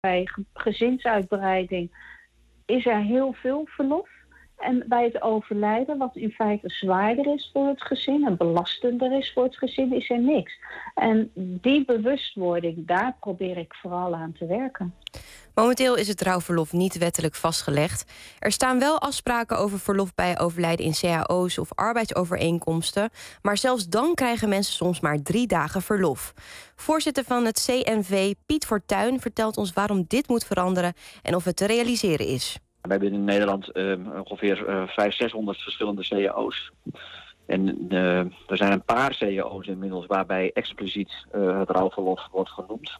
Bij gezinsuitbreiding is er heel veel verlof. En bij het overlijden, wat in feite zwaarder is voor het gezin en belastender is voor het gezin, is er niks. En die bewustwording, daar probeer ik vooral aan te werken. Momenteel is het rouwverlof niet wettelijk vastgelegd. Er staan wel afspraken over verlof bij overlijden in cao's of arbeidsovereenkomsten. Maar zelfs dan krijgen mensen soms maar 3 dagen verlof. Voorzitter van het CNV, Piet Fortuyn, vertelt ons waarom dit moet veranderen en of het te realiseren is. We hebben in Nederland ongeveer 500-600 verschillende cao's. En er zijn een paar cao's inmiddels waarbij expliciet het rouwverlof wordt genoemd.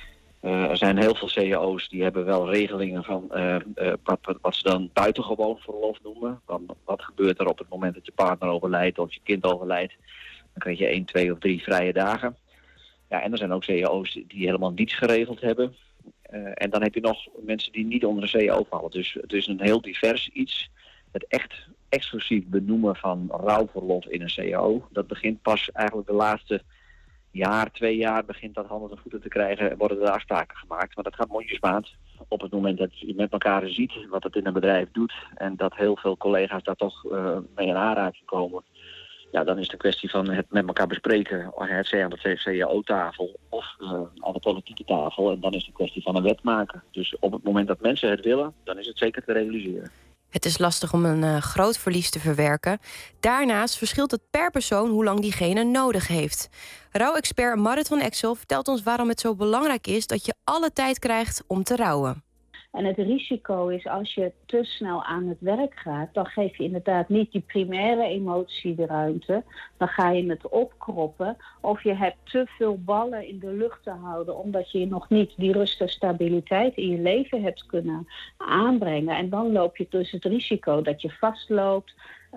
Er zijn heel veel cao's die hebben wel regelingen van wat ze dan buitengewoon verlof noemen. Wat gebeurt er op het moment dat je partner overlijdt of je kind overlijdt? Dan krijg je 1, 2 of 3 vrije dagen. Ja, en er zijn ook cao's die helemaal niets geregeld hebben. En dan heb je nog mensen die niet onder een cao vallen. Dus het is een heel divers iets. Het echt exclusief benoemen van rouwverlof in een cao, dat begint pas eigenlijk de laatste jaar, 2 jaar, begint dat handen en voeten te krijgen en worden er afspraken gemaakt. Maar dat gaat mondjesmaat. Op het moment dat je met elkaar ziet wat het in een bedrijf doet en dat heel veel collega's daar toch mee in aanraking komen. Ja, dan is het een kwestie van het met elkaar bespreken. Het zij aan de cao-tafel of aan de politieke tafel. En dan is het een kwestie van een wet maken. Dus op het moment dat mensen het willen, dan is het zeker te realiseren. Het is lastig om een groot verlies te verwerken. Daarnaast verschilt het per persoon hoe lang diegene nodig heeft. Rouwexpert Marit van Exel vertelt ons waarom het zo belangrijk is dat je alle tijd krijgt om te rouwen. En het risico is als je te snel aan het werk gaat, dan geef je inderdaad niet die primaire emotie de ruimte. Dan ga je het opkroppen of je hebt te veel ballen in de lucht te houden omdat je nog niet die rust en stabiliteit in je leven hebt kunnen aanbrengen. En dan loop je dus het risico dat je vastloopt.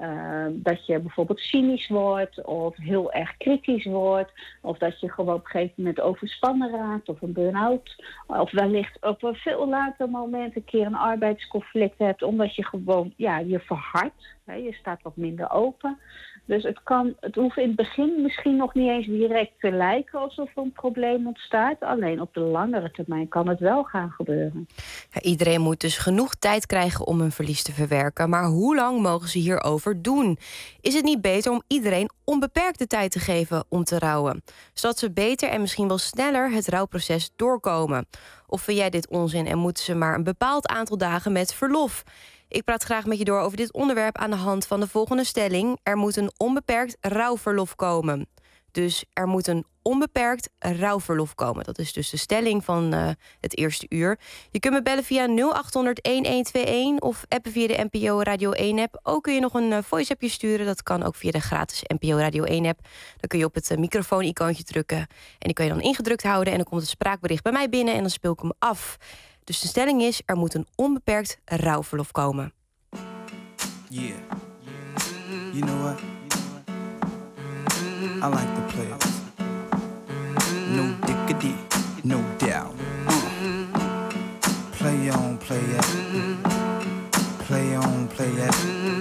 Dat je bijvoorbeeld cynisch wordt of heel erg kritisch wordt. Of dat je gewoon op een gegeven moment overspannen raakt of een burn-out. Of wellicht op een veel later moment een keer een arbeidsconflict hebt. Omdat je gewoon je verhardt. Je staat wat minder open. Dus het hoeft in het begin misschien nog niet eens direct te lijken alsof er een probleem ontstaat. Alleen op de langere termijn kan het wel gaan gebeuren. Ja, iedereen moet dus genoeg tijd krijgen om een verlies te verwerken. Maar hoe lang mogen ze hierover doen? Is het niet beter om iedereen onbeperkte tijd te geven om te rouwen? Zodat ze beter en misschien wel sneller het rouwproces doorkomen. Of vind jij dit onzin en moeten ze maar een bepaald aantal dagen met verlof? Ik praat graag met je door over dit onderwerp aan de hand van de volgende stelling. Er moet een onbeperkt rouwverlof komen. Dus er moet een onbeperkt rouwverlof komen. Dat is dus de stelling van het eerste uur. Je kunt me bellen via 0800-1121 of appen via de NPO Radio 1-app. Ook kun je nog een voice-appje sturen. Dat kan ook via de gratis NPO Radio 1-app. Dan kun je op het microfoon-icoontje drukken. En die kun je dan ingedrukt houden. En dan komt het spraakbericht bij mij binnen en dan speel ik hem af. Dus de stelling is, er moet een onbeperkt rouwverlof komen. Yeah. You know what? I like the players. No diggity, no doubt. Play on, play it. Play on, play it.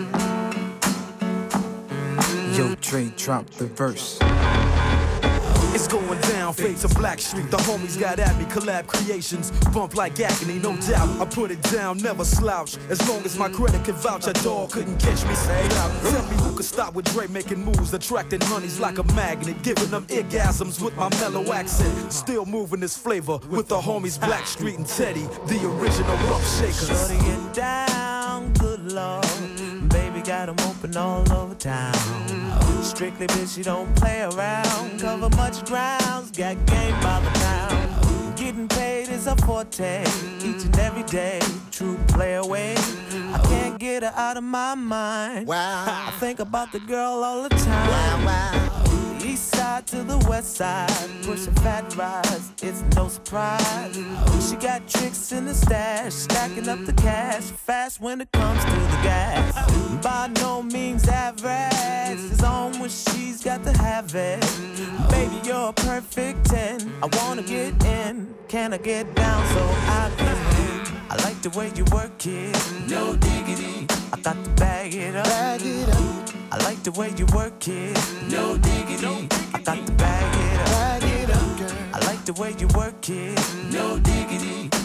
Yo, Dre, drop the verse. It's going down, fade to Black Street. The homies got at me, collab creations. Bump like agony, no doubt. I put it down, never slouch. As long as my credit can vouch, a dog couldn't catch me. Say out. Tell me who could stop with Dre making moves, attracting honeys like a magnet, giving them orgasms with my mellow accent. Still moving this flavor with the homies Black Street and Teddy, the original rough shakers. Shutting it down, good lord. Baby got them open all over town. Strictly bitch, you don't play around. Cover much grounds, got game by the pound. Getting paid is a forte, each and every day. True play away. I can't get her out of my mind. Wow. I think about the girl all the time. Wow, wow. East side to the west side, pushing fat rides, it's no surprise. She got tricks in the stash, stacking up the cash, fast when it comes to the gas. By no means average, it's on when she's got to have it. Baby, you're a perfect 10, I wanna get in, can I get down so I can win? I like the way you work it, no diggity, I got to bag it up. Bag it up. I like the way you work it, no diggity, I got to bag it up. Bag it up, girl. I like the way you work it, no diggity,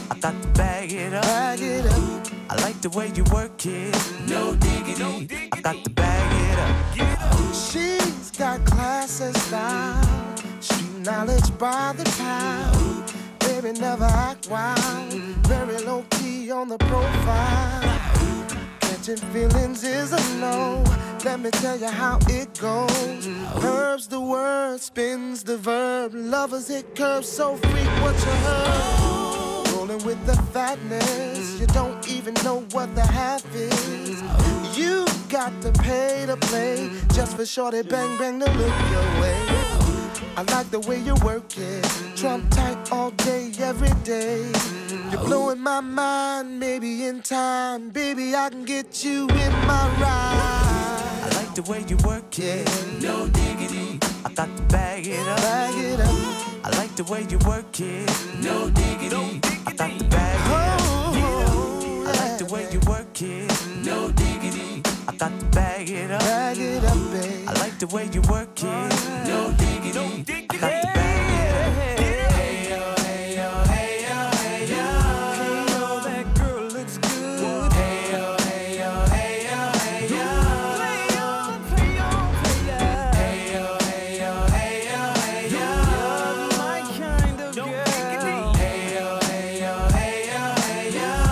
I got to bag it up. Bag it up. I like the way you work it. No diggity. I got to bag it up. She's got class and style, street knowledge by the pound. Baby never act wild, very low key on the profile. Catching feelings is a no. Let me tell you how it goes. Herbs the word, spins the verb. Lovers hit curves, so freak what you heard. Rolling with the fatness, you don't even know what the half is. You got to pay to play, just for shorty bang bang to look your way. I like the way you work it, Trump tight all day, every day. You're blowing my mind, maybe in time, baby I can get you in my ride. I like the way you work it, no diggity. I got to bag it up, bag it up. I like the way you work it, no diggity. I got to bag it up. I like the way you work it, no diggity. I got to bag it up, babe. I like the way you work it, no diggity. I got to bag it up. Hey yo, hey yo, hey yo, hey yo. Hey yo, that girl looks good. Hey yo, hey yo, hey yo, hey yo. Play on, play on, play on. Hey yo, hey yo, hey yo, hey yo. You're my kind of girl. Hey yo, hey yo, hey yo, hey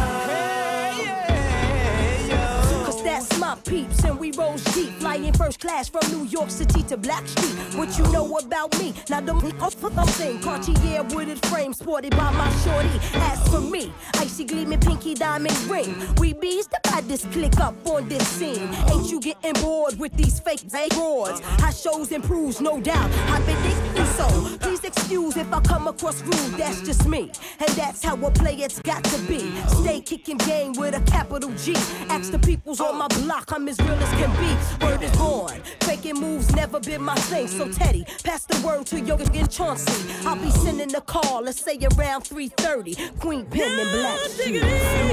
yo. Hey yo. Cause that's my peeps and we roll deep, flying first class from New York City to Blackstreet. What you know about me? Now the thing Cartier wooded frame sported by my shorty. As for me, icy gleaming pinky diamond ring. We bees the baddest click up on this scene. Ain't you getting bored with these fake broads? How shows improves, no doubt. I've been thinking so. Please excuse if I come across rude. That's just me, and that's how a player's got to be. Stay kicking game with a capital G. Ask the peoples on my block, I'm as real as can be. Word is born. Faking moves never been my thing. So Teddy, pass the word to your and Chauncey. I'll be sending a call, let's say around 3:30. Queen Pen and Black Shoes.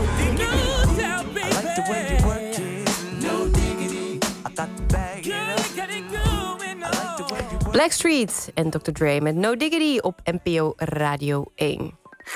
I like the way you work it, no diggity. I got to bag it up. I like the way you work it. Blackstreet en Dr. Dre met No Diggity op NPO Radio 1.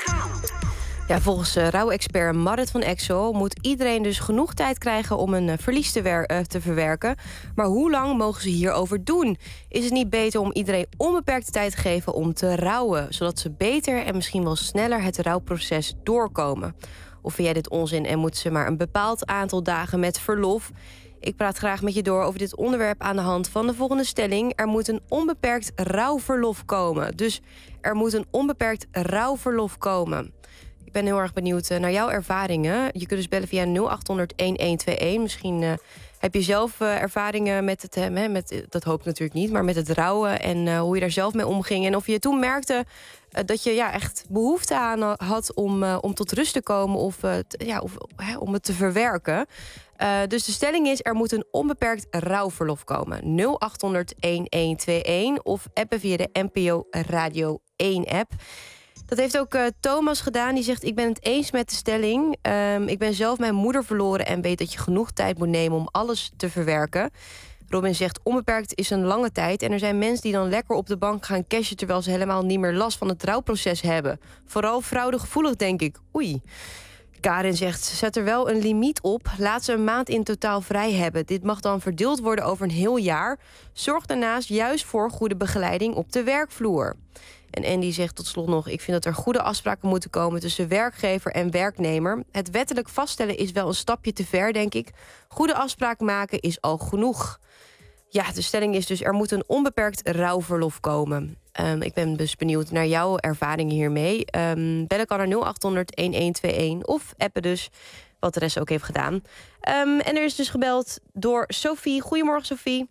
Ja, volgens rouwexpert Marit van Exel moet iedereen dus genoeg tijd krijgen om een verlies te verwerken. Maar hoe lang mogen ze hierover doen? Is het niet beter om iedereen onbeperkte tijd te geven om te rouwen, zodat ze beter en misschien wel sneller het rouwproces doorkomen? Of vind jij dit onzin en moeten ze maar een bepaald aantal dagen met verlof? Ik praat graag met je door over dit onderwerp aan de hand van de volgende stelling. Er moet een onbeperkt rouwverlof komen. Dus er moet een onbeperkt rouwverlof komen. Ik ben heel erg benieuwd naar jouw ervaringen. Je kunt dus bellen via 0800-1121. Misschien heb je zelf ervaringen met het... dat hoop ik natuurlijk niet, maar met het rouwen en hoe je daar zelf mee omging. En of je toen merkte dat je echt behoefte aan had om tot rust te komen of om het te verwerken. Dus de stelling is, er moet een onbeperkt rouwverlof komen. 0800-1121 of appen via de NPO Radio 1 app. Dat heeft ook Thomas gedaan. Die zegt, ik ben het eens met de stelling. Ik ben zelf mijn moeder verloren en weet dat je genoeg tijd moet nemen om alles te verwerken. Robin zegt, onbeperkt is een lange tijd. En er zijn mensen die dan lekker op de bank gaan cashen terwijl ze helemaal niet meer last van het rouwproces hebben. Vooral fraudegevoelig, denk ik. Oei. Karin zegt, zet er wel een limiet op. Laat ze een maand in totaal vrij hebben. Dit mag dan verdeeld worden over een heel jaar. Zorg daarnaast juist voor goede begeleiding op de werkvloer. En Andy zegt tot slot nog, ik vind dat er goede afspraken moeten komen tussen werkgever en werknemer. Het wettelijk vaststellen is wel een stapje te ver, denk ik. Goede afspraken maken is al genoeg. Ja, de stelling is dus, er moet een onbeperkt rouwverlof komen. Ik ben dus benieuwd naar jouw ervaringen hiermee. Bellen kan naar 0800-1121 of appen dus, wat de rest ook heeft gedaan. En er is dus gebeld door Sophie. Goedemorgen, Sophie.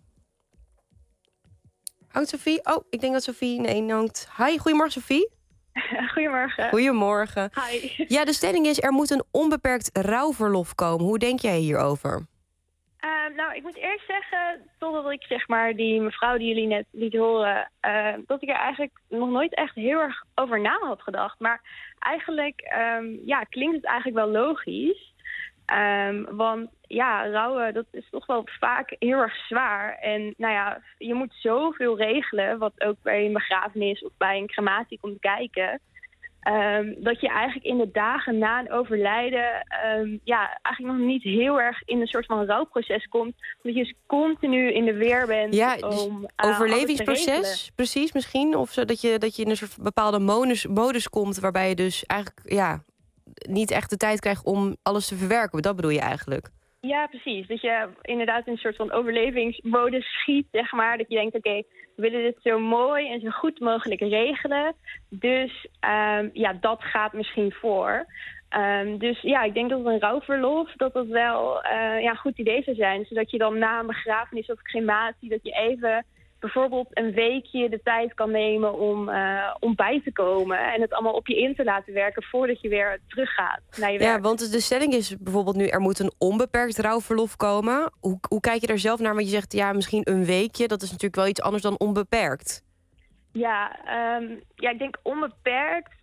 Hangt Sophie? Oh, ik denk dat Sophie hangt. Hi, goedemorgen, Sophie. Goedemorgen. Goedemorgen. Hi. Ja, de stelling is, er moet een onbeperkt rouwverlof komen. Hoe denk jij hierover? Nou, ik moet eerst zeggen, totdat ik zeg maar die mevrouw die jullie net liet horen, dat ik er eigenlijk nog nooit echt heel erg over na had gedacht. Maar eigenlijk klinkt het eigenlijk wel logisch. Want ja, rouwen, dat is toch wel vaak heel erg zwaar. En nou ja, je moet zoveel regelen, wat ook bij een begrafenis of bij een crematie komt kijken. dat je eigenlijk in de dagen na een overlijden eigenlijk nog niet heel erg in een soort van rouwproces komt. Dat je dus continu in de weer bent om overlevingsproces, precies misschien. Of zo, dat je in een soort bepaalde modus komt waarbij je dus eigenlijk niet echt de tijd krijgt om alles te verwerken. Dat bedoel je eigenlijk? Ja, precies. Dat je inderdaad in een soort van overlevingsmodus schiet, zeg maar. Dat je denkt, oké, we willen dit zo mooi en zo goed mogelijk regelen. Dus dat gaat misschien voor. Dus ik denk dat een rouwverlof, dat wel een goed idee zou zijn. Zodat je dan na een begrafenis of crematie, dat je even bijvoorbeeld een weekje de tijd kan nemen om bij te komen. En het allemaal op je in te laten werken voordat je weer teruggaat naar je werk. Ja, want de stelling is bijvoorbeeld nu, er moet een onbeperkt rouwverlof komen. Hoe kijk je daar zelf naar? Want je zegt, misschien een weekje. Dat is natuurlijk wel iets anders dan onbeperkt. Ja, ik denk onbeperkt.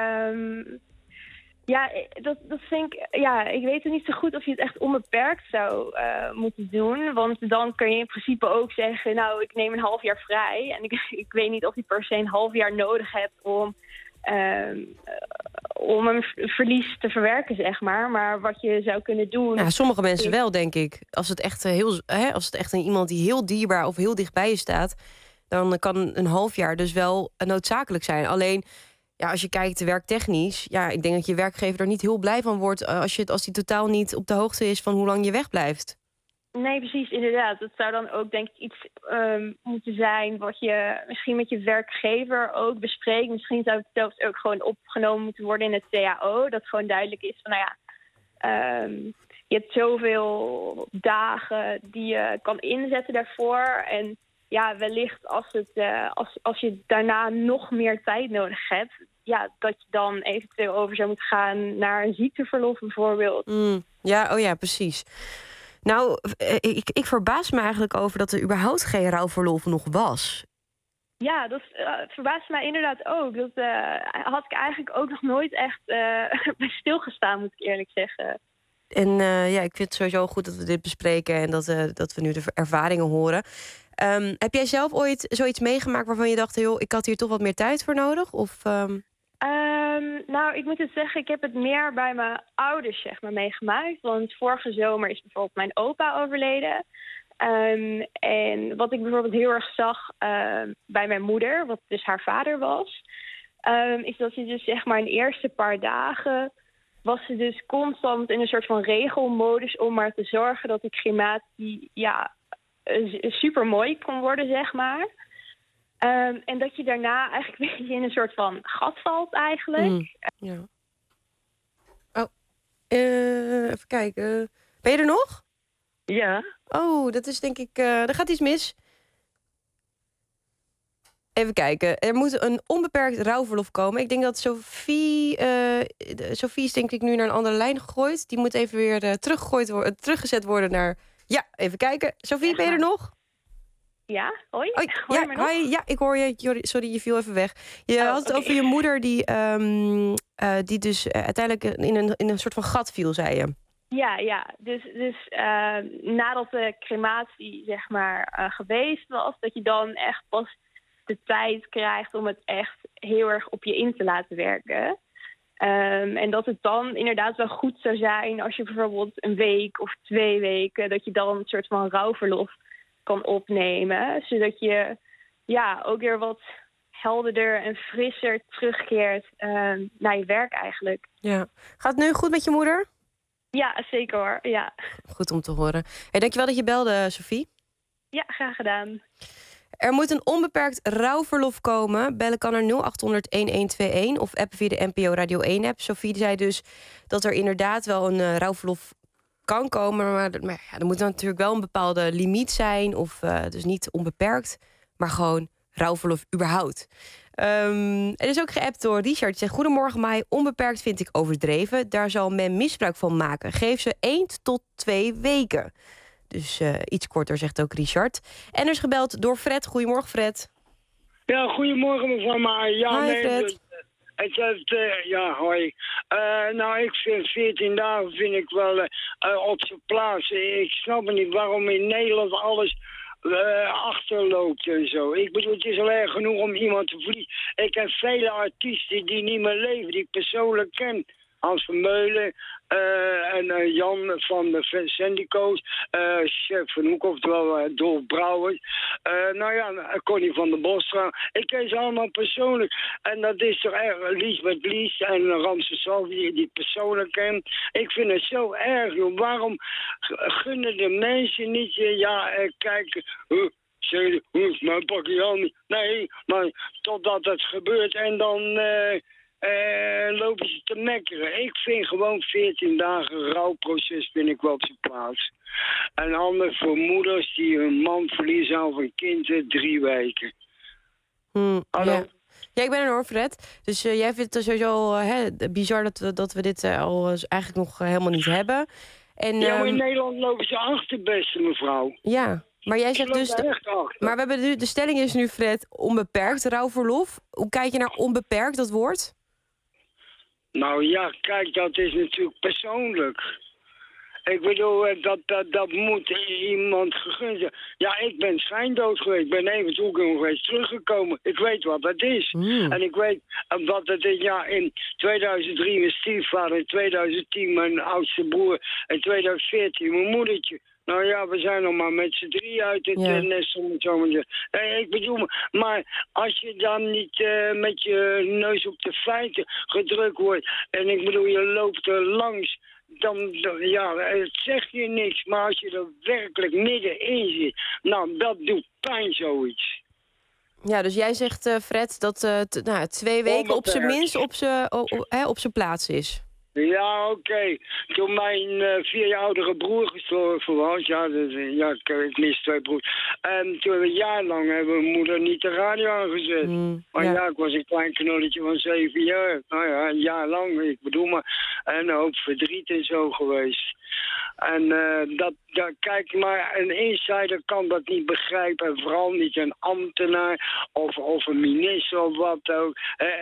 Dat vind ik... Ja, ik weet niet zo goed of je het echt onbeperkt zou moeten doen. Want dan kun je in principe ook zeggen, nou, ik neem een half jaar vrij. En ik weet niet of je per se een half jaar nodig hebt om een verlies te verwerken, zeg maar. Maar wat je zou kunnen doen... Ja, sommige mensen wel, denk ik. Als het echt iemand die heel dierbaar of heel dichtbij je staat, dan kan een half jaar dus wel noodzakelijk zijn. Alleen, als je kijkt werktechnisch, ik denk dat je werkgever er niet heel blij van wordt als die totaal niet op de hoogte is van hoe lang je wegblijft. Nee, precies, inderdaad. Dat zou dan ook, denk ik, iets moeten zijn wat je misschien met je werkgever ook bespreekt. Misschien zou het zelfs ook gewoon opgenomen moeten worden in het CAO. Dat gewoon duidelijk is van, je hebt zoveel dagen die je kan inzetten daarvoor. En wellicht als je daarna nog meer tijd nodig hebt, dat je dan eventueel over zou moeten gaan naar een ziekteverlof bijvoorbeeld. Ja, precies. Nou, ik verbaas me eigenlijk over dat er überhaupt geen rouwverlof nog was. Ja, dat verbaast mij inderdaad ook. Dat had ik eigenlijk ook nog nooit echt bij stilgestaan, moet ik eerlijk zeggen. En ik vind het sowieso goed dat we dit bespreken en dat we nu de ervaringen horen. Heb jij zelf ooit zoiets meegemaakt waarvan je dacht, ik had hier toch wat meer tijd voor nodig? Of, Nou, ik moet het zeggen, ik heb het meer bij mijn ouders meegemaakt. Want vorige zomer is bijvoorbeeld mijn opa overleden. En wat ik bijvoorbeeld heel erg zag bij mijn moeder, wat dus haar vader was, is dat ze dus in de eerste paar dagen was ze dus constant in een soort van regelmodus om maar te zorgen dat die crematie super mooi kon worden, zeg maar. En dat je daarna eigenlijk een beetje in een soort van gat valt eigenlijk. Ja. Oh, even kijken. Ben je er nog? Ja. Oh, dat is denk ik... er gaat iets mis. Even kijken. Er moet een onbeperkt rouwverlof komen. Ik denk dat Sophie is denk ik nu naar een andere lijn gegooid. Die moet even weer teruggezet worden naar... Ja, even kijken. Sophie, ben je er nog? Ja, hoi. Hoi. Ja, ik hoor je. Sorry, je viel even weg. Je had het over je moeder die dus uiteindelijk in een soort van gat viel, zei je. Ja. Dus nadat de crematie, geweest was, dat je dan echt pas de tijd krijgt om het echt heel erg op je in te laten werken. En dat het dan inderdaad wel goed zou zijn als je bijvoorbeeld een week of 2 weken, dat je dan een soort van rouwverlof kan opnemen. Zodat je ook weer wat helderder en frisser terugkeert naar je werk eigenlijk. Ja. Gaat het nu goed met je moeder? Ja, zeker hoor. Ja. Goed om te horen. Hey, dankjewel dat je belde, Sophie. Ja, graag gedaan. Er moet een onbeperkt rouwverlof komen. Bellen kan er 0800-1121 of appen via de NPO Radio 1-app. Sophie zei dus dat er inderdaad wel een rouwverlof kan komen. Maar er moet natuurlijk wel een bepaalde limiet zijn. Of dus niet onbeperkt, maar gewoon rouwverlof überhaupt. Er is ook geappt door Richard. Die zegt, goedemorgen Mai, onbeperkt vind ik overdreven. Daar zal men misbruik van maken. Geef ze 1 tot 2 weken. Dus iets korter, zegt ook Richard. En er is gebeld door Fred. Goedemorgen, Fred. Ja, goedemorgen mevrouw Mai. Ja, hi, Fred. Hoi. Ik vind 14 dagen vind ik wel op zijn plaats. Ik snap niet waarom in Nederland alles achterloopt en zo. Ik bedoel, het is al erg genoeg om iemand te verliezen. Ik heb vele artiesten die niet meer leven, die ik persoonlijk ken. Hans Vermeulen en Jan van de Syndico's, Chef van Hoek, oftewel Dolf Brouwers. Connie van der Bostra. Ik ken ze allemaal persoonlijk. En dat is toch erg, Lisbeth Lies en Ramses Salvi, die ik persoonlijk ken. Ik vind het zo erg, joh. Waarom gunnen de mensen niet, kijken... Zeg, mijn pakje aan niet. Nee, maar totdat het gebeurt en dan... lopen ze te mekkeren. Ik vind gewoon 14 dagen rouwproces vind ik wel op zijn plaats. En ander voor moeders die hun man verliezen of een kind 3 weken. Hallo? Ja. Ja, ik ben er hoor, Fred. Dus jij vindt het sowieso bizar dat we dit al eigenlijk nog helemaal niet hebben. En, maar in Nederland lopen ze achterbeste, mevrouw. Ja, maar jij zegt dus... Maar we hebben de stelling is nu, Fred, onbeperkt rouwverlof. Hoe kijk je naar onbeperkt, dat woord? Nou ja, kijk, dat is natuurlijk persoonlijk. Ik bedoel, dat moet iemand gegund zijn. Ja, ik ben schijndood geweest. Ik ben even toen geweest teruggekomen. Ik weet wat dat is. En ik weet wat het is. Ja, in 2003 mijn stiefvader, in 2010 mijn oudste broer, in 2014 mijn moedertje. Nou ja, we zijn nog maar met z'n 3 uit het nest, om het zo maar te zeggen. Ik bedoel, maar als je dan niet met je neus op de feiten gedrukt wordt... en ik bedoel, je loopt er langs... Dan, het zegt je niks. Maar als je er werkelijk middenin zit... nou, dat doet pijn, zoiets. Ja, dus jij zegt, Fred, dat 2 weken op zijn minst op zijn plaats is. Ja, oké. Toen mijn 4 jaar oudere broer gestorven was... ik mis 2 broers. En toen een jaar lang hebben we moeder niet de radio aangezet. Maar ik was een klein knulletje van 7 jaar. Nou ja, een jaar lang, ik bedoel maar. En een hoop verdriet en zo geweest. En kijk, maar een insider kan dat niet begrijpen. En vooral niet een ambtenaar of een minister of wat ook.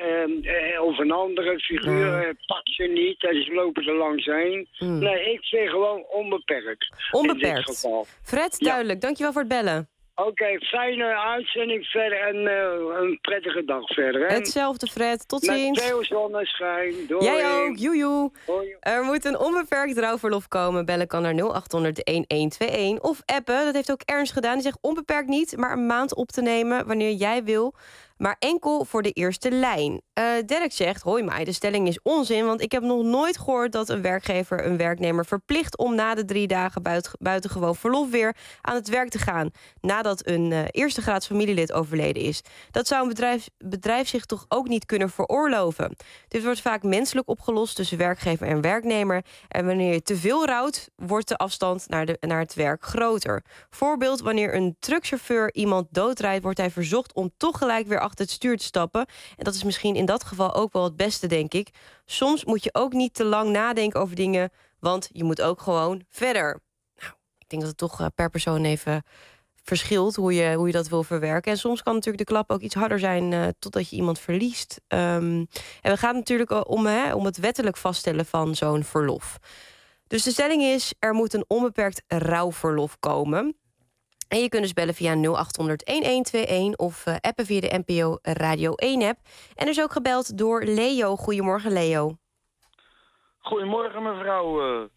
Of een andere figuur. Pak ze niet en ze lopen er langs heen. Nee, ik vind gewoon onbeperkt. Onbeperkt. In dit geval. Fred, duidelijk. Dankjewel voor het bellen. Oké, fijne uitzending verder en een prettige dag verder. Hè? Hetzelfde, Fred. Tot ziens. Met veel zonneschijn. Doei. Jij ook. Joejoe. Er moet een onbeperkt rouwverlof komen. Bellen kan naar 0800-1121. Of appen, dat heeft ook Ernst gedaan. Die zegt onbeperkt niet, maar een maand op te nemen wanneer jij wil. Maar enkel voor de eerste lijn. Derek zegt, hoi mij, de stelling is onzin... want ik heb nog nooit gehoord dat een werkgever een werknemer verplicht... om na de 3 dagen buitengewoon verlof weer aan het werk te gaan... nadat een eerste graads familielid overleden is. Dat zou een bedrijf zich toch ook niet kunnen veroorloven. Dit wordt vaak menselijk opgelost tussen werkgever en werknemer... en wanneer je te veel rouwt, wordt de afstand naar het werk groter. Voorbeeld, wanneer een truckchauffeur iemand doodrijdt... wordt hij verzocht om toch gelijk weer achter het stuur te stappen. En dat is misschien in dat geval ook wel het beste, denk ik. Soms moet je ook niet te lang nadenken over dingen... want je moet ook gewoon verder. Nou, ik denk dat het toch per persoon even verschilt... hoe je dat wil verwerken. En soms kan natuurlijk de klap ook iets harder zijn... totdat je iemand verliest. En we gaan natuurlijk om het wettelijk vaststellen van zo'n verlof. Dus de stelling is, er moet een onbeperkt rouwverlof komen... En je kunt dus bellen via 0800-1121 of appen via de NPO Radio 1-app. En er is ook gebeld door Leo. Goedemorgen, Leo. Goedemorgen, mevrouw.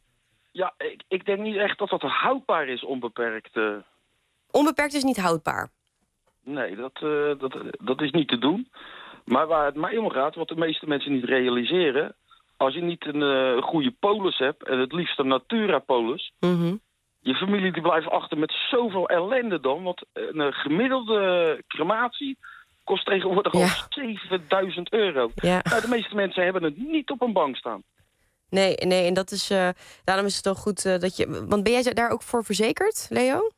Ik denk niet echt dat houdbaar is, onbeperkt. Onbeperkt is niet houdbaar? Nee, dat is niet te doen. Maar waar het mij om gaat, wat de meeste mensen niet realiseren... als je niet een goede polis hebt, en het liefst een Natura-polis... Je familie die blijft achter met zoveel ellende dan. Want een gemiddelde crematie kost tegenwoordig al €7.000. Ja. Nou, de meeste mensen hebben het niet op een bank staan. Nee, en dat is, daarom is het toch goed dat je... Want ben jij daar ook voor verzekerd, Leo?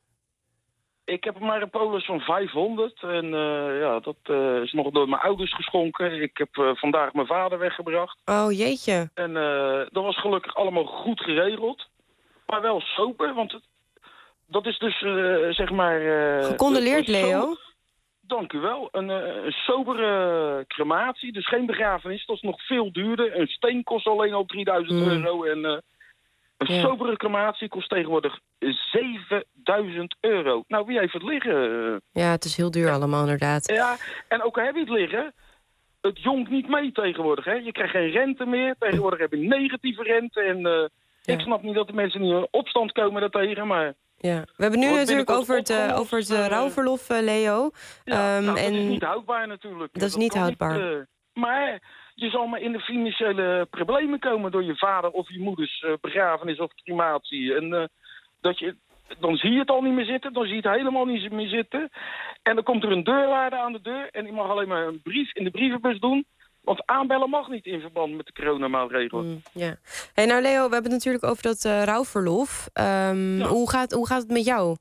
Ik heb maar een polis van 500. En dat is nog door mijn ouders geschonken. Ik heb vandaag mijn vader weggebracht. Oh, jeetje. En dat was gelukkig allemaal goed geregeld. Maar wel sober, want dat is dus, zeg maar... Gecondoleerd, Leo. Dank u wel. Een sobere crematie, dus geen begrafenis. Dat is nog veel duurder. Een steen kost alleen al €3.000. Een sobere crematie kost tegenwoordig €7.000. Nou, wie heeft het liggen? Ja, het is heel duur allemaal inderdaad. Ja, en ook al heb je het liggen, het jongt niet mee tegenwoordig. Hè? Je krijgt geen rente meer. Tegenwoordig heb je negatieve rente. En ik snap niet dat de mensen niet in opstand komen daartegen, maar... Ja, we hebben nu natuurlijk over het rouwverlof, Leo. Dat is niet houdbaar natuurlijk. Dat is niet houdbaar. Maar je zal maar in de financiële problemen komen door je vader of je moeders begrafenis of crematie. En dan zie je het al niet meer zitten, dan zie je het helemaal niet meer zitten. En dan komt er een deurwaarder aan de deur en die mag alleen maar een brief in de brievenbus doen. Want aanbellen mag niet in verband met de coronamaatregelen. Ja. Hey, nou Leo, we hebben het natuurlijk over dat rouwverlof. Hoe gaat het met jou?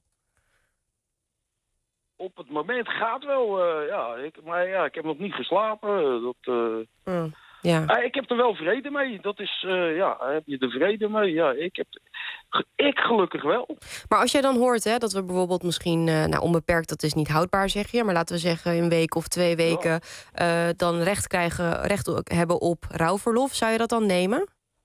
Op het moment gaat wel, ik heb nog niet geslapen. Ik heb er wel vrede mee. Dat is, heb je er vrede mee? Ja, ik gelukkig wel. Maar als jij dan hoort dat we bijvoorbeeld misschien, onbeperkt, dat is niet houdbaar zeg je, maar laten we zeggen een week of 2 weken dan recht hebben op rouwverlof, zou je dat dan nemen?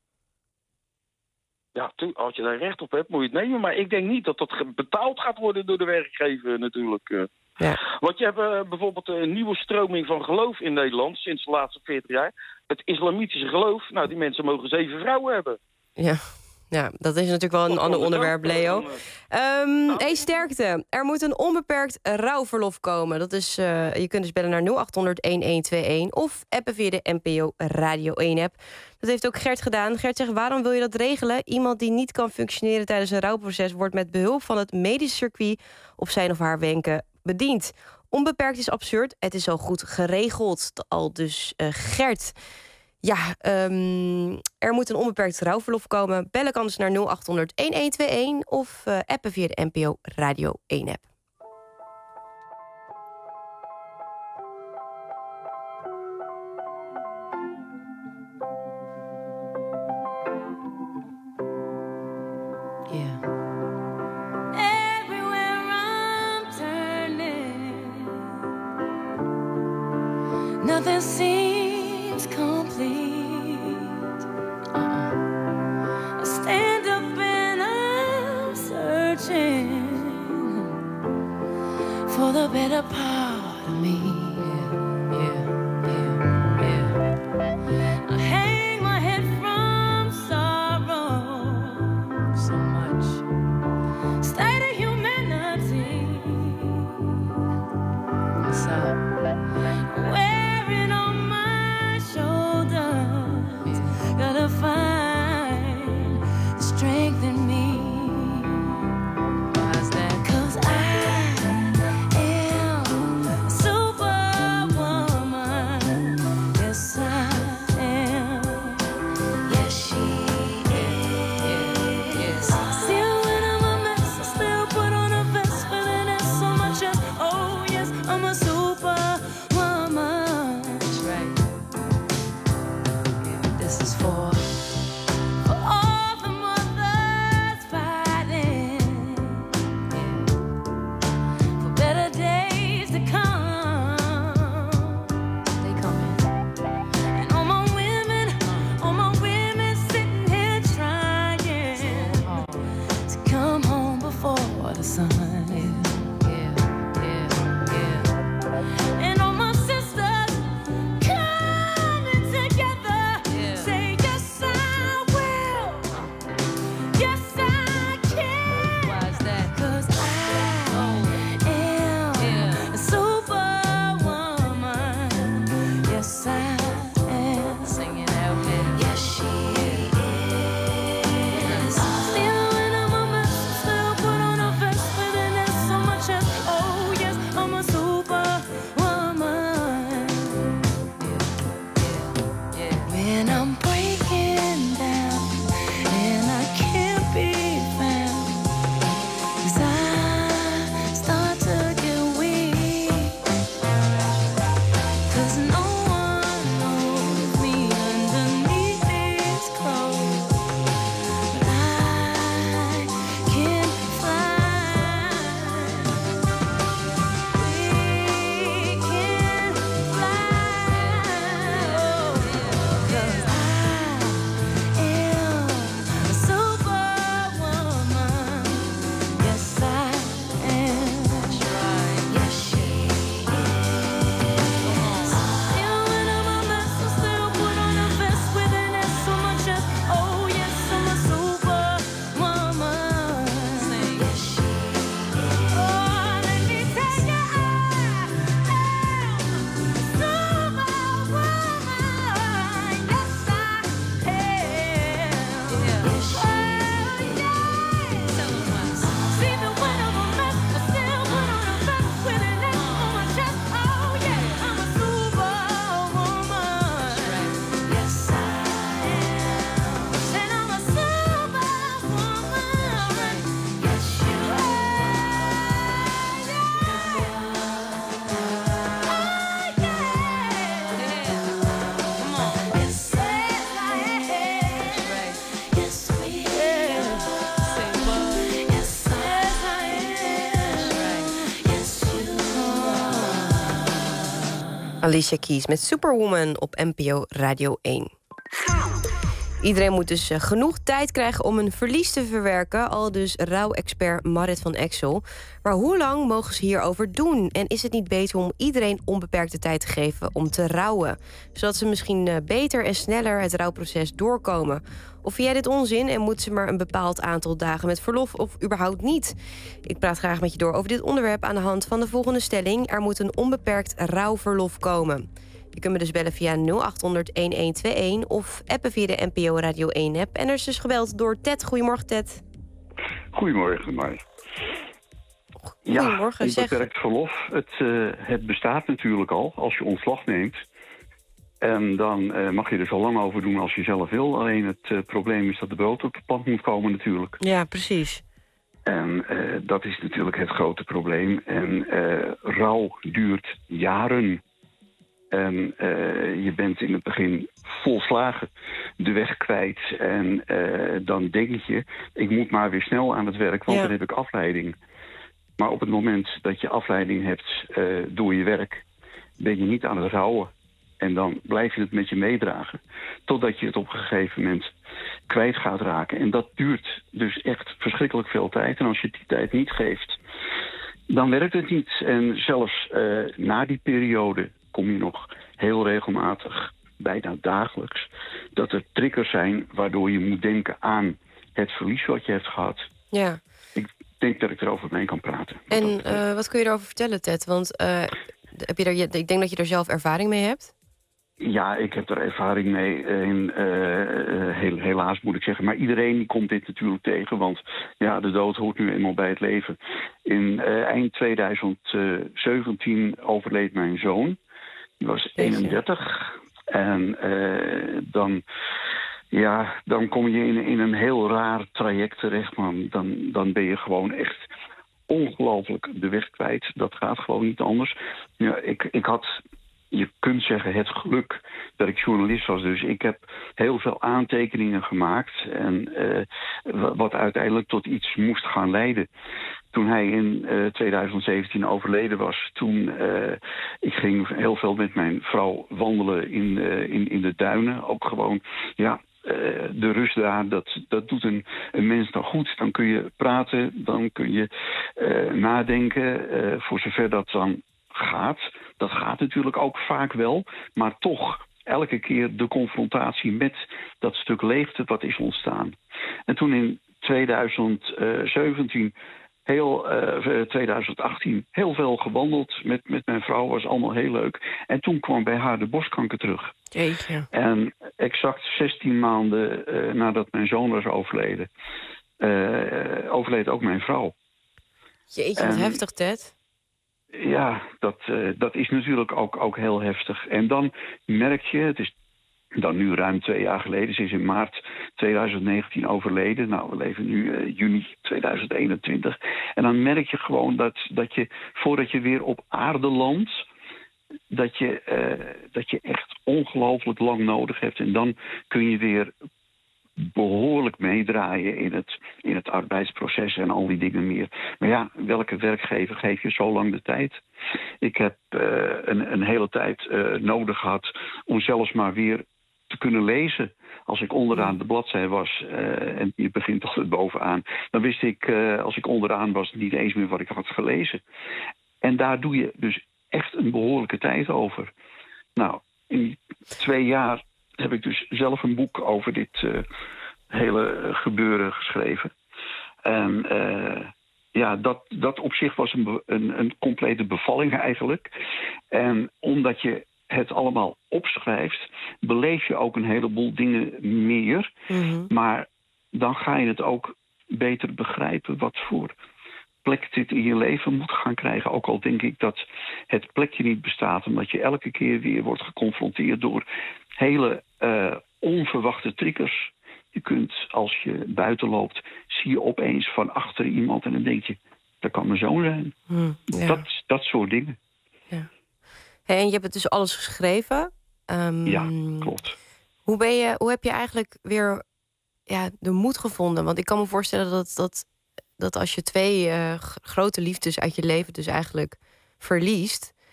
Ja, als je daar recht op hebt, moet je het nemen. Maar ik denk niet dat dat betaald gaat worden door de werkgever natuurlijk. Ja. Want je hebt bijvoorbeeld een nieuwe stroming van geloof in Nederland sinds de laatste 40 jaar. Het islamitische geloof, nou die mensen mogen 7 vrouwen hebben. Ja, dat is natuurlijk wel een ander onderwerp, Leo. Sterkte. Er moet een onbeperkt rouwverlof komen. Dat is, je kunt dus bellen naar 0800-1121 of appen via de NPO Radio 1-app. Dat heeft ook Gert gedaan. Gert zegt, waarom wil je dat regelen? Iemand die niet kan functioneren tijdens een rouwproces wordt met behulp van het medisch circuit op zijn of haar wenken bediend. Onbeperkt is absurd. Het is al goed geregeld. Al dus Gert. Ja, er moet een onbeperkt rouwverlof komen. Bellen kan dus naar 0800-1121 of appen via de NPO Radio 1-app. Nothing seems complete. I stand up and I'm searching for the better part of me. I hang my head from sorrow so much. State of humanity. So wearing on my shoulders, gotta find strength in me. Why's that? 'Cause I am Alicia Keys met Superwoman op NPO Radio 1. Iedereen moet dus genoeg tijd krijgen om een verlies te verwerken, aldus rouwexpert Marit van Exel. Maar hoe lang mogen ze hierover doen? En is het niet beter om iedereen onbeperkte tijd te geven om te rouwen, zodat ze misschien beter en sneller het rouwproces doorkomen? Of vind jij dit onzin en moet ze maar een bepaald aantal dagen met verlof of überhaupt niet? Ik praat graag met je door over dit onderwerp aan de hand van de volgende stelling: er moet een onbeperkt rouwverlof komen. Je kunt me dus bellen via 0800-1121 of appen via de NPO Radio 1-app. En er is dus gebeld door Ted. Goedemorgen, Ted. Goedemorgen, Mai. Goedemorgen, zeg. Onbeperkt verlof. Het bestaat natuurlijk al als je ontslag neemt. En dan mag je er zo lang over doen als je zelf wil. Alleen het probleem is dat de brood op het pand moet komen natuurlijk. Ja, precies. En dat is natuurlijk het grote probleem. En rouw duurt jaren. En je bent in het begin volslagen de weg kwijt. En dan denk je, ik moet maar weer snel aan het werk, want dan heb ik afleiding. Maar op het moment dat je afleiding hebt door je werk, ben je niet aan het rouwen. En dan blijf je het met je meedragen. Totdat je het op een gegeven moment kwijt gaat raken. En dat duurt dus echt verschrikkelijk veel tijd. En als je die tijd niet geeft, dan werkt het niet. En zelfs na die periode kom je nog heel regelmatig, bijna dagelijks, dat er triggers zijn waardoor je moet denken aan het verlies wat je hebt gehad. Ja. Ik denk dat ik erover mee kan praten. En wat kun je erover vertellen, Ted? Want ik denk dat je er zelf ervaring mee hebt. Ja, ik heb er ervaring mee. Helaas moet ik zeggen. Maar iedereen komt dit natuurlijk tegen. Want ja, de dood hoort nu eenmaal bij het leven. In eind 2017 overleed mijn zoon. Die was 31. En dan kom je in een heel raar traject terecht, man. Dan ben je gewoon echt ongelooflijk de weg kwijt. Dat gaat gewoon niet anders. Ja, ik had, je kunt zeggen, het geluk dat ik journalist was. Dus ik heb heel veel aantekeningen gemaakt. En wat uiteindelijk tot iets moest gaan leiden. Toen hij in 2017 overleden was, ik ging heel veel met mijn vrouw wandelen in de duinen. Ook gewoon, ja, de rust daar, dat doet een mens dan goed. Dan kun je praten, dan kun je nadenken, voor zover dat dan gaat. Dat gaat natuurlijk ook vaak wel, maar toch elke keer de confrontatie met dat stuk leegte wat is ontstaan. En toen in 2017... 2018 heel veel gewandeld met mijn vrouw, was allemaal heel leuk. En toen kwam bij haar de borstkanker terug. Jeetje. En exact 16 maanden nadat mijn zoon was overleden, overleed ook mijn vrouw. Jeetje, wat heftig, Ted. Ja, dat is natuurlijk ook heel heftig. En dan merk je, het is dan nu ruim 2 jaar geleden. Ze is in maart 2019 overleden. Nou, we leven nu juni 2021. En dan merk je gewoon dat je, voordat je weer op aarde landt, dat je echt ongelooflijk lang nodig hebt. En dan kun je weer behoorlijk meedraaien in het arbeidsproces en al die dingen meer. Maar ja, welke werkgever geeft je zo lang de tijd? Ik heb een hele tijd nodig gehad om zelfs maar weer te kunnen lezen. Als ik onderaan de bladzij was en je begint altijd bovenaan, dan wist ik, als ik onderaan was, niet eens meer wat ik had gelezen. En daar doe je dus echt een behoorlijke tijd over. Nou, in die 2 jaar heb ik dus zelf een boek over dit hele gebeuren geschreven. En ja, dat op zich was een complete bevalling eigenlijk. En omdat je het allemaal opschrijft, beleef je ook een heleboel dingen meer. Mm-hmm. Maar dan ga je het ook beter begrijpen wat voor plek dit in je leven moet gaan krijgen. Ook al denk ik dat het plekje niet bestaat, omdat je elke keer weer wordt geconfronteerd door hele onverwachte triggers. Je kunt, als je buiten loopt, zie je opeens van achter iemand en dan denk je, dat kan mijn zoon zijn. Ja. Dat soort dingen. Ja. Hey, en je hebt het dus alles geschreven. Ja, klopt. Hoe heb je eigenlijk weer de moed gevonden? Want ik kan me voorstellen dat als je 2 grote liefdes uit je leven dus eigenlijk verliest,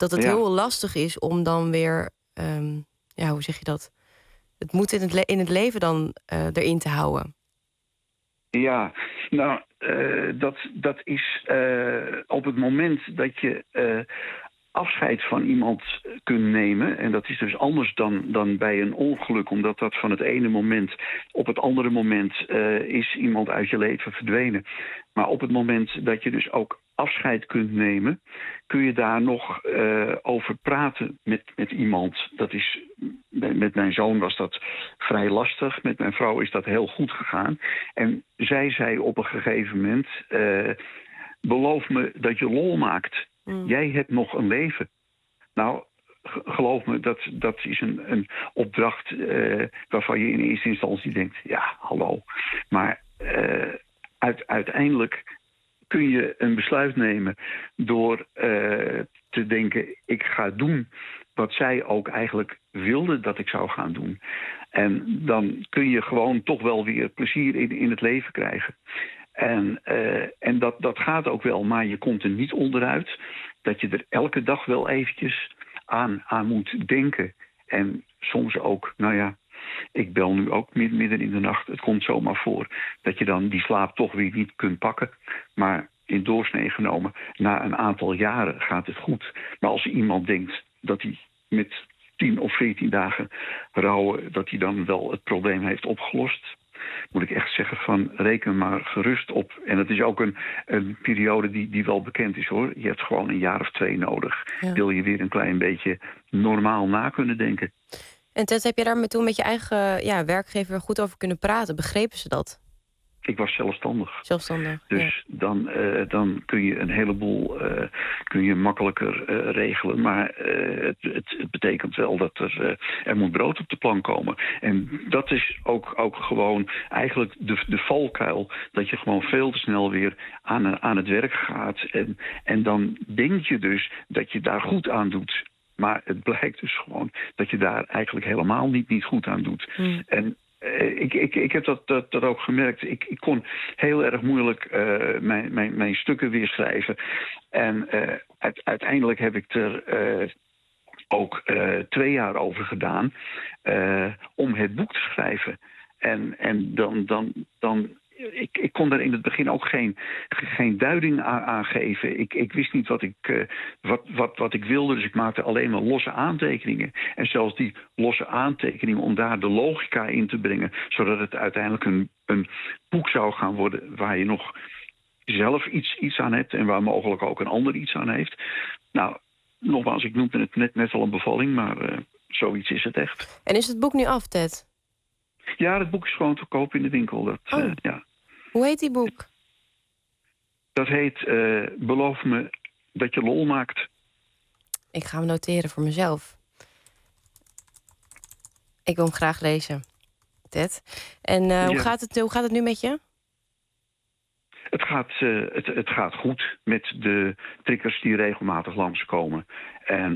dat het heel lastig is om dan weer... hoe zeg je dat? Het moet in het leven dan erin te houden. Ja, nou, dat is op het moment dat je afscheid van iemand kunt nemen... en dat is dus anders dan bij een ongeluk... omdat dat van het ene moment op het andere moment is iemand uit je leven verdwenen. Maar op het moment dat je dus ook afscheid kunt nemen... kun je daar nog over praten met iemand. Dat is, met mijn zoon was dat vrij lastig. Met mijn vrouw is dat heel goed gegaan. En zij zei op een gegeven moment... beloof me dat je lol maakt. Jij hebt nog een leven. Nou, geloof me, dat is een opdracht waarvan je in eerste instantie denkt... ja, hallo. Maar uiteindelijk kun je een besluit nemen door te denken... ik ga doen wat zij ook eigenlijk wilde dat ik zou gaan doen. En dan kun je gewoon toch wel weer plezier in het leven krijgen. En dat gaat ook wel, maar je komt er niet onderuit... dat je er elke dag wel eventjes aan moet denken. En soms ook, nou ja, ik bel nu ook midden in de nacht. Het komt zomaar voor dat je dan die slaap toch weer niet kunt pakken. Maar in doorsnee genomen, na een aantal jaren gaat het goed. Maar als iemand denkt dat hij met 10 of 14 dagen rouwen... dat hij dan wel het probleem heeft opgelost... moet ik echt zeggen van reken maar gerust op. En het is ook een periode die wel bekend is, hoor. Je hebt gewoon een jaar of 2 nodig. Ja. Wil je weer een klein beetje normaal na kunnen denken. En Ted, heb je daar toen met je eigen werkgever goed over kunnen praten? Begrepen ze dat? Ik was zelfstandig. Dus dan kun je een heleboel makkelijker regelen. Maar het betekent wel dat er moet brood op de plank komen. En dat is ook gewoon eigenlijk de valkuil. Dat je gewoon veel te snel weer aan het werk gaat. En dan denk je dus dat je daar goed aan doet. Maar het blijkt dus gewoon dat je daar eigenlijk helemaal niet goed aan doet. En ik heb dat ook gemerkt. Ik kon heel erg moeilijk mijn stukken weer schrijven. En uiteindelijk heb ik er ook 2 jaar over gedaan om het boek te schrijven. En dan ik kon daar in het begin ook geen duiding aan geven. Ik wist niet wat ik wilde, dus ik maakte alleen maar losse aantekeningen. En zelfs die losse aantekeningen om daar de logica in te brengen, zodat het uiteindelijk een boek zou gaan worden waar je nog zelf iets aan hebt en waar mogelijk ook een ander iets aan heeft. Nou, nogmaals, ik noemde het net al een bevalling, maar zoiets is het echt. En is het boek nu af, Ted? Ja, het boek is gewoon te koop in de winkel. Ja. Hoe heet die boek? Dat heet Beloof me dat je lol maakt. Ik ga hem noteren voor mezelf. Ik wil hem graag lezen, Ted. En hoe gaat het nu met je? Het gaat goed met de triggers die regelmatig langskomen. En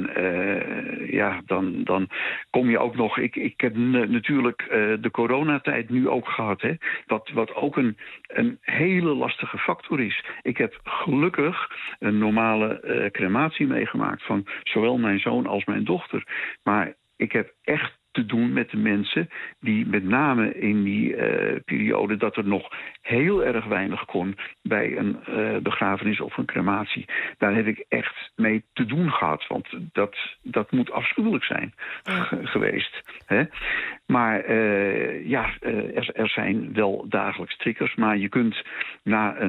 dan kom je ook nog... Ik heb natuurlijk de coronatijd nu ook gehad. Hè, wat ook een hele lastige factor is. Ik heb gelukkig een normale crematie meegemaakt van zowel mijn zoon als mijn dochter. Maar ik heb echt te doen met de mensen die met name in die periode dat er nog heel erg weinig kon bij een begrafenis of een crematie. Daar heb ik echt mee te doen gehad, want dat moet afschuwelijk zijn geweest. Hè? Maar er zijn wel dagelijks triggers, maar je kunt na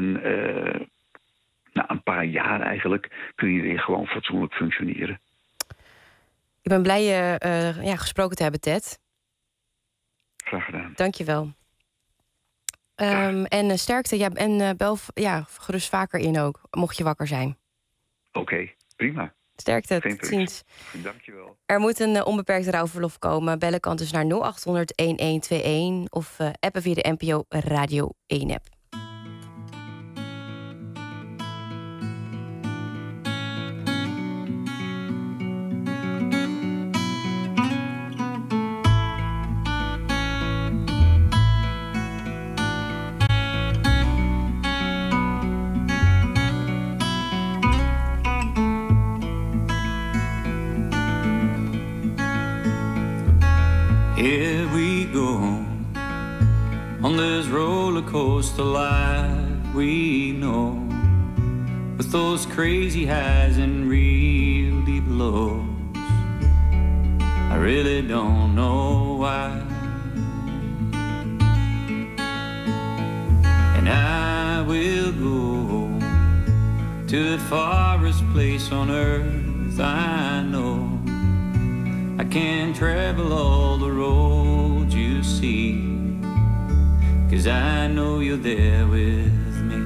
een paar jaar eigenlijk kun je weer gewoon fatsoenlijk functioneren. Ik ben blij je gesproken te hebben, Ted. Graag gedaan. Dank je wel. En sterkte, en bel gerust vaker in ook, mocht je wakker zijn. Oké, prima. Sterkte, tot ziens. Dank je wel. Er moet een onbeperkt rouwverlof komen. Bellen kan dus naar 0800-1121 of appen via de NPO Radio 1-app. roller coaster life we know, with those crazy highs and real deep lows. I really don't know why. And I will go to the farthest place on earth I know. I can travel all the roads you see, 'cause I know you're there with me.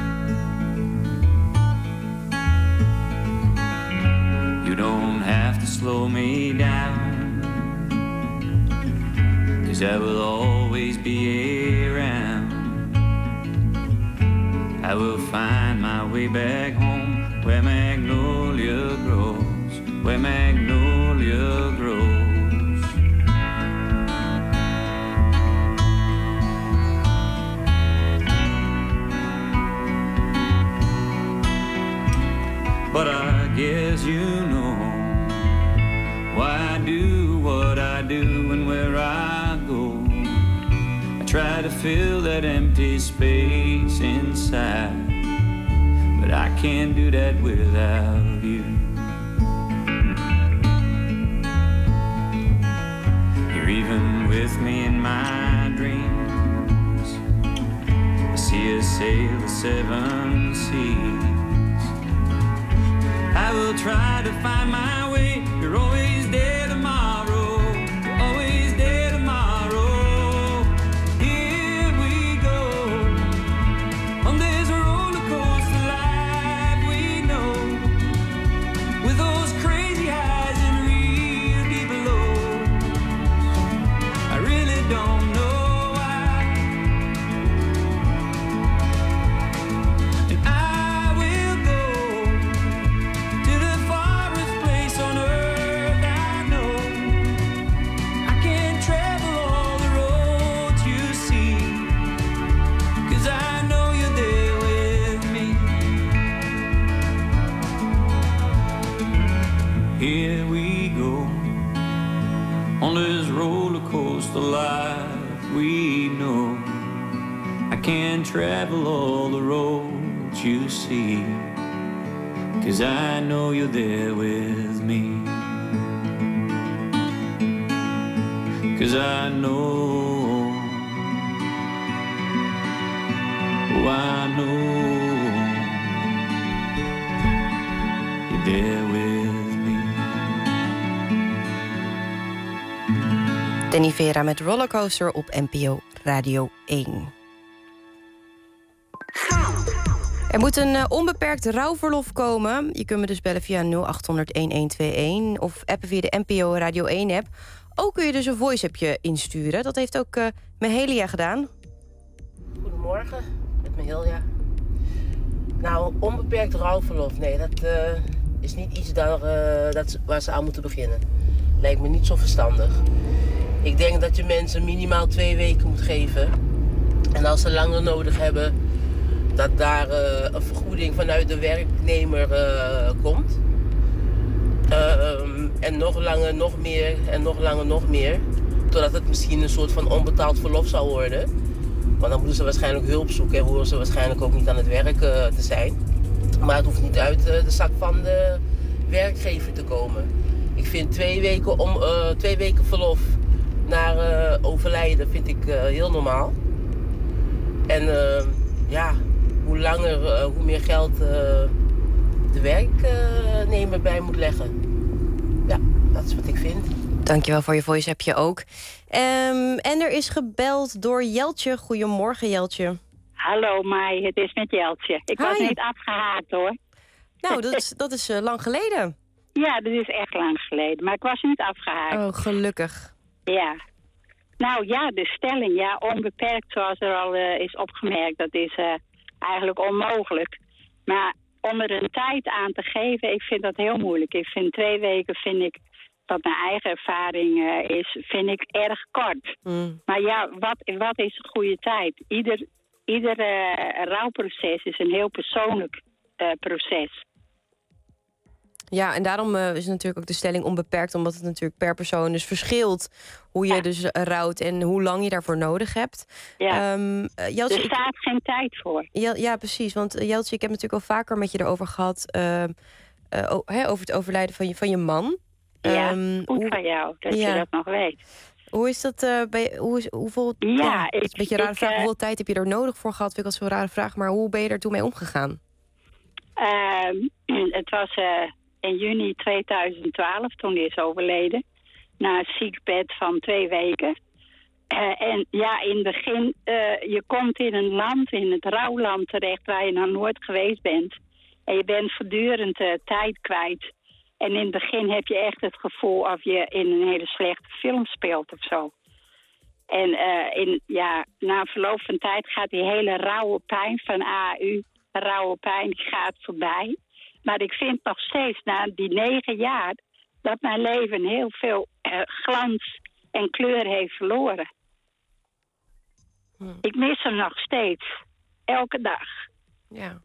You don't have to slow me down, 'cause I will always be around. I will find my way back home, where magnolia grows, where magnolia grows. But I guess you know why I do what I do and where I go. I try to fill that empty space inside, but I can't do that without you. You're even with me in my dreams. I see us sail the 7 seas. I will try to find my way. You're always there tomorrow. You're always there tomorrow. Here we go on this roller coaster life we know, with those crazy highs and real deep lows. I really don't know why. And I will go to the farthest place on earth I know. I can travel all the roads you see, 'cause I know you're there with me. Here we go on this roller coaster life we know. I can travel all the roads you see, 'cause I know you're there with me. 'Cause I know, oh I know, you're there with me. Danny Vera met Rollercoaster op NPO Radio 1. Er moet een onbeperkt rouwverlof komen. Je kunt me dus bellen via 0800-1121 of appen via de NPO Radio 1-app. Ook kun je dus een voice-appje insturen. Dat heeft ook Mahalia gedaan. Goedemorgen, met Mahalia. Nou, onbeperkt rouwverlof, nee, dat is niet iets waar ze aan moeten beginnen. Lijkt me niet zo verstandig. Ik denk dat je mensen minimaal 2 weken moet geven. En als ze langer nodig hebben, dat daar een vergoeding vanuit de werknemer komt. En nog langer, nog meer en nog langer, nog meer. Totdat het misschien een soort van onbetaald verlof zou worden. Want dan moeten ze waarschijnlijk hulp zoeken en horen ze waarschijnlijk ook niet aan het werk te zijn. Maar het hoeft niet uit de zak van de werkgever te komen. Ik vind 2 weken verlof na overlijden vind ik heel normaal. En ja, hoe langer, hoe meer geld de werknemer bij moet leggen. Ja, dat is wat ik vind. Dankjewel voor je voice-appje ook. En er is gebeld door Jeltje. Goedemorgen, Jeltje. Hallo, Mai. Het is met Jeltje. Ik was niet afgehaakt, hoor. Nou, dat is lang geleden. Ja, dat is echt lang geleden. Maar ik was niet afgehaakt. Oh, gelukkig. Ja. Nou ja, de stelling, ja, onbeperkt zoals er al is opgemerkt, dat is eigenlijk onmogelijk. Maar om er een tijd aan te geven, ik vind dat heel moeilijk. Ik vind 2 weken, vind ik, wat mijn eigen ervaring is, vind ik erg kort. Maar ja, wat is een goede tijd? Ieder rouwproces is een heel persoonlijk proces. Ja, en daarom is natuurlijk ook de stelling onbeperkt, omdat het natuurlijk per persoon dus verschilt hoe je dus rouwt en hoe lang je daarvoor nodig hebt. Ja. Jeltje, Er staat geen tijd voor. Ja, precies. Want Jeltje, ik heb natuurlijk al vaker met je erover gehad over het overlijden van je man. Ja, goed van jou dat je dat nog weet. Hoe is dat hoeveel... het is een beetje een rare vraag. Hoeveel tijd heb je er nodig voor gehad? Vind ik als zo'n rare vraag. Maar hoe ben je er toen mee omgegaan? Het was in juni 2012 toen hij is overleden. Na een ziekbed van 2 weken. En ja, in het begin, je komt in een land, in het rouwland terecht waar je nog nooit geweest bent. En je bent voortdurend tijd kwijt. En in het begin heb je echt het gevoel of je in een hele slechte film speelt of zo. En na verloop van tijd gaat die hele rauwe pijn van AU, rauwe pijn, die gaat voorbij. Maar ik vind nog steeds na die 9 jaar dat mijn leven heel veel glans en kleur heeft verloren. Ik mis hem nog steeds. Elke dag. Ja.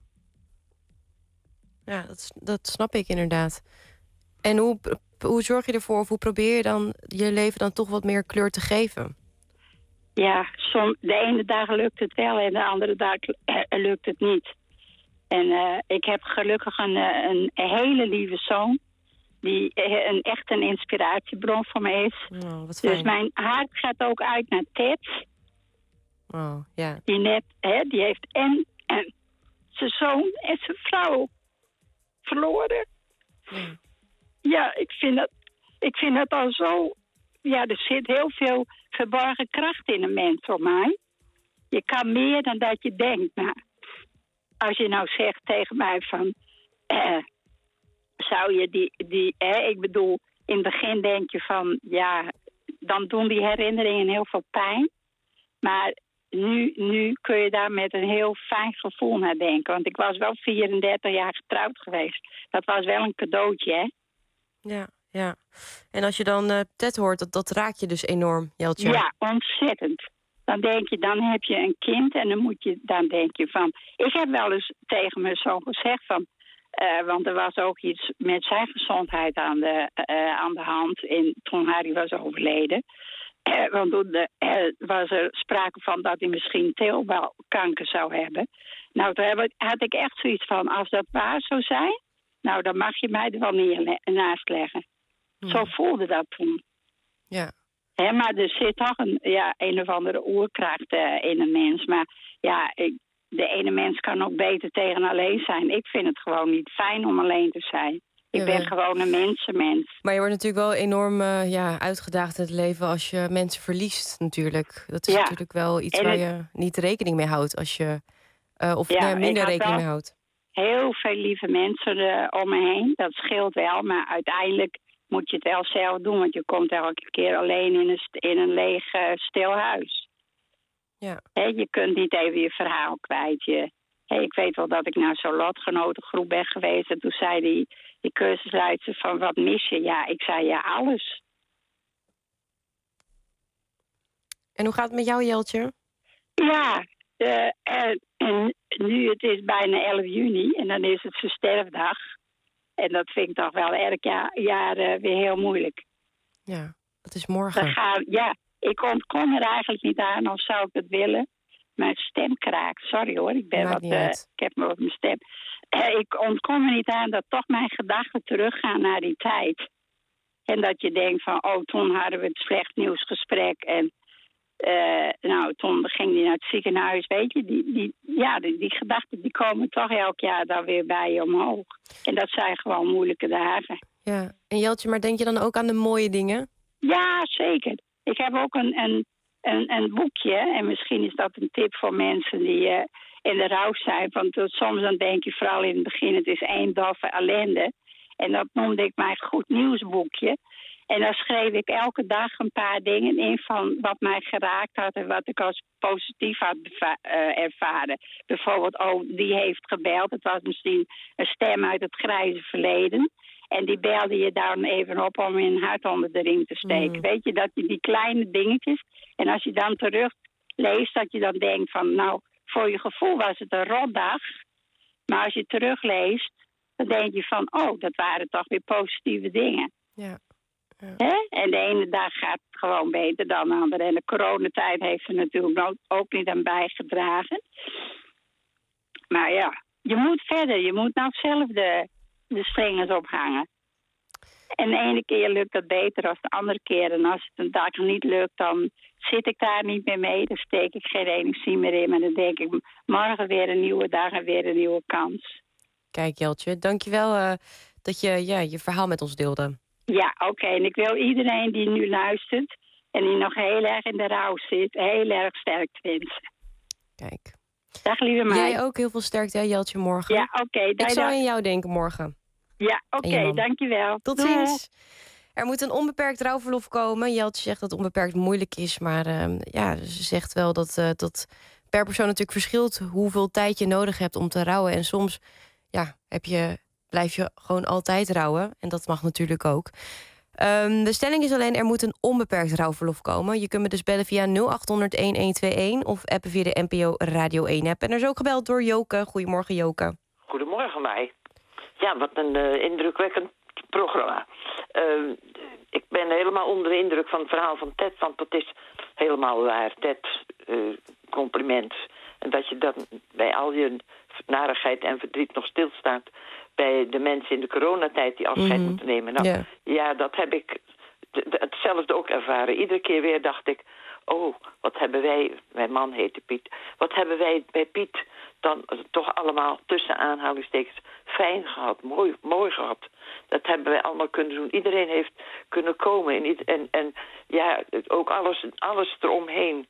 Ja, dat snap ik inderdaad. En hoe zorg je ervoor, of hoe probeer je dan je leven dan toch wat meer kleur te geven? Ja, de ene dag lukt het wel en de andere dag lukt het niet. En ik heb gelukkig een hele lieve zoon. Die echt een inspiratiebron voor me is. Oh, wat fijn. Dus mijn hart gaat ook uit naar Ted. Oh, ja. Die heeft en zijn zoon en zijn vrouw verloren. Ja, ik vind dat al zo... Ja, er zit heel veel verborgen kracht in een mens voor mij. Je kan meer dan dat je denkt. Maar als je nou zegt tegen mij van... zou je ik bedoel, in het begin denk je van... Ja, dan doen die herinneringen heel veel pijn. Maar nu kun je daar met een heel fijn gevoel naar denken. Want ik was wel 34 jaar getrouwd geweest. Dat was wel een cadeautje, hè? Ja. En als je dan Ted hoort, dat raakt je dus enorm, Jeltje. Ja, ontzettend. Dan heb je een kind en dan denk je van... Ik heb wel eens tegen mijn zoon gezegd van... want er was ook iets met zijn gezondheid aan de hand toen Harry was overleden. Want toen was er sprake van dat hij misschien teelbalkanker zou hebben. Nou, toen had ik echt zoiets van, als dat waar zou zijn... Nou, dan mag je mij er wel naast leggen. Zo voelde dat toen. Ja. Maar er zit toch een of andere oerkracht in een mens. Maar ja, de ene mens kan ook beter tegen alleen zijn. Ik vind het gewoon niet fijn om alleen te zijn. Ik ben gewoon een mensenmens. Maar je wordt natuurlijk wel enorm uitgedaagd in het leven als je mensen verliest natuurlijk. Dat is natuurlijk wel iets waar je niet rekening mee houdt als je minder rekening mee houdt. Heel veel lieve mensen om me heen. Dat scheelt wel, maar uiteindelijk moet je het wel zelf doen. Want je komt elke keer alleen in een leeg stil huis. Ja. Je kunt niet even je verhaal kwijt. Ik weet wel dat ik naar zo'n lotgenotengroep ben geweest. En toen zei die cursusleidster van, wat mis je? Ja, ik zei, ja, alles. En hoe gaat het met jou, Jeltje? Ja, nu het is bijna 11 juni en dan is het zijn sterfdag. En dat vind ik toch wel elk jaar weer heel moeilijk. Ja, dat is morgen. Ik ontkom er eigenlijk niet aan, of zou ik het willen. Mijn stem kraakt. Sorry hoor, ik heb me op mijn stem. Ik ontkom er niet aan dat toch mijn gedachten teruggaan naar die tijd. En dat je denkt van, toen hadden we het slecht nieuwsgesprek. En toen ging hij naar het ziekenhuis. Weet je, die gedachten die komen toch elk jaar dan weer bij je omhoog. En dat zijn gewoon moeilijke dagen. Ja, en Jeltje, maar denk je dan ook aan de mooie dingen? Ja, zeker. Ik heb ook een boekje. En misschien is dat een tip voor mensen die in de rouw zijn. Want soms dan denk je vooral in het begin, het is één doffe ellende. En dat noemde ik mijn goed nieuwsboekje. En daar schreef ik elke dag een paar dingen in van wat mij geraakt had en wat ik als positief had ervaren. Bijvoorbeeld, die heeft gebeld. Het was misschien een stem uit het grijze verleden. En die belde je dan even op om je een hart onder de riem te steken. Weet je, dat je die kleine dingetjes... En als je dan terugleest, dat je dan denkt van... Nou, voor je gevoel was het een rotdag. Maar als je terugleest, Dan denk je van, dat waren toch weer positieve dingen. Ja. Hè? En de ene dag gaat het gewoon beter dan de andere. En de coronatijd heeft er natuurlijk ook niet aan bijgedragen. Maar ja, je moet verder. Je moet nou zelf de slingers ophangen. En de ene keer lukt dat beter dan de andere keer. En als het een dag niet lukt, dan zit ik daar niet meer mee. Dan steek ik geen energie meer in. Maar dan denk ik, morgen weer een nieuwe dag en weer een nieuwe kans. Kijk, Jeltje, dankjewel dat je je verhaal met ons deelde. Ja, oké. En ik wil iedereen die nu luistert en die nog heel erg in de rouw zit, heel erg sterk wensen. Kijk. Dag, lieve meid. Jij ook heel veel sterkte, hè, Jeltje, morgen. Ja, oké. Ik zal aan jou denken morgen. Ja, oké. Dankjewel. Tot ziens. Er moet een onbeperkt rouwverlof komen. Jeltje zegt dat onbeperkt moeilijk is, maar ze zegt wel dat per persoon natuurlijk verschilt hoeveel tijd je nodig hebt om te rouwen. En soms blijf je gewoon altijd rouwen. En dat mag natuurlijk ook. De stelling is alleen, er moet een onbeperkt rouwverlof komen. Je kunt me dus bellen via 0800-1121 of appen via de NPO Radio 1-app. En er is ook gebeld door Joke. Goedemorgen, Joke. Goedemorgen, mij. Ja, wat een indrukwekkend programma. Ik ben helemaal onder de indruk van het verhaal van Ted, want dat is helemaal waar. Ted, compliment. En dat je dan bij al je narigheid en verdriet nog stilstaat bij de mensen in de coronatijd die afscheid moeten nemen. Nou, ja, dat heb ik hetzelfde ook ervaren. Iedere keer weer dacht ik, wat hebben wij, mijn man heette Piet, wat hebben wij bij Piet dan toch allemaal tussen aanhalingstekens fijn gehad, mooi gehad. Dat hebben wij allemaal kunnen doen. Iedereen heeft kunnen komen en ook alles eromheen.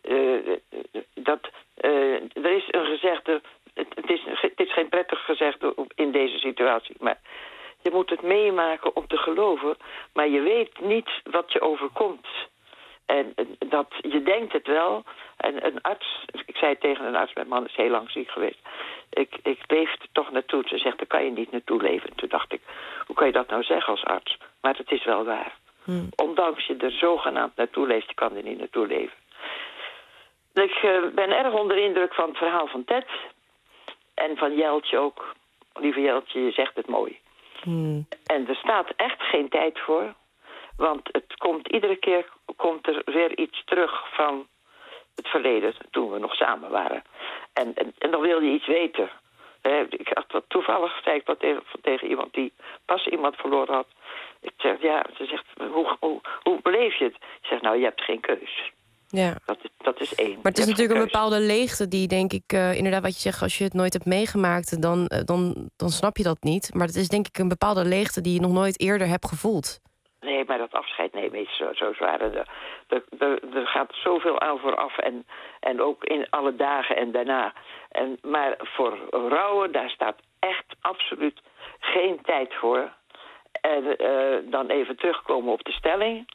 Er is een gezegde, het is geen prettig gezegde in deze situatie, maar je moet het meemaken om te geloven, maar je weet niet wat je overkomt. En dat je denkt het wel. En een arts, ik zei tegen een arts, mijn man is heel lang ziek geweest. Ik leef er toch naartoe. Ze zegt, daar kan je niet naartoe leven. Toen dacht ik, hoe kan je dat nou zeggen als arts? Maar het is wel waar. Ondanks je er zogenaamd naartoe leeft, je kan er niet naartoe leven. Ik ben erg onder de indruk van het verhaal van Ted. En van Jeltje ook. Lieve Jeltje, je zegt het mooi. En er staat echt geen tijd voor. Want iedere keer komt er weer iets terug van het verleden, toen we nog samen waren. En dan wil je iets weten. Ik had dat toevallig, zei ik dat tegen iemand die pas iemand verloren had. Ik zeg, ze zegt, hoe beleef je het? Ik zeg, nou, je hebt geen keus. Ja. Dat is één. Maar het is natuurlijk een bepaalde leegte die, denk ik, inderdaad wat je zegt, als je het nooit hebt meegemaakt, dan snap je dat niet. Maar het is denk ik een bepaalde leegte die je nog nooit eerder hebt gevoeld. Nee, maar dat afscheid nemen is zo zwaar. Er gaat zoveel aan vooraf en ook in alle dagen en daarna. Maar voor rouwen, daar staat echt absoluut geen tijd voor. En dan even terugkomen op de stelling.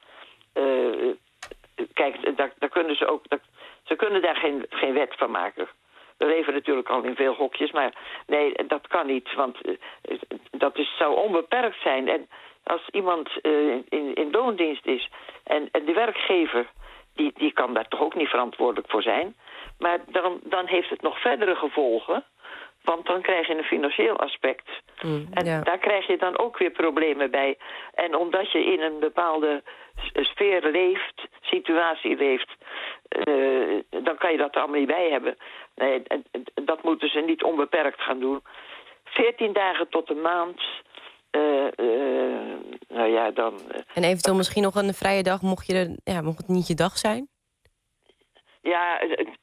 Kijk, daar kunnen ze ook. Ze kunnen daar geen wet van maken. We leven natuurlijk al in veel hokjes, maar nee, dat kan niet. Want zou onbeperkt zijn. En als iemand in loondienst is en de werkgever, die kan daar toch ook niet verantwoordelijk voor zijn. Maar dan heeft het nog verdere gevolgen. Want dan krijg je een financieel aspect. Daar krijg je dan ook weer problemen bij. En omdat je in een bepaalde sfeer leeft, situatie leeft, dan kan je dat er allemaal niet bij hebben. Nee, dat moeten ze niet onbeperkt gaan doen. 14 dagen tot een maand. Dan... En eventueel misschien nog een vrije dag, mocht het niet je dag zijn? Ja,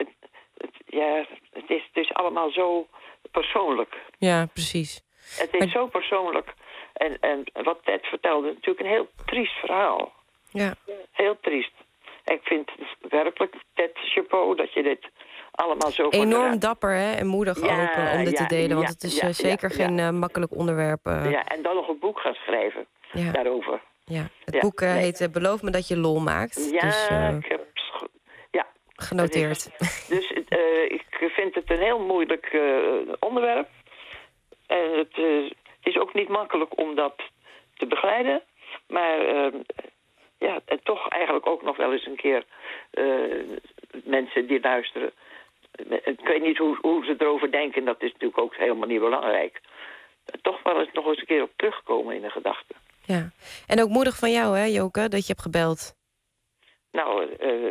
het is allemaal zo persoonlijk. Ja, precies. Het is zo persoonlijk. En wat Ted vertelde, natuurlijk een heel triest verhaal. Ja. Heel triest. En ik vind werkelijk, Ted, chapeau, dat je dit allemaal zo... Enorm dapper, hè? En moedig ook om dit te delen. Want het is zeker geen makkelijk onderwerp. Ja, en dan nog een boek gaan schrijven daarover. Ja, het boek heet Beloof me dat je lol maakt. Ja, dus, ik heb... genoteerd. Dus ik vind het een heel moeilijk onderwerp. En het is ook niet makkelijk om dat te begeleiden. Maar en toch eigenlijk ook nog wel eens een keer mensen die luisteren. Ik weet niet hoe ze erover denken. Dat is natuurlijk ook helemaal niet belangrijk. toch wel eens nog eens een keer op terugkomen in de gedachten. Ja. En ook moedig van jou, hè, Joke, dat je hebt gebeld. Nou,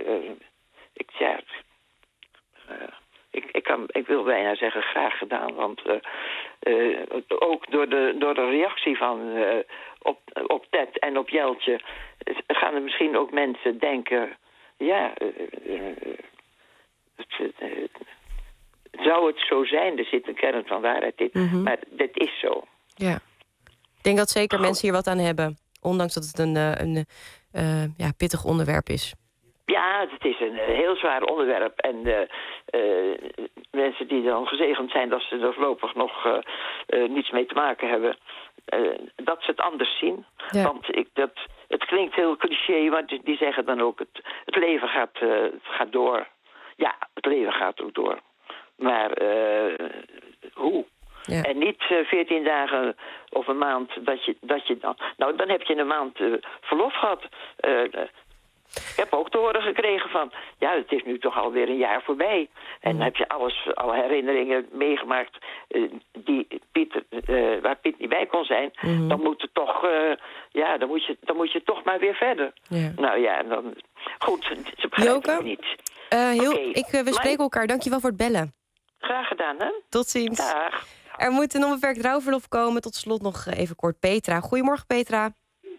ik wil bijna zeggen graag gedaan. Want ook door de reactie van op Ted en op Jeltje gaan er misschien ook mensen denken... zou het zo zijn? Er zit een kern van waarheid in. Maar dit is zo. Ja. Ik denk dat zeker mensen hier wat aan hebben. Ondanks dat het een pittig onderwerp is. Ja, het is een heel zwaar onderwerp. En mensen die dan gezegend zijn dat ze er voorlopig nog niets mee te maken hebben... dat ze het anders zien. Ja. Want het klinkt heel cliché, maar die zeggen dan ook... het leven gaat door. Ja, het leven gaat ook door. Maar hoe? Ja. En niet 14 dagen of een maand dat je dan... Nou, dan heb je een maand verlof gehad. Ik heb ook te horen gekregen van... ja, het is nu toch alweer een jaar voorbij. En dan heb je alle herinneringen meegemaakt... waar Piet niet bij kon zijn. Dan moet het toch... dan moet je toch maar weer verder. Ja. Nou ja, dan... Goed, ze begrijpen het niet. We spreken elkaar. Dankjewel voor het bellen. Graag gedaan, hè? Tot ziens. Dag. Er moet een onbeperkt rouwverlof komen. Tot slot nog even kort Petra. Goedemorgen, Petra.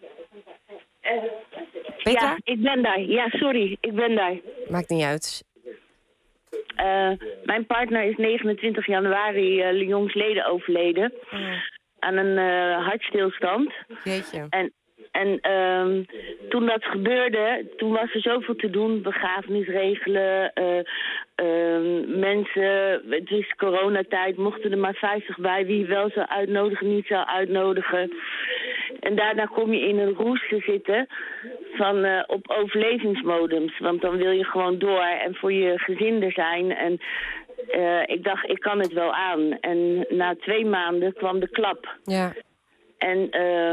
Petra? Ja, ik ben daar. Ja, sorry, ik ben daar. Maakt niet uit. Mijn partner is 29 januari jongsleden overleden. Aan een hartstilstand. Jeetje. En toen dat gebeurde, toen was er zoveel te doen. Begrafenis regelen, mensen, het is coronatijd, mochten er maar 50 bij. Wie wel zou uitnodigen, niet zou uitnodigen. En daarna kom je in een roes te zitten van op overlevingsmodems. Want dan wil je gewoon door en voor je gezin er zijn. En ik dacht, ik kan het wel aan. En na 2 maanden kwam de klap. Ja. En...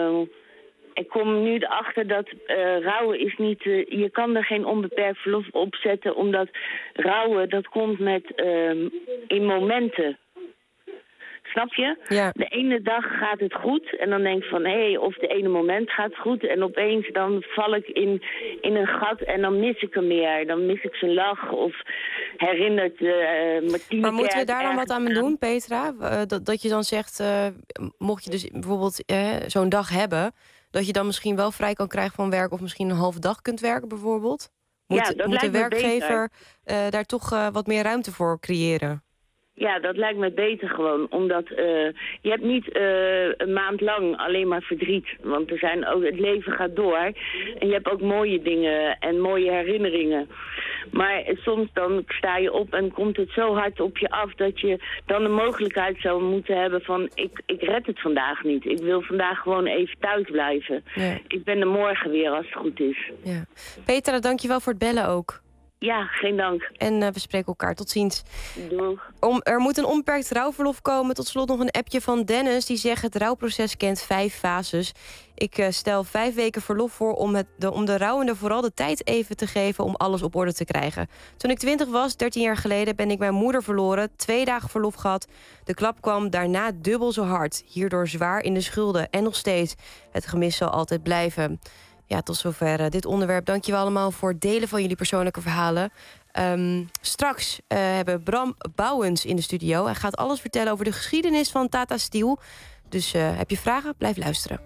ik kom nu erachter dat rouwen is niet... je kan er geen onbeperkt verlof op zetten... omdat rouwen, dat komt in momenten. Snap je? Ja. De ene dag gaat het goed en dan denk ik van... of de ene moment gaat goed... en opeens dan val ik in een gat en dan mis ik hem meer. Dan mis ik zijn lach of herinnert Martine. Maar moeten we daar dan wat aan doen, Petra? Dat je dan zegt, mocht je dus bijvoorbeeld zo'n dag hebben... dat je dan misschien wel vrij kan krijgen van werk... of misschien een halve dag kunt werken bijvoorbeeld? Moet de werkgever daar toch wat meer ruimte voor creëren? Ja, dat lijkt me beter gewoon. Omdat je hebt niet een maand lang alleen maar verdriet. Want er zijn ook, het leven gaat door. En je hebt ook mooie dingen en mooie herinneringen. Maar soms dan sta je op en komt het zo hard op je af... dat je dan de mogelijkheid zou moeten hebben van... ik red het vandaag niet. Ik wil vandaag gewoon even thuis blijven. Ja. Ik ben er morgen weer als het goed is. Ja. Petra, dankjewel voor het bellen ook. Ja, geen dank. En we spreken elkaar. Tot ziens. Doeg. Er moet een onbeperkt rouwverlof komen. Tot slot nog een appje van Dennis. Die zegt, het rouwproces kent 5 fases. Ik stel 5 weken verlof voor om de rouwende vooral de tijd even te geven... om alles op orde te krijgen. Toen ik 20 was, 13 jaar geleden, ben ik mijn moeder verloren. 2 dagen verlof gehad. De klap kwam daarna dubbel zo hard. Hierdoor zwaar in de schulden. En nog steeds. Het gemis zal altijd blijven. Ja, tot zover dit onderwerp. Dank je wel allemaal voor het delen van jullie persoonlijke verhalen. Straks hebben Bram Bouwens in de studio. Hij gaat alles vertellen over de geschiedenis van Tata Steel. Dus heb je vragen? Blijf luisteren.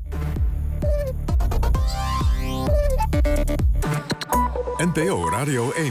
NPO Radio 1.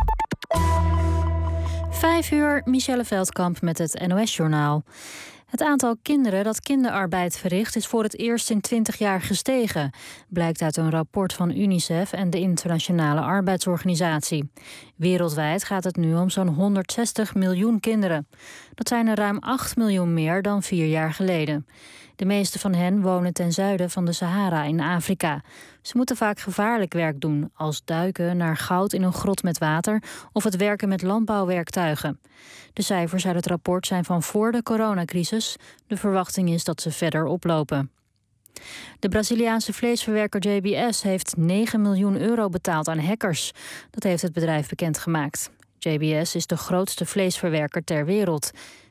5 uur, Michelle Veldkamp met het NOS-journaal. Het aantal kinderen dat kinderarbeid verricht is voor het eerst in 20 jaar gestegen, blijkt uit een rapport van UNICEF en de Internationale Arbeidsorganisatie. Wereldwijd gaat het nu om zo'n 160 miljoen kinderen. Dat zijn er ruim 8 miljoen meer dan 4 jaar geleden. De meeste van hen wonen ten zuiden van de Sahara in Afrika. Ze moeten vaak gevaarlijk werk doen, als duiken naar goud in een grot met water of het werken met landbouwwerktuigen. De cijfers uit het rapport zijn van voor de coronacrisis. De verwachting is dat ze verder oplopen. De Braziliaanse vleesverwerker JBS heeft 9 miljoen euro betaald aan hackers. Dat heeft het bedrijf bekendgemaakt. JBS is de grootste vleesverwerker ter wereld.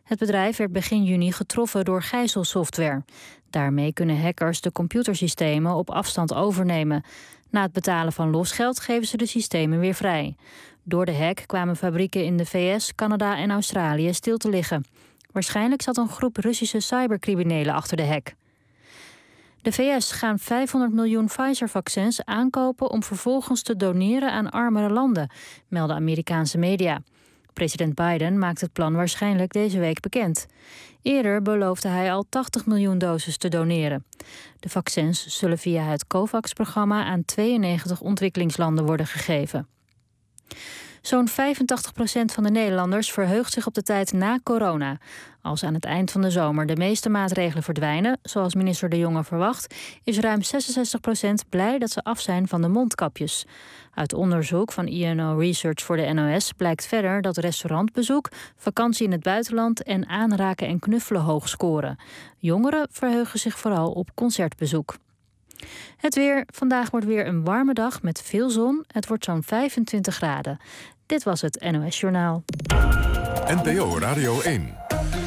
Het bedrijf werd begin juni getroffen door gijzelsoftware. Daarmee kunnen hackers de computersystemen op afstand overnemen. Na het betalen van losgeld geven ze de systemen weer vrij. Door de hack kwamen fabrieken in de VS, Canada en Australië stil te liggen. Waarschijnlijk zat een groep Russische cybercriminelen achter de hack. De VS gaan 500 miljoen Pfizer-vaccins aankopen om vervolgens te doneren aan armere landen, melden Amerikaanse media. President Biden maakt het plan waarschijnlijk deze week bekend. Eerder beloofde hij al 80 miljoen doses te doneren. De vaccins zullen via het COVAX-programma aan 92 ontwikkelingslanden worden gegeven. Zo'n 85% van de Nederlanders verheugt zich op de tijd na corona. Als aan het eind van de zomer de meeste maatregelen verdwijnen, zoals minister De Jonge verwacht, is ruim 66% blij dat ze af zijn van de mondkapjes. Uit onderzoek van INO Research voor de NOS blijkt verder dat restaurantbezoek, vakantie in het buitenland en aanraken en knuffelen hoog scoren. Jongeren verheugen zich vooral op concertbezoek. Het weer. Vandaag wordt weer een warme dag met veel zon. Het wordt zo'n 25 graden. Dit was het NOS Journaal. NPO Radio 1.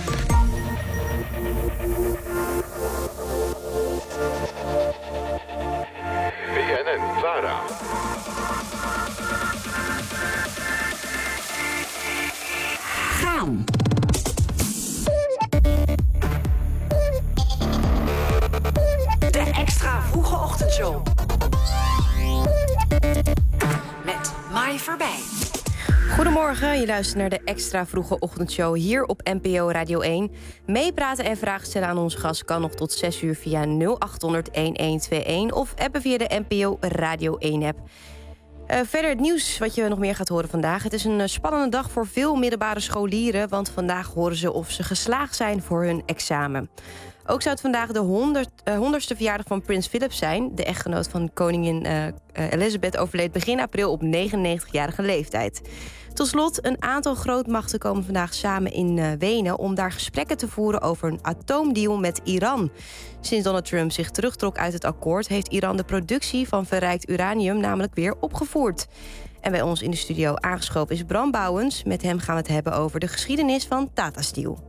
BNN-VARA. Gaan. De extra vroege ochtendshow. Met Mai Verbij. Goedemorgen, je luistert naar de extra vroege ochtendshow hier op NPO Radio 1. Meepraten en vragen stellen aan onze gast kan nog tot 6 uur via 0800-1121... of appen via de NPO Radio 1-app. Verder het nieuws wat je nog meer gaat horen vandaag. Het is een spannende dag voor veel middelbare scholieren, want vandaag horen ze of ze geslaagd zijn voor hun examen. Ook zou het vandaag de 100ste verjaardag van Prins Philip zijn. De echtgenoot van koningin Elizabeth overleed begin april op 99-jarige leeftijd. Tot slot, een aantal grootmachten komen vandaag samen in Wenen om daar gesprekken te voeren over een atoomdeal met Iran. Sinds Donald Trump zich terugtrok uit het akkoord, heeft Iran de productie van verrijkt uranium namelijk weer opgevoerd. En bij ons in de studio aangeschoven is Bram Bouwens. Met hem gaan we het hebben over de geschiedenis van Tata Steel.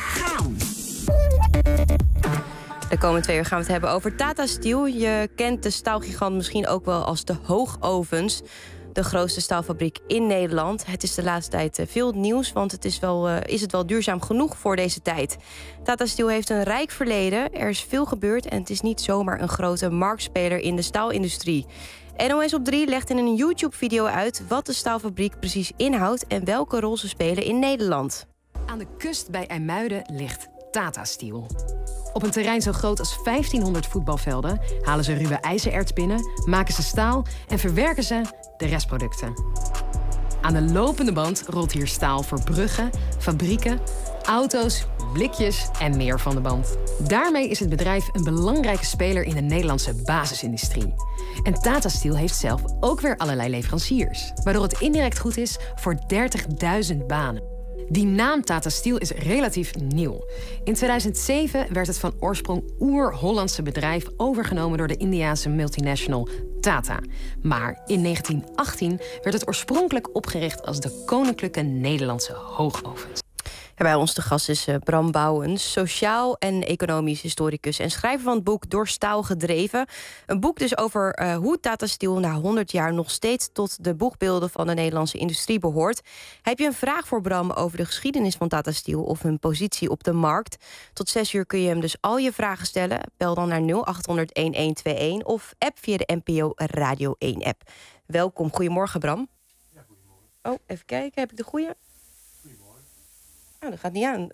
De komende 2 uur gaan we het hebben over Tata Steel. Je kent de staalgigant misschien ook wel als de Hoogovens. De grootste staalfabriek in Nederland. Het is de laatste tijd veel nieuws, want is het wel duurzaam genoeg voor deze tijd? Tata Steel heeft een rijk verleden. Er is veel gebeurd en het is niet zomaar een grote marktspeler in de staalindustrie. NOS op 3 legt in een YouTube-video uit wat de staalfabriek precies inhoudt en welke rol ze spelen in Nederland. Aan de kust bij IJmuiden ligt Tata Steel. Op een terrein zo groot als 1500 voetbalvelden halen ze ruwe ijzererts binnen, maken ze staal en verwerken ze de restproducten. Aan de lopende band rolt hier staal voor bruggen, fabrieken, auto's, blikjes en meer van de band. Daarmee is het bedrijf een belangrijke speler in de Nederlandse basisindustrie. En Tata Steel heeft zelf ook weer allerlei leveranciers, waardoor het indirect goed is voor 30.000 banen. Die naam Tata Steel is relatief nieuw. In 2007 werd het van oorsprong oer-Hollandse bedrijf overgenomen door de Indiase multinational Tata. Maar in 1918 werd het oorspronkelijk opgericht als de Koninklijke Nederlandse Hoogovens. Bij ons de gast is Bram Bouwens, sociaal en economisch historicus en schrijver van het boek Door staal gedreven. Een boek dus over hoe Tata Steel na 100 jaar nog steeds tot de boegbeelden van de Nederlandse industrie behoort. Heb je een vraag voor Bram over de geschiedenis van Tata Steel of hun positie op de markt? Tot 6 uur kun je hem dus al je vragen stellen. Bel dan naar 0800-1121 of app via de NPO Radio 1 app. Welkom, goedemorgen Bram. Ja, goedemorgen. Oh, even kijken, heb ik de goede? Dat gaat niet aan.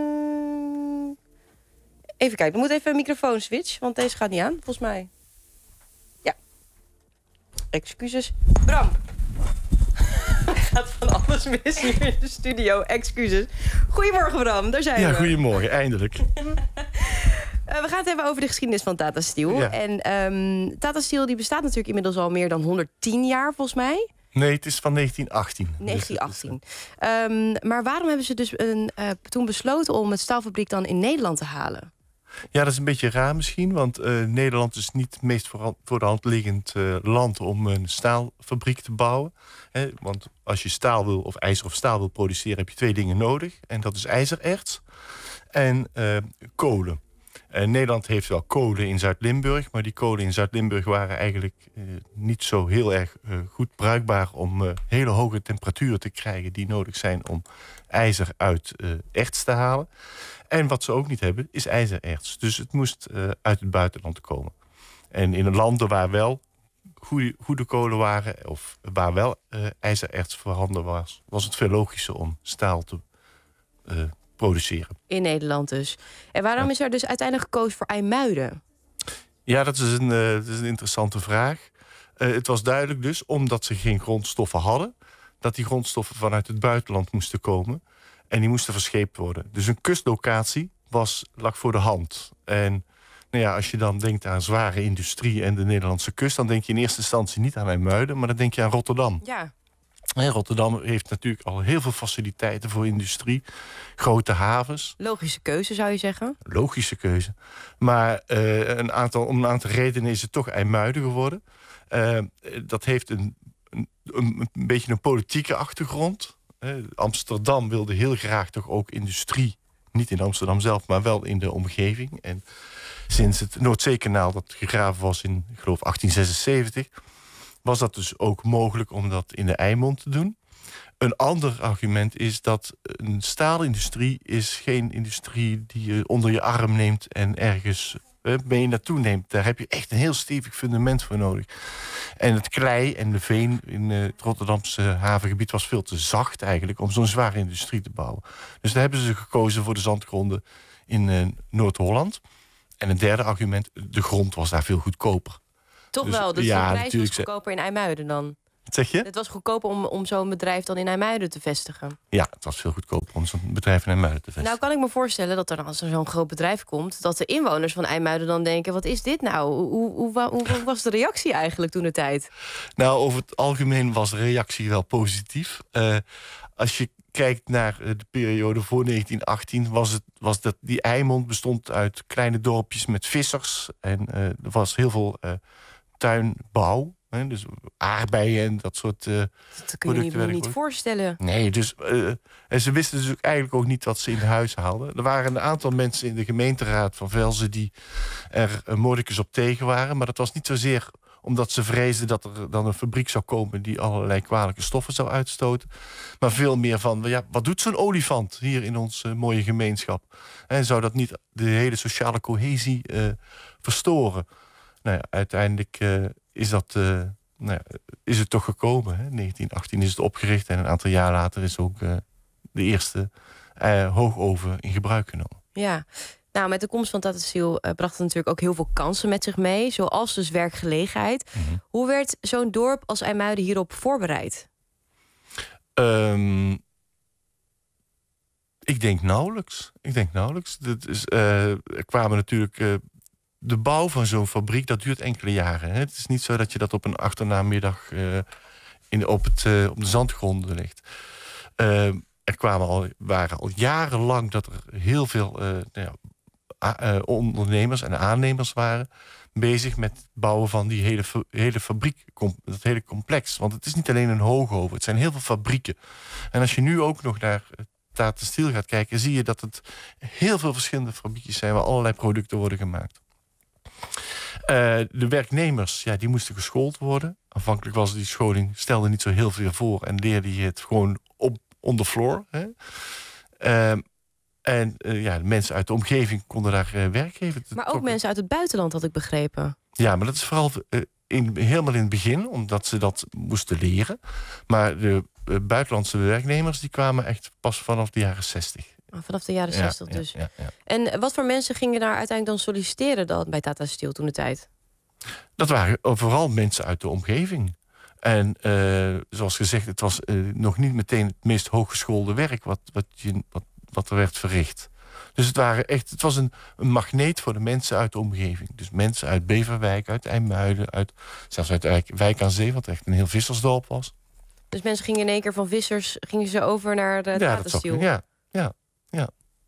Even kijken, we moeten even een microfoon switch, want deze gaat niet aan, volgens mij. Ja. Excuses. Bram. Er gaat van alles mis hier in de studio. Excuses. Goedemorgen Bram, daar zijn we. Ja, goedemorgen, eindelijk. We gaan het hebben over de geschiedenis van Tata Steel. Ja. En Tata Steel die bestaat natuurlijk inmiddels al meer dan 110 jaar, volgens mij. Nee, het is van 1918. 1918. Maar waarom hebben ze dus toen besloten om het staalfabriek dan in Nederland te halen? Ja, dat is een beetje raar misschien, want Nederland is niet het meest voor de hand liggend land om een staalfabriek te bouwen. Hè? Want als je staal wil, of ijzer of staal wil produceren, heb je 2 dingen nodig. En dat is ijzererts en kolen. Nederland heeft wel kolen in Zuid-Limburg, maar die kolen in Zuid-Limburg waren eigenlijk niet zo heel erg goed bruikbaar om hele hoge temperaturen te krijgen die nodig zijn om ijzer uit erts te halen. En wat ze ook niet hebben, is ijzererts. Dus het moest uit het buitenland komen. En in landen waar wel goede kolen waren, of waar wel ijzererts voorhanden was het veel logischer om staal te produceren. In Nederland dus. En waarom is er dus uiteindelijk gekozen voor IJmuiden? Ja, dat is een interessante vraag. Het was duidelijk dus, omdat ze geen grondstoffen hadden, dat die grondstoffen vanuit het buitenland moesten komen. En die moesten verscheept worden. Dus een kustlocatie lag voor de hand. En nou ja, als je dan denkt aan zware industrie en de Nederlandse kust, dan denk je in eerste instantie niet aan IJmuiden, maar dan denk je aan Rotterdam. Ja. En Rotterdam heeft natuurlijk al heel veel faciliteiten voor industrie. Grote havens. Logische keuze, zou je zeggen? Logische keuze. Maar om een aantal redenen is het toch IJmuiden geworden. Dat heeft een beetje een politieke achtergrond. Amsterdam wilde heel graag toch ook industrie. Niet in Amsterdam zelf, maar wel in de omgeving. En sinds het Noordzeekanaal dat gegraven was in, ik geloof, 1876... was dat dus ook mogelijk om dat in de IJmond te doen. Een ander argument is dat een staalindustrie is geen industrie die je onder je arm neemt en ergens mee naartoe neemt. Daar heb je echt een heel stevig fundament voor nodig. En het klei en de veen in het Rotterdamse havengebied was veel te zacht eigenlijk om zo'n zware industrie te bouwen. Dus daar hebben ze gekozen voor de zandgronden in Noord-Holland. En een derde argument, de grond was daar veel goedkoper. Toch wel, dus ja, de prijs was goedkoper in IJmuiden dan? Wat zeg je? Het was goedkoper om zo'n bedrijf dan in IJmuiden te vestigen? Ja, het was veel goedkoper om zo'n bedrijf in IJmuiden te vestigen. Nou kan ik me voorstellen dat als er zo'n groot bedrijf komt, dat de inwoners van IJmuiden dan denken, wat is dit nou? Hoe was de reactie eigenlijk toen de tijd? Nou, over het algemeen was de reactie wel positief. Als je kijkt naar de periode voor 1918, was dat die IJmond bestond uit kleine dorpjes met vissers. En er was heel veel tuinbouw. Dus aardbeien en dat soort dat kun je je niet voorstellen. Nee, dus en ze wisten dus eigenlijk ook niet wat ze in huis haalden. Er waren een aantal mensen in de gemeenteraad van Velzen die er mordicus op tegen waren. Maar dat was niet zozeer omdat ze vreesden dat er dan een fabriek zou komen die allerlei kwalijke stoffen zou uitstoten. Maar veel meer van, ja, wat doet zo'n olifant hier in onze mooie gemeenschap? En zou dat niet de hele sociale cohesie verstoren? Nou ja, uiteindelijk is het toch gekomen. Hè? 1918 is het opgericht en een aantal jaar later is ook de eerste hoogoven in gebruik genomen. Ja, nou met de komst van Tata Steel bracht het natuurlijk ook heel veel kansen met zich mee, zoals dus werkgelegenheid. Mm-hmm. Hoe werd zo'n dorp als IJmuiden hierop voorbereid? Ik denk nauwelijks. Er kwamen natuurlijk de bouw van zo'n fabriek, dat duurt enkele jaren. Hè? Het is niet zo dat je dat op een achternaamiddag op de zandgronden legt. Waren al jarenlang dat er heel veel ondernemers en aannemers waren bezig met het bouwen van die hele fabriek, dat hele complex. Want het is niet alleen een hoogoven, het zijn heel veel fabrieken. En als je nu ook nog naar Tata Steel gaat kijken, zie je dat het heel veel verschillende fabriekjes zijn waar allerlei producten worden gemaakt. De werknemers, ja, die moesten geschoold worden. Aanvankelijk was die scholing, stelde niet zo heel veel voor en leerde je het gewoon on the floor. Hè? De mensen uit de omgeving konden daar werk geven. Maar ook mensen uit het buitenland, had ik begrepen. Ja, maar dat is vooral helemaal in het begin, omdat ze dat moesten leren. Maar de buitenlandse werknemers die kwamen echt pas vanaf de jaren 60. Vanaf de jaren 60 dus. Ja. En wat voor mensen gingen daar uiteindelijk dan solliciteren dan bij Tata Steel toen de tijd? Dat waren vooral mensen uit de omgeving. En zoals gezegd, het was nog niet meteen het meest hooggeschoolde werk wat er werd verricht. Dus het was een magneet voor de mensen uit de omgeving. Dus mensen uit Beverwijk, uit IJmuiden, zelfs uit Wijk aan Zee, wat echt een heel vissersdorp was. Dus mensen gingen in één keer van vissers over naar de Tata Steel? Ja.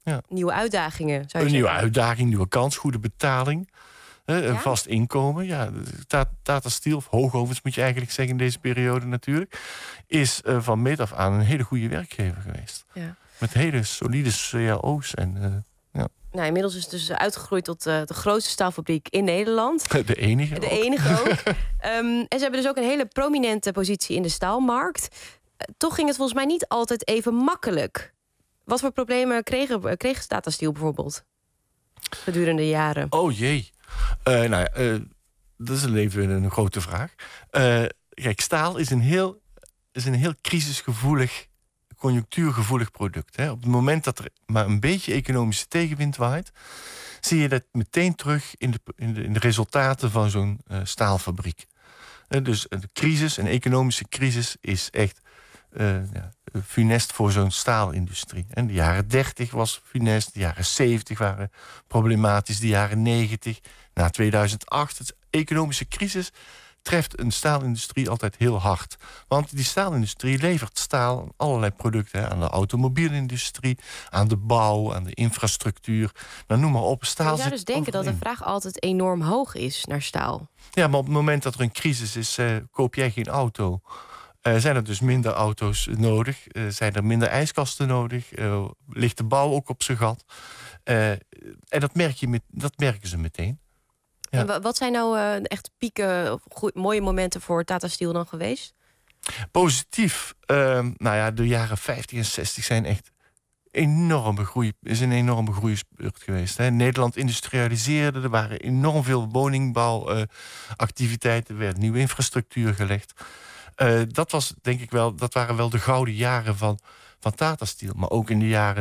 Ja. Nieuwe uitdagingen, zou je Een nieuwe zeggen. uitdaging, nieuwe kans, goede betaling. Een vast inkomen. Ja, Tata Steel, of Hoogovens moet je eigenlijk zeggen in deze periode natuurlijk, is van meet af aan een hele goede werkgever geweest. Ja. Met hele solide cao's. En, Nou, inmiddels is het dus uitgegroeid tot de grootste staalfabriek in Nederland. De enige. De enige ook. En ze hebben dus ook een hele prominente positie in de staalmarkt. Toch ging het volgens mij niet altijd even makkelijk. Wat voor problemen kreeg Tata Steel bijvoorbeeld gedurende de jaren? Oh jee. Dat is even een grote vraag. Kijk, staal is een heel crisisgevoelig, conjunctuurgevoelig product. Hè. Op het moment dat er maar een beetje economische tegenwind waait, zie je dat meteen terug in de resultaten van zo'n staalfabriek. Dus een crisis, een economische crisis, is echt funest voor zo'n staalindustrie. En de jaren 30 was funest, de jaren 70 waren problematisch, de jaren 90, na 2008. De economische crisis treft een staalindustrie altijd heel hard. Want die staalindustrie levert staal aan allerlei producten. Hè, aan de automobielindustrie, aan de bouw, aan de infrastructuur. Nou, noem maar op. Staal Je zou dus denken dat de vraag altijd enorm hoog is naar staal. Ja, maar op het moment dat er een crisis is, koop jij geen auto. Zijn er dus minder auto's nodig? Zijn er minder ijskasten nodig? Ligt de bouw ook op zijn gat? En dat merken ze meteen. Ja. En wat zijn nou echt pieken, mooie momenten voor Tata Steel dan geweest? Positief. De jaren 50 en 60 zijn echt een enorme groeispurt geweest. Hè. Nederland industrialiseerde, er waren enorm veel woningbouwactiviteiten, er werd nieuwe infrastructuur gelegd. Dat waren wel de gouden jaren van Tata Steel. Maar ook in de jaren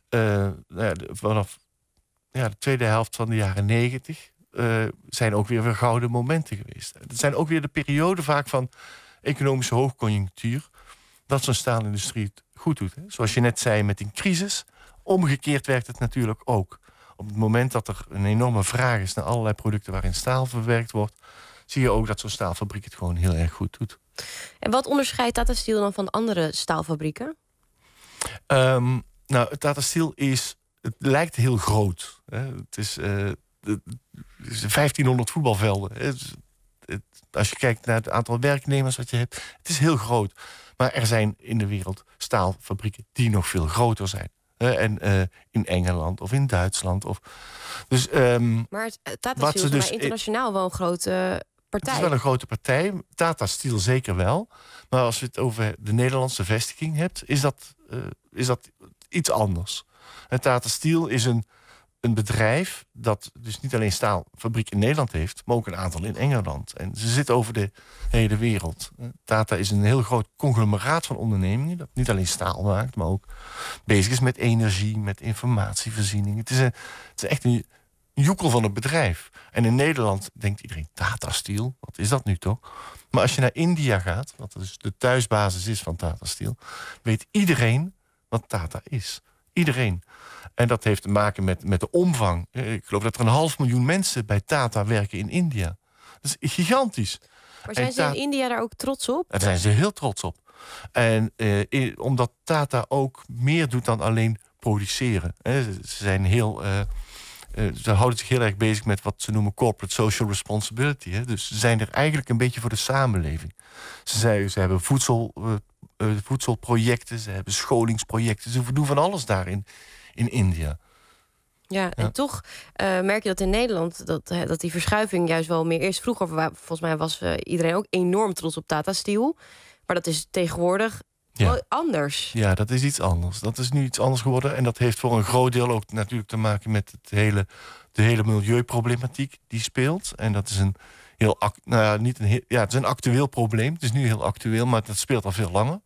vanaf de tweede helft van de jaren 90 zijn ook weer gouden momenten geweest. Het zijn ook weer de perioden vaak van economische hoogconjunctuur, dat zo'n staalindustrie het goed doet. Hè. Zoals je net zei met een crisis, omgekeerd werkt het natuurlijk ook. Op het moment dat er een enorme vraag is naar allerlei producten waarin staal verwerkt wordt, zie je ook dat zo'n staalfabriek het gewoon heel erg goed doet. En wat onderscheidt Tata Steel dan van andere staalfabrieken? Tata Steel het lijkt heel groot. Hè. Het is 1500 voetbalvelden. Als je kijkt naar het aantal werknemers wat je hebt, het is heel groot. Maar er zijn in de wereld staalfabrieken die nog veel groter zijn. In Engeland of in Duitsland. Maar Tata Steel is internationaal wel een grote partij. Het is wel een grote partij. Tata Steel zeker wel. Maar als je het over de Nederlandse vestiging hebt, is dat iets anders. En Tata Steel is een bedrijf dat dus niet alleen staalfabriek in Nederland heeft, maar ook een aantal in Engeland. En ze zitten over de hele wereld. Tata is een heel groot conglomeraat van ondernemingen dat niet alleen staal maakt, maar ook bezig is met energie, met informatievoorziening. Het is echt een joekel van een bedrijf. En in Nederland denkt iedereen, Tata Steel, wat is dat nu toch? Maar als je naar India gaat, wat dus de thuisbasis is van Tata Steel, weet iedereen wat Tata is. Iedereen. En dat heeft te maken met de omvang. Ik geloof dat er 500.000 mensen bij Tata werken in India. Dat is gigantisch. Maar zijn ze in India daar ook trots op? Daar zijn ze heel trots op. En omdat Tata ook meer doet dan alleen produceren. Ze houden zich heel erg bezig met wat ze noemen corporate social responsibility. Hè. Dus ze zijn er eigenlijk een beetje voor de samenleving. Ze hebben voedselprojecten, ze hebben scholingsprojecten. Ze doen van alles daarin in India. Ja, en toch merk je dat in Nederland dat die verschuiving juist wel meer is. Vroeger, volgens mij, was iedereen ook enorm trots op Tata Steel. Maar dat is tegenwoordig wel anders. Ja, dat is iets anders. Dat is nu iets anders geworden. En dat heeft voor een groot deel ook natuurlijk te maken met de hele milieuproblematiek die speelt. En dat is het is een actueel probleem. Het is nu heel actueel, maar dat speelt al veel langer.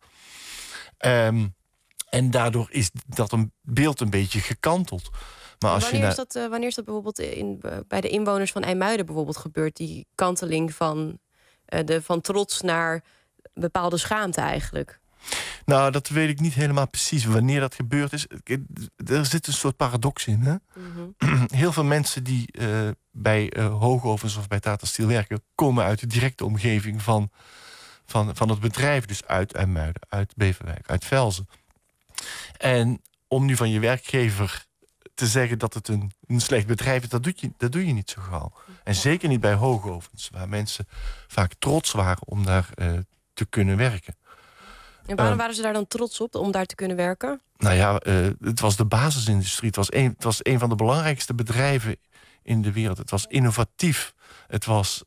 En daardoor is dat een beeld een beetje gekanteld. Maar als wanneer is dat bijvoorbeeld bij de inwoners van IJmuiden bijvoorbeeld gebeurd? Die kanteling van trots naar bepaalde schaamte eigenlijk? Nou, dat weet ik niet helemaal precies wanneer dat gebeurd is. Er zit een soort paradox in. Hè? Mm-hmm. Heel veel mensen die bij Hoogovens of bij Tata Steel werken, komen uit de directe omgeving van het bedrijf. Dus uit IJmuiden, uit Beverwijk, uit Velzen. En om nu van je werkgever te zeggen dat het een slecht bedrijf is, dat doe je niet zo gauw. En zeker niet bij hoogovens, waar mensen vaak trots waren om daar te kunnen werken. En waarom waren ze daar dan trots op om daar te kunnen werken? Nou ja, het was de basisindustrie. Het was een van de belangrijkste bedrijven in de wereld. Het was innovatief. Het was...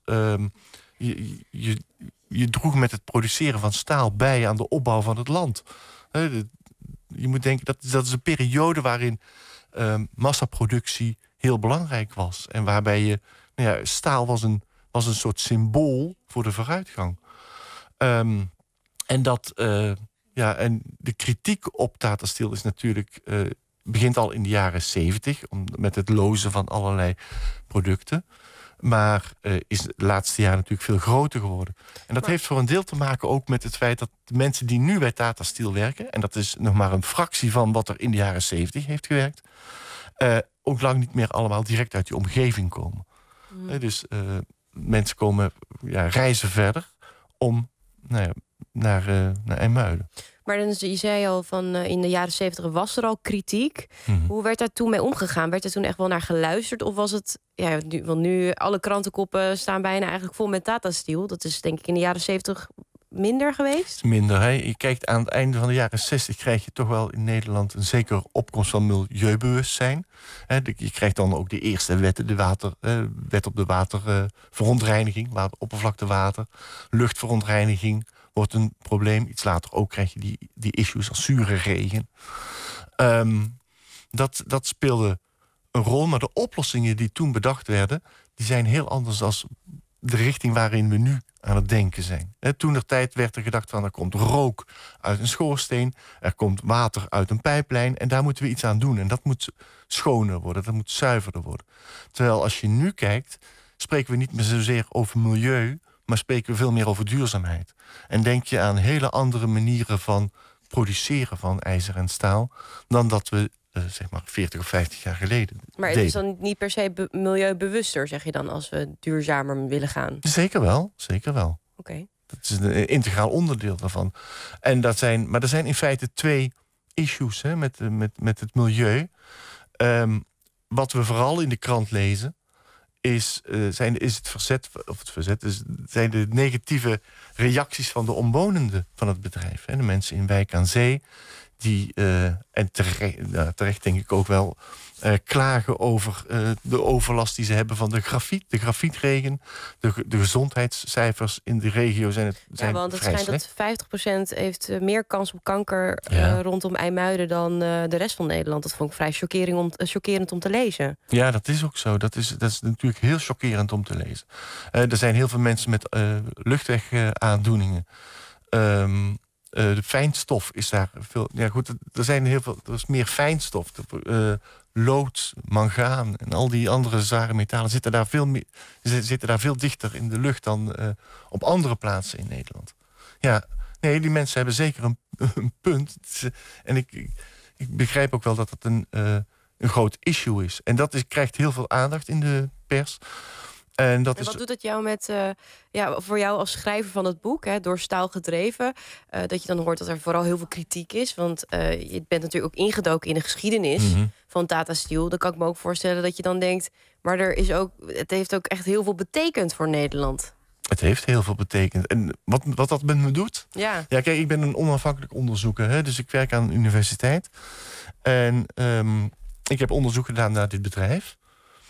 Je droeg met het produceren van staal bij aan de opbouw van het land. Je moet denken, dat is een periode waarin massaproductie heel belangrijk was. En waarbij je... staal was een soort symbool voor de vooruitgang. En de kritiek op Tata Steel is natuurlijk... begint al in de jaren 70... met het lozen van allerlei producten. Maar is de laatste jaren natuurlijk veel groter geworden. En dat heeft voor een deel te maken ook met het feit... dat de mensen die nu bij Tata Steel werken... en dat is nog maar een fractie van wat er in de jaren 70 heeft gewerkt... ook lang niet meer allemaal direct uit die omgeving komen. Dus mensen komen reizen verder om naar IJmuiden. Maar dan, je zei al van in de jaren 70 was er al kritiek. Hoe werd daar toen mee omgegaan? Werd er toen echt wel naar geluisterd? Of was het... Ja, want nu alle krantenkoppen staan bijna eigenlijk vol met Tata Steel. Dat is denk ik in de jaren 70 minder geweest? Minder. Hè? Je kijkt aan het einde van de jaren 60... krijg je toch wel in Nederland een zekere opkomst van milieubewustzijn. Je krijgt dan ook de eerste wetten. Wet op de waterverontreiniging, oppervlaktewater, luchtverontreiniging... wordt een probleem. Iets later ook krijg je die issues als zure regen. Dat speelde een rol, maar de oplossingen die toen bedacht werden... die zijn heel anders dan de richting waarin we nu aan het denken zijn. Toentertijd werd er gedacht van... er komt rook uit een schoorsteen, er komt water uit een pijplijn... en daar moeten we iets aan doen. En dat moet schoner worden, dat moet zuiverder worden. Terwijl als je nu kijkt, spreken we niet meer zozeer over milieu... maar spreken we veel meer over duurzaamheid. En denk je aan hele andere manieren van produceren van ijzer en staal... dan dat we, 40 of 50 jaar geleden Maar het is dan niet per se milieubewuster, zeg je dan... als we duurzamer willen gaan? Zeker wel, zeker wel. Oké. Dat is een integraal onderdeel daarvan. En er zijn in feite twee issues met het milieu. Wat we vooral in de krant lezen... zijn de negatieve reacties van de omwonenden van het bedrijf. De mensen in Wijk aan Zee, die, en terecht denk ik ook wel, klagen over de overlast die ze hebben van de grafietregen. De gezondheidscijfers in de regio zijn want het vrij schijnt slecht. dat 50% heeft meer kans op kanker rondom IJmuiden dan de rest van Nederland. Dat vond ik vrij chockerend om te lezen. Ja, dat is ook zo. Dat is natuurlijk heel chockerend om te lezen. Er zijn heel veel mensen met luchtwegaandoeningen. De fijnstof is daar veel... Ja goed, er is meer fijnstof. Lood, mangaan en al die andere zware metalen zitten daar veel dichter in de lucht dan op andere plaatsen in Nederland. Ja, nee, die mensen hebben zeker een punt. En ik begrijp ook wel dat het een groot issue is. En dat krijgt heel veel aandacht in de pers. En wat doet het jou met, voor jou als schrijver van het boek, door staal gedreven, dat je dan hoort dat er vooral heel veel kritiek is? Want je bent natuurlijk ook ingedoken in de geschiedenis van Tata Steel. Dan kan ik me ook voorstellen dat je dan denkt, maar het heeft ook echt heel veel betekend voor Nederland. Het heeft heel veel betekend. En wat dat met me doet? Ja, kijk, ik ben een onafhankelijk onderzoeker. Dus ik werk aan een universiteit. En ik heb onderzoek gedaan naar dit bedrijf.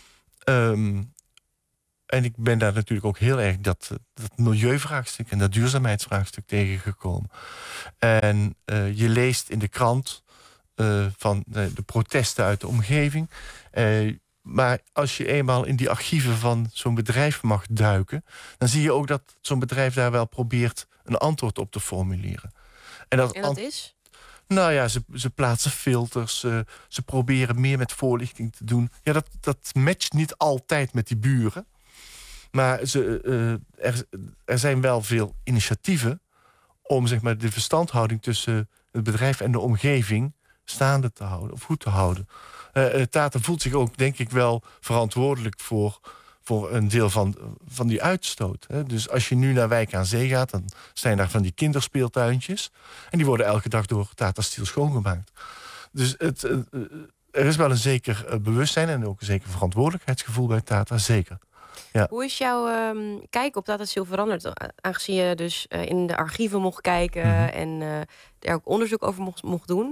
En ik ben daar natuurlijk ook heel erg dat milieuvraagstuk en dat duurzaamheidsvraagstuk tegengekomen. En je leest in de krant van de protesten uit de omgeving. Maar als je eenmaal in die archieven van zo'n bedrijf mag duiken, dan zie je ook dat zo'n bedrijf daar wel probeert een antwoord op te formuleren. En dat is? Nou ja, ze plaatsen filters, ze proberen meer met voorlichting te doen. Ja, dat matcht niet altijd met die buren. Maar er zijn wel veel initiatieven om de verstandhouding tussen het bedrijf en de omgeving staande te houden of goed te houden. Tata voelt zich ook, denk ik, wel verantwoordelijk voor een deel van die uitstoot. Dus als je nu naar Wijk aan Zee gaat, dan zijn daar van die kinderspeeltuintjes. En die worden elke dag door Tata Steel schoongemaakt. Dus Er is wel een zeker bewustzijn en ook een zeker verantwoordelijkheidsgevoel bij Tata, zeker. Ja. Hoe is jouw kijk op Tata Steel veranderd? Aangezien je dus in de archieven mocht kijken en er ook onderzoek over mocht doen.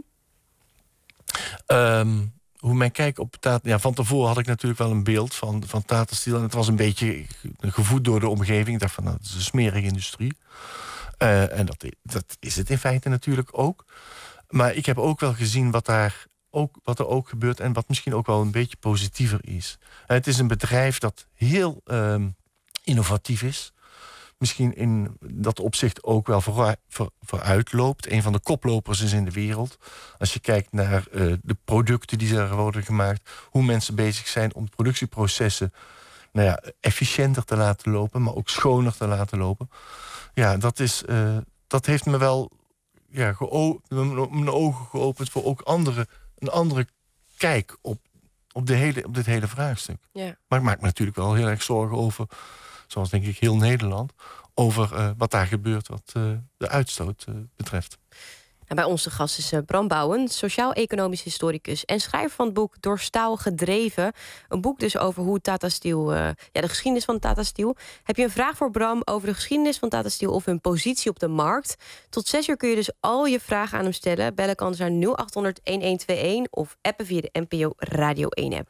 Hoe mijn kijk op Tata... Ja, van tevoren had ik natuurlijk wel een beeld van Tata Steel. En het was een beetje gevoed door de omgeving. Ik dacht van, dat is een smerige industrie. En dat is het in feite natuurlijk ook. Maar ik heb ook wel gezien wat er ook gebeurt... en wat misschien ook wel een beetje positiever is. Het is een bedrijf dat heel innovatief is. Misschien in dat opzicht ook wel vooruit loopt. Een van de koplopers is in de wereld. Als je kijkt naar de producten die er worden gemaakt... hoe mensen bezig zijn om productieprocessen... efficiënter te laten lopen, maar ook schoner te laten lopen. Ja, dat heeft me wel mijn ogen geopend... voor ook een andere kijk op dit hele vraagstuk. Ja. Maar ik maak me natuurlijk wel heel erg zorgen over... zoals denk ik heel Nederland... over wat daar gebeurt wat de uitstoot betreft. En bij ons de gast is Bram Bouwen, sociaal-economisch historicus... en schrijver van het boek Door staal gedreven. Een boek dus over hoe Tata Steel... de geschiedenis van Tata Steel. Heb je een vraag voor Bram over de geschiedenis van Tata Steel... of hun positie op de markt? Tot 6 uur kun je dus al je vragen aan hem stellen. Bellen kan dus naar 0800-1121 of appen via de NPO Radio 1-app.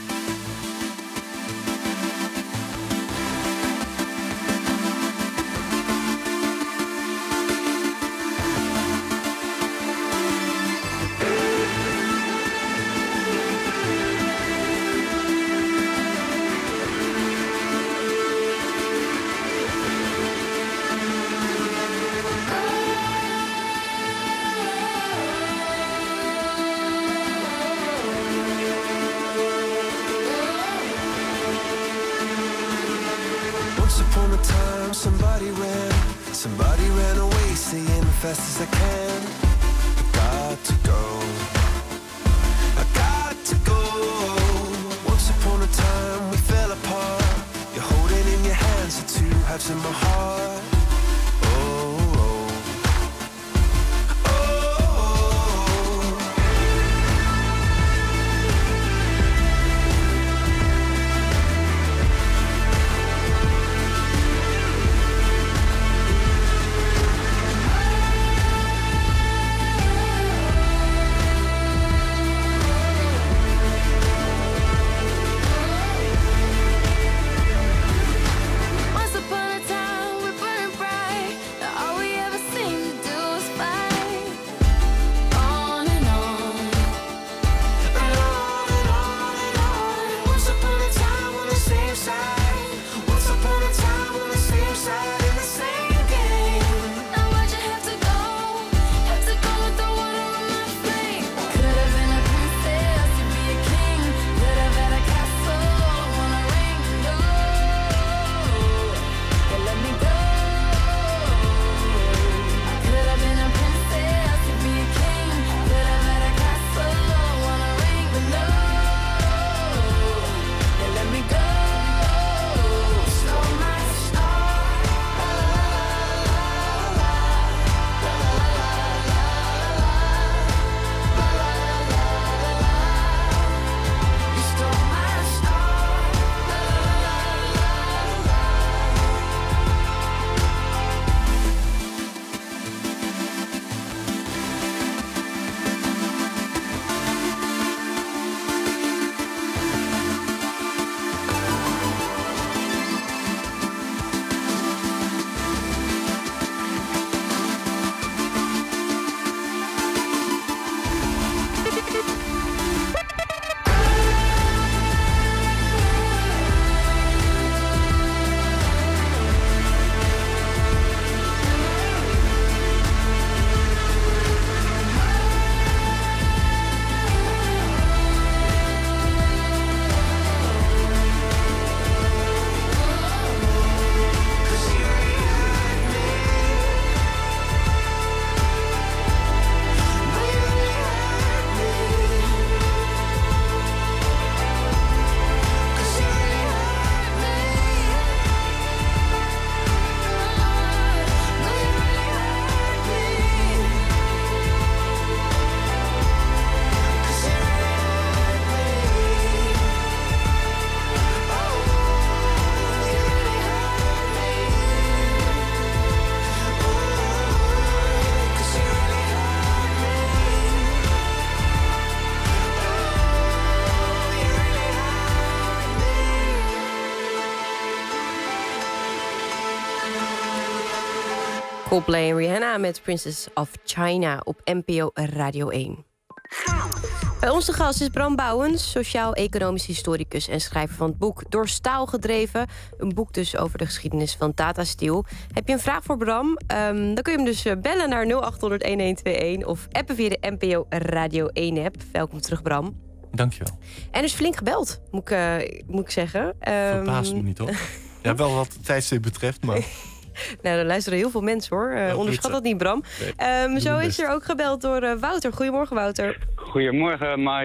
Somebody ran away, saying fast as I can. I got to go. I got to go. Once upon a time we fell apart. You're holding in your hands the two halves of my heart. Once upon a time Coldplay en Rihanna met Princess of China op NPO Radio 1. Bij ons de gast is Bram Bouwens, sociaal-economisch historicus en schrijver van het boek Door Staal gedreven. Een boek dus over de geschiedenis van Tata Steel. Heb je een vraag voor Bram? Dan kun je hem dus bellen naar 0800-1121 of appen via de NPO Radio 1 app. Welkom terug, Bram. Dankjewel. En dus flink gebeld, moet ik zeggen. Verbaast me niet, hoor. Ja, wel wat de tijdstip betreft, maar... Nou, er luisteren heel veel mensen, hoor. Onderschat dat niet, Bram. Nee, zo is er ook gebeld door Wouter. Goedemorgen, Wouter. Goedemorgen, Mai.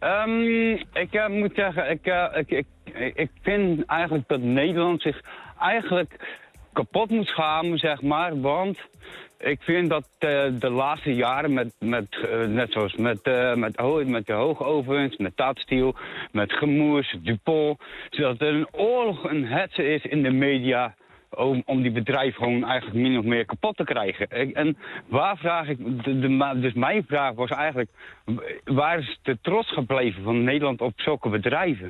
Ik moet zeggen, ik vind eigenlijk dat Nederland zich eigenlijk kapot moet schamen, zeg maar. Want ik vind dat de laatste jaren net zoals met de hoogovens, met Tata Steel, met Gemoers, Dupont, zodat er een oorlog, een hetze is in de media om die bedrijven gewoon eigenlijk min of meer kapot te krijgen. En waar vraag ik, dus mijn vraag was eigenlijk, waar is de trots gebleven van Nederland op zulke bedrijven?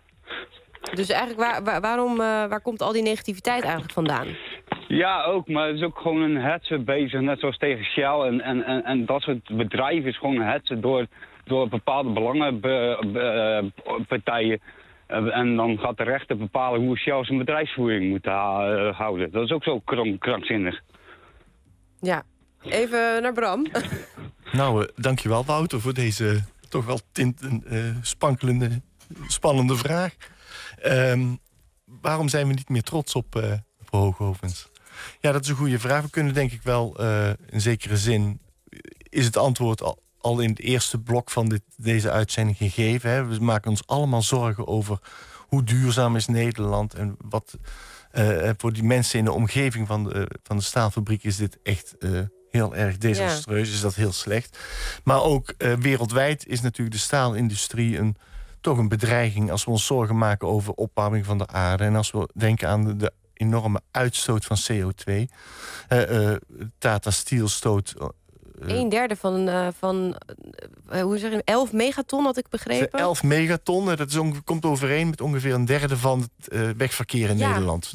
Dus eigenlijk, waar komt al die negativiteit eigenlijk vandaan? Ja, ook, maar het is ook gewoon een hetze bezig, net zoals tegen Shell en dat soort bedrijven is gewoon een hetze door bepaalde belangenpartijen. En dan gaat de rechter bepalen hoe Shell zijn bedrijfsvoering moet houden. Dat is ook zo krankzinnig. Ja, even naar Bram. Nou, dankjewel Wouter voor deze toch wel spannende vraag. Waarom zijn we niet meer trots op hoogovens? Ja, dat is een goede vraag. We kunnen denk ik wel in zekere zin... is het antwoord al in het eerste blok van deze uitzending gegeven. Hè. We maken ons allemaal zorgen over hoe duurzaam is Nederland... en wat voor die mensen in de omgeving van de staalfabriek... is dit echt heel erg desastreus, is dat heel slecht. Maar ook wereldwijd is natuurlijk de staalindustrie toch een bedreiging... als we ons zorgen maken over opwarming van de aarde... en als we denken aan de enorme uitstoot van CO2. Tata Steel stoot... 1/3 van hoe zeg je, 11 megaton had ik begrepen. 11 megaton, dat komt overeen met ongeveer een derde van het wegverkeer in Nederland.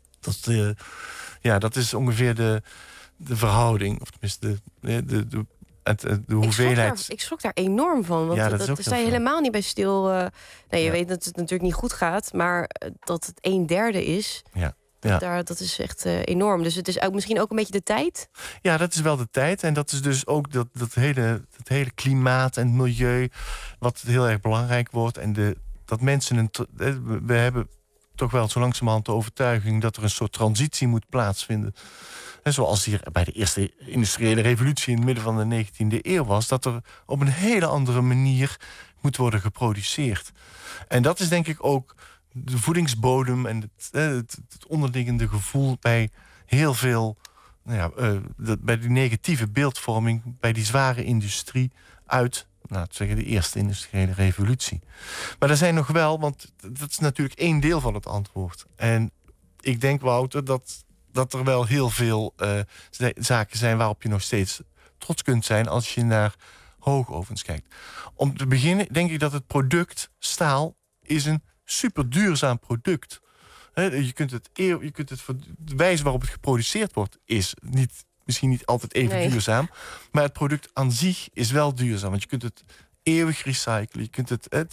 Dat is ongeveer de verhouding, of tenminste de hoeveelheid. Ik schrok daar enorm van, want dat sta je helemaal niet bij stil. Je weet dat het natuurlijk niet goed gaat, maar dat het 1/3 is... Ja. Dat is echt enorm. Dus het is ook misschien ook een beetje de tijd? Ja, dat is wel de tijd. En dat is dus ook dat hele klimaat en het milieu... wat heel erg belangrijk wordt. En dat mensen... We hebben toch wel zo langzamerhand de overtuiging... dat er een soort transitie moet plaatsvinden. En zoals hier bij de eerste industriële revolutie... in het midden van de 19e eeuw was... dat er op een hele andere manier moet worden geproduceerd. En dat is denk ik ook... de voedingsbodem en het onderliggende gevoel bij heel veel... bij die negatieve beeldvorming... bij die zware industrie uit... de eerste industriële revolutie. Maar er zijn nog wel, want dat is natuurlijk één deel van het antwoord. En ik denk, Wouter, dat er wel heel veel zaken zijn... waarop je nog steeds trots kunt zijn als je naar hoogovens kijkt. Om te beginnen denk ik dat het product staal is een super duurzaam product. Je kunt het de wijze waarop het geproduceerd wordt is misschien niet altijd even duurzaam, maar het product aan zich is wel duurzaam, want je kunt het eeuwig recyclen. Je kunt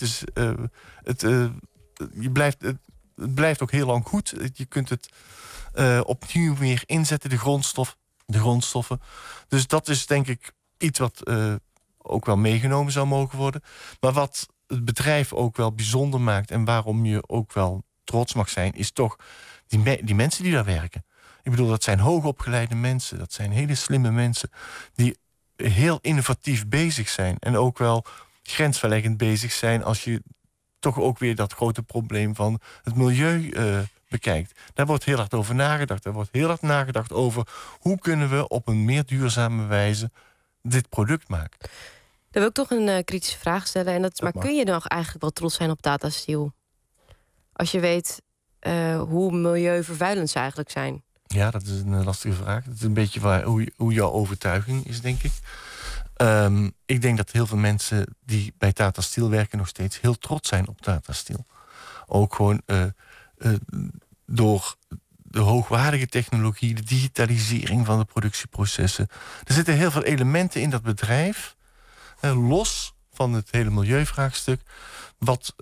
het blijft ook heel lang goed. Je kunt het opnieuw weer inzetten, de grondstoffen. Dus dat is denk ik iets wat ook wel meegenomen zou mogen worden. Maar wat het bedrijf ook wel bijzonder maakt... en waarom je ook wel trots mag zijn... is toch die mensen die daar werken. Ik bedoel, dat zijn hoogopgeleide mensen. Dat zijn hele slimme mensen... die heel innovatief bezig zijn. En ook wel grensverleggend bezig zijn... als je toch ook weer dat grote probleem van het milieu bekijkt. Daar wordt heel hard over nagedacht. Er wordt heel hard nagedacht over... hoe kunnen we op een meer duurzame wijze dit product maken. Dan wil ik toch een kritische vraag stellen. En dat is, maar kun je nog eigenlijk wel trots zijn op Tata Steel? Als je weet hoe milieuvervuilend ze eigenlijk zijn. Ja, dat is een lastige vraag. Dat is een beetje hoe jouw overtuiging is, denk ik. Ik denk dat heel veel mensen die bij Tata Steel werken... nog steeds heel trots zijn op Tata Steel. Ook gewoon door de hoogwaardige technologie, de digitalisering van de productieprocessen. Er zitten heel veel elementen in dat bedrijf, los van het hele milieuvraagstuk, wat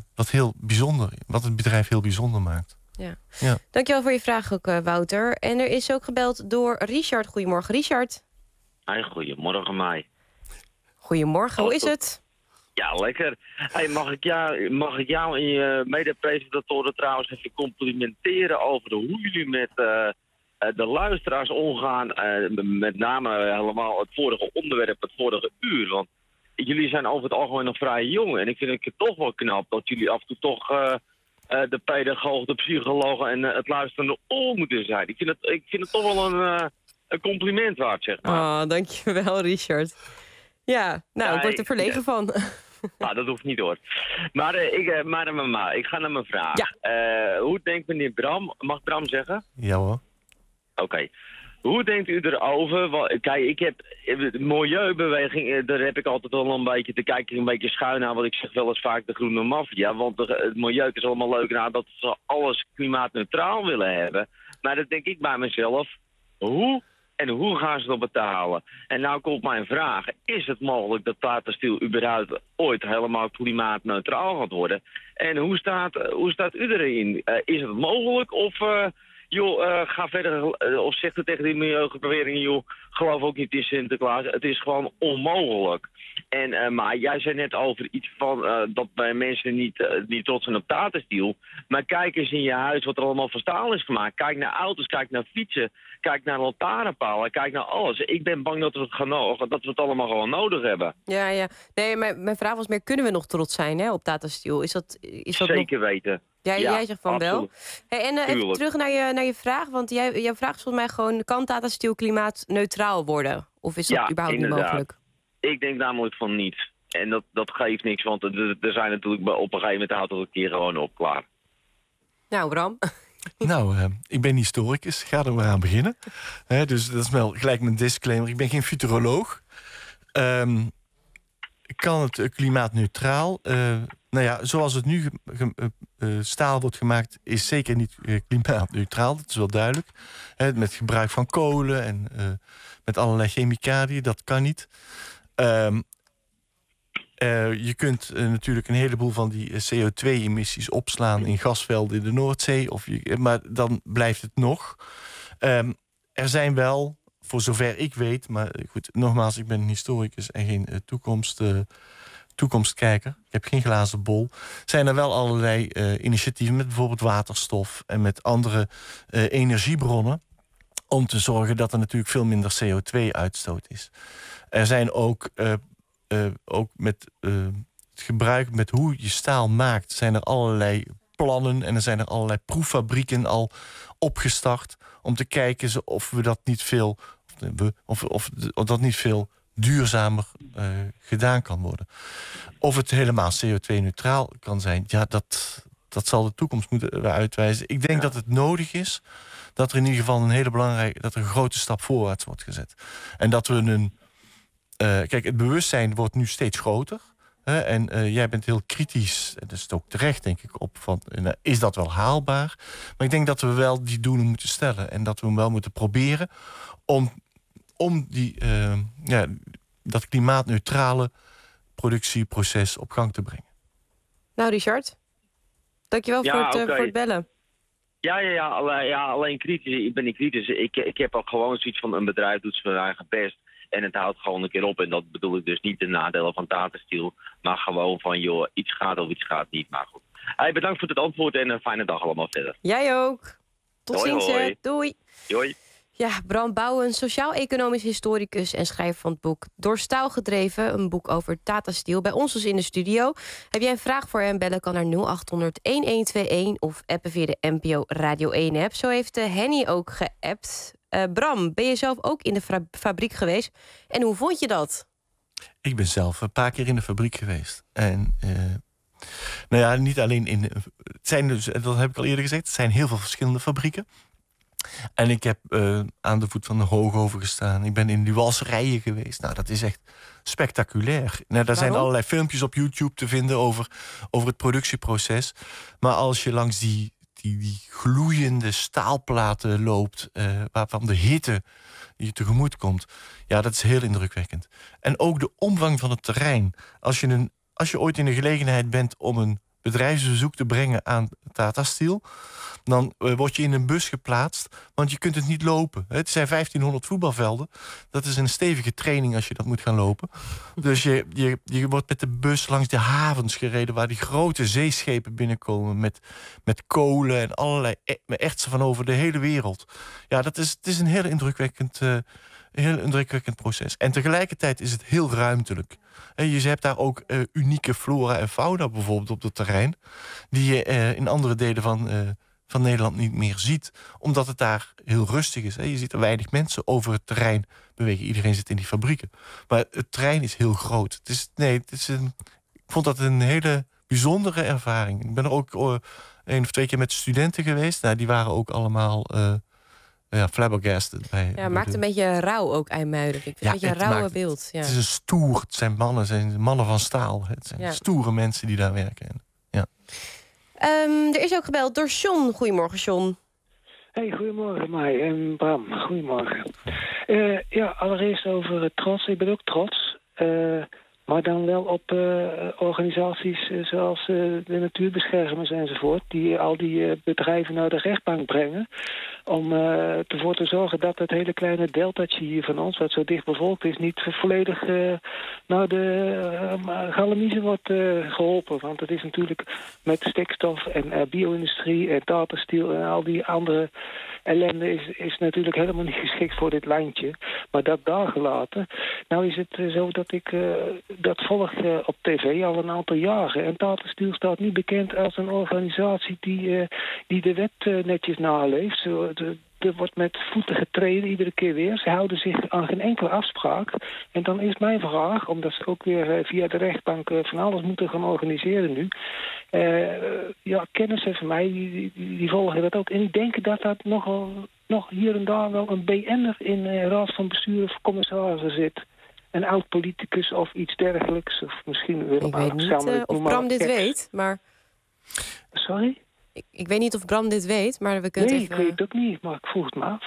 het bedrijf heel bijzonder maakt. Ja. Dankjewel voor je vraag ook, Wouter. En er is ook gebeld door Richard. Goedemorgen, Richard. Hey, goedemorgen, Mai. Goedemorgen, hoe is het? Ja, lekker. Hey, mag ik jou en je mede-presentatoren trouwens even complimenteren over hoe jullie met de luisteraars omgaan. Met name helemaal het vorige onderwerp, het vorige uur. Want jullie zijn over het algemeen nog vrij jong. En ik vind het toch wel knap dat jullie af en toe toch de pedagoog, de psycholoog en het luisterende oor moeten zijn. Ik vind het toch wel een compliment waard, zeg maar. Oh, dankjewel, Richard. Ja, nou, ik word er verlegen van. Nou, dat hoeft niet hoor. Maar ik ga naar mijn vraag. Ja. Hoe denkt meneer Bram, mag Bram zeggen? Ja hoor. Oké. Hoe denkt u erover? Kijk, ik heb de milieubeweging, daar heb ik altijd wel een beetje te kijken, een beetje schuin aan, want ik zeg wel eens vaak de groene maffia. Want het milieu is allemaal leuk aan dat ze alles klimaatneutraal willen hebben. Maar dan denk ik bij mezelf, hoe gaan ze dat betalen? En nou komt mijn vraag, is het mogelijk dat Tata Steel überhaupt ooit helemaal klimaatneutraal gaat worden? En hoe staat u erin? Is het mogelijk of... ga verder, of zegt het tegen die milieubewegingen, joh, geloof ook niet in Sinterklaas. Het is gewoon onmogelijk. En, maar jij zei net over iets van dat bij mensen niet trots zijn op Tata Steel. Maar kijk eens in je huis wat er allemaal van staal is gemaakt. Kijk naar auto's, kijk naar fietsen, kijk naar lantaarnpalen, kijk naar alles. Ik ben bang dat we het allemaal gewoon nodig hebben. Ja. Nee, mijn vraag was meer, kunnen we nog trots zijn op Tata Steel? Is dat Zeker weten. Jij zegt van absoluut. wel. Hey, en even terug naar je vraag. Want jouw vraag is volgens mij gewoon, kan Tata Steel klimaatneutraal worden? Of is dat überhaupt inderdaad. niet mogelijk? Ik denk namelijk van niet. En dat geeft niks, want er zijn natuurlijk op een gegeven moment houdt het een keer gewoon op, klaar. Nou, Bram. Nou, ik ben historicus. Ga er maar aan beginnen. Dus dat is wel gelijk mijn disclaimer. Ik ben geen futuroloog. Kan het klimaatneutraal? Nou ja, zoals het nu staal wordt gemaakt, is zeker niet klimaatneutraal. Dat is wel duidelijk. Met gebruik van kolen en met allerlei chemicaliën, dat kan niet. Je kunt natuurlijk een heleboel van die CO2-emissies opslaan in gasvelden in de Noordzee. Maar dan blijft het nog. Er zijn wel, voor zover ik weet, maar goed, nogmaals, ik ben een historicus en geen toekomstkijker. Ik heb geen glazen bol. Zijn er wel allerlei initiatieven met bijvoorbeeld waterstof en met andere energiebronnen om te zorgen dat er natuurlijk veel minder CO2-uitstoot is. Er zijn ook met het gebruik, met hoe je staal maakt, zijn er allerlei plannen en er zijn er allerlei proeffabrieken al opgestart om te kijken of we dat niet veel, of dat niet veel duurzamer gedaan kan worden. Of het helemaal CO2-neutraal kan zijn, ja, dat zal de toekomst moeten uitwijzen. Ik denk dat het nodig is dat er in ieder geval dat er een grote stap voorwaarts wordt gezet. En dat we kijk, het bewustzijn wordt nu steeds groter. En jij bent heel kritisch, en dat is ook terecht, denk ik, op van, is dat wel haalbaar? Maar ik denk dat we wel die doelen moeten stellen. En dat we hem wel moeten proberen om dat klimaatneutrale productieproces op gang te brengen. Nou, Richard, dankjewel voor het bellen. Alleen kritisch. Ik ben niet kritisch. Ik heb ook gewoon zoiets van, een bedrijf doet zijn eigen best. En het houdt gewoon een keer op. En dat bedoel ik dus niet de nadelen van Tata Steel. Maar gewoon van, joh, iets gaat of iets gaat niet. Maar goed. Hey, bedankt voor het antwoord en een fijne dag allemaal verder. Jij ook. Tot ziens. Hoi. Doei. Doei. Ja, Bram Bouwen, sociaal-economisch historicus en schrijver van het boek Door Staal gedreven. Een boek over Tata Steel. Bij ons dus in de studio. Heb jij een vraag voor hem? Bellen kan naar 0800-1121 of appen via de NPO Radio 1 app. Zo heeft Henny ook geappt. Bram, ben je zelf ook in de fabriek geweest? En hoe vond je dat? Ik ben zelf een paar keer in de fabriek geweest. En nou ja, niet alleen in... Het zijn dus, dat heb ik al eerder gezegd, het zijn heel veel verschillende fabrieken. En ik heb aan de voet van de Hoogoven gestaan. Ik ben in die walserijen geweest. Nou, dat is echt spectaculair. Nou, daar zijn allerlei filmpjes op YouTube te vinden over het productieproces. Maar als je langs die die gloeiende staalplaten loopt, waarvan de hitte je tegemoet komt. Ja, dat is heel indrukwekkend. En ook de omvang van het terrein. Als je ooit in de gelegenheid bent om een bedrijfsbezoek te brengen aan Tata Steel, dan word je in een bus geplaatst, want je kunt het niet lopen. Het zijn 1500 voetbalvelden. Dat is een stevige training als je dat moet gaan lopen. Dus je wordt met de bus langs de havens gereden, waar die grote zeeschepen binnenkomen met kolen en allerlei ertsen van over de hele wereld. Ja, het is een heel indrukwekkend proces. En tegelijkertijd is het heel ruimtelijk. Je hebt daar ook unieke flora en fauna bijvoorbeeld op het terrein, die je in andere delen van Nederland niet meer ziet, omdat het daar heel rustig is. Je ziet er weinig mensen over het terrein bewegen. Iedereen zit in die fabrieken. Maar het terrein is heel groot. Ik vond dat een hele bijzondere ervaring. Ik ben er ook 1 of 2 keer met studenten geweest. Nou, die waren ook allemaal flabbergasted. Maakt een beetje rauw ook IJmuiden. Ik vind een beetje een rauwe beeld. Ja. Het is een stoer. Het zijn mannen van staal. Het zijn stoere mensen die daar werken. Ja. Er is ook gebeld door John. Goedemorgen, John. Hey, goedemorgen, Mai en Bram. Goedemorgen. Allereerst over trots. Ik ben ook trots. Maar dan wel op organisaties zoals de natuurbeschermers enzovoort, die al die bedrijven naar de rechtbank brengen, om ervoor te zorgen dat het hele kleine deltatje hier van ons, wat zo dicht bevolkt is, niet volledig naar de galamiezen wordt geholpen. Want het is natuurlijk met stikstof en bio-industrie en Tata Steel en al die andere ellende is natuurlijk helemaal niet geschikt voor dit landje. Maar dat daar gelaten. Nou is het zo dat ik dat volg op tv al een aantal jaren. En Tata Steel staat niet bekend als een organisatie die de wet netjes naleeft. Er wordt met voeten getreden iedere keer weer. Ze houden zich aan geen enkele afspraak. En dan is mijn vraag, omdat ze ook weer via de rechtbank van alles moeten gaan organiseren nu. Kennissen van mij, die volgen dat ook. En die denken dat dat nog hier en daar wel een BN'er in raad van bestuur of commissarissen zit. Een oud-politicus of iets dergelijks. Of misschien wil ik weet niet of Bram dit weet, maar... Sorry? Ik weet niet of Bram dit weet, maar we kunnen ik weet het ook niet, maar ik vroeg het me af.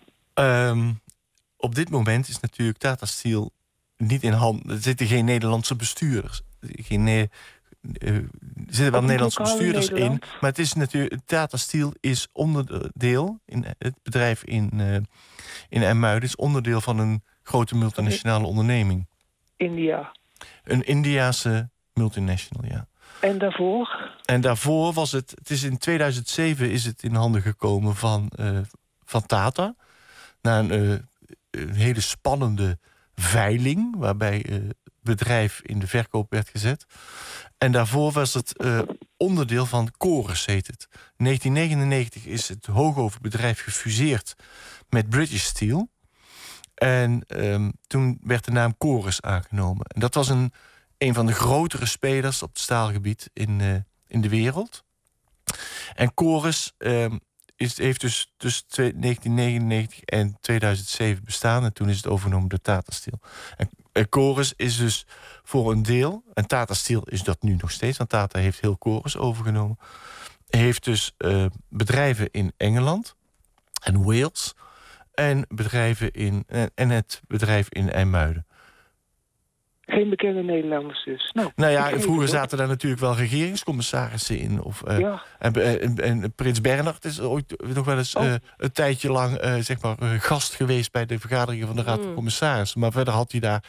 Op dit moment is natuurlijk Tata Steel niet in handen. Er zitten geen Nederlandse bestuurders. Er zitten wel Nederlandse bestuurders in. Maar het is natuurlijk, Tata Steel is onderdeel, het bedrijf in IJmuiden is onderdeel van een grote multinationale onderneming. India. Een Indiase multinational, ja. En daarvoor? En daarvoor was het is in 2007 is het in handen gekomen van Tata. Na een hele spannende veiling, waarbij het bedrijf in de verkoop werd gezet. En daarvoor was het onderdeel van Chorus, heet het. In 1999 is het Hoogover-bedrijf gefuseerd met British Steel. En toen werd de naam Chorus aangenomen. En dat was een van de grotere spelers op het staalgebied in de wereld. En Chorus heeft dus tussen 1999 en 2007 bestaan. En toen is het overgenomen door Tata Steel. En Chorus is dus voor een deel, en Tata Steel is dat nu nog steeds, want Tata heeft heel Chorus overgenomen, heeft dus bedrijven in Engeland en Wales en het bedrijf in IJmuiden. Geen bekende Nederlanders dus. Nou ja, vroeger zaten daar natuurlijk wel regeringscommissarissen in. En Prins Bernhard is ooit nog wel eens een tijdje lang gast geweest bij de vergaderingen van de Raad van Commissarissen. Maar verder had hij daar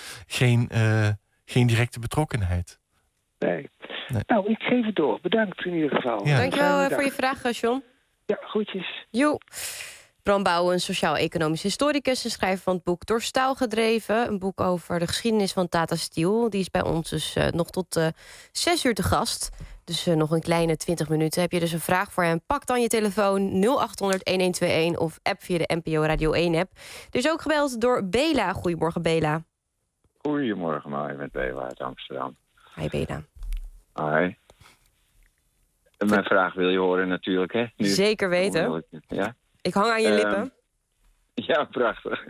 geen directe betrokkenheid. Nee. Nou, ik geef het door. Bedankt in ieder geval. Ja. Dankjewel voor je vraag, John. Ja, groetjes. Jo. Bram Bouwen, een sociaal-economisch historicus en schrijver van het boek Door Staal gedreven. Een boek over de geschiedenis van Tata Steel. Die is bij ons dus nog tot 6 uur te gast. Dus nog een kleine 20 minuten. Heb je dus een vraag voor hem? Pak dan je telefoon 0800-1121 of app via de NPO Radio 1-app. Er is ook gebeld door Bela. Goedemorgen, Bela. Goedemorgen, Mai, met Bela uit Amsterdam. Hi, Bela. Hi. Mijn vraag wil je horen natuurlijk, hè? Nu, zeker weten. Ja? Ik hang aan je lippen. Ja, prachtig.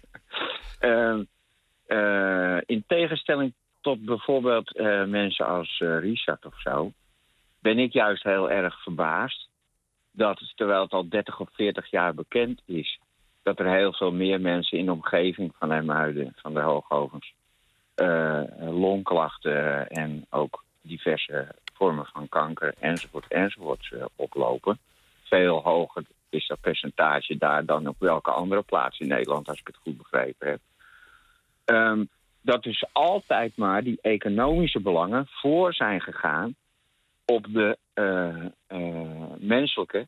In tegenstelling tot bijvoorbeeld mensen als Richard of zo, ben ik juist heel erg verbaasd dat terwijl het al 30 of 40 jaar bekend is, dat er heel veel meer mensen in de omgeving van IJmuiden, van de Hoogovens, longklachten en ook diverse vormen van kanker enzovoort oplopen. Veel hoger is dat percentage daar dan op welke andere plaats in Nederland, als ik het goed begrepen heb. Dat dus altijd maar die economische belangen voor zijn gegaan op de menselijke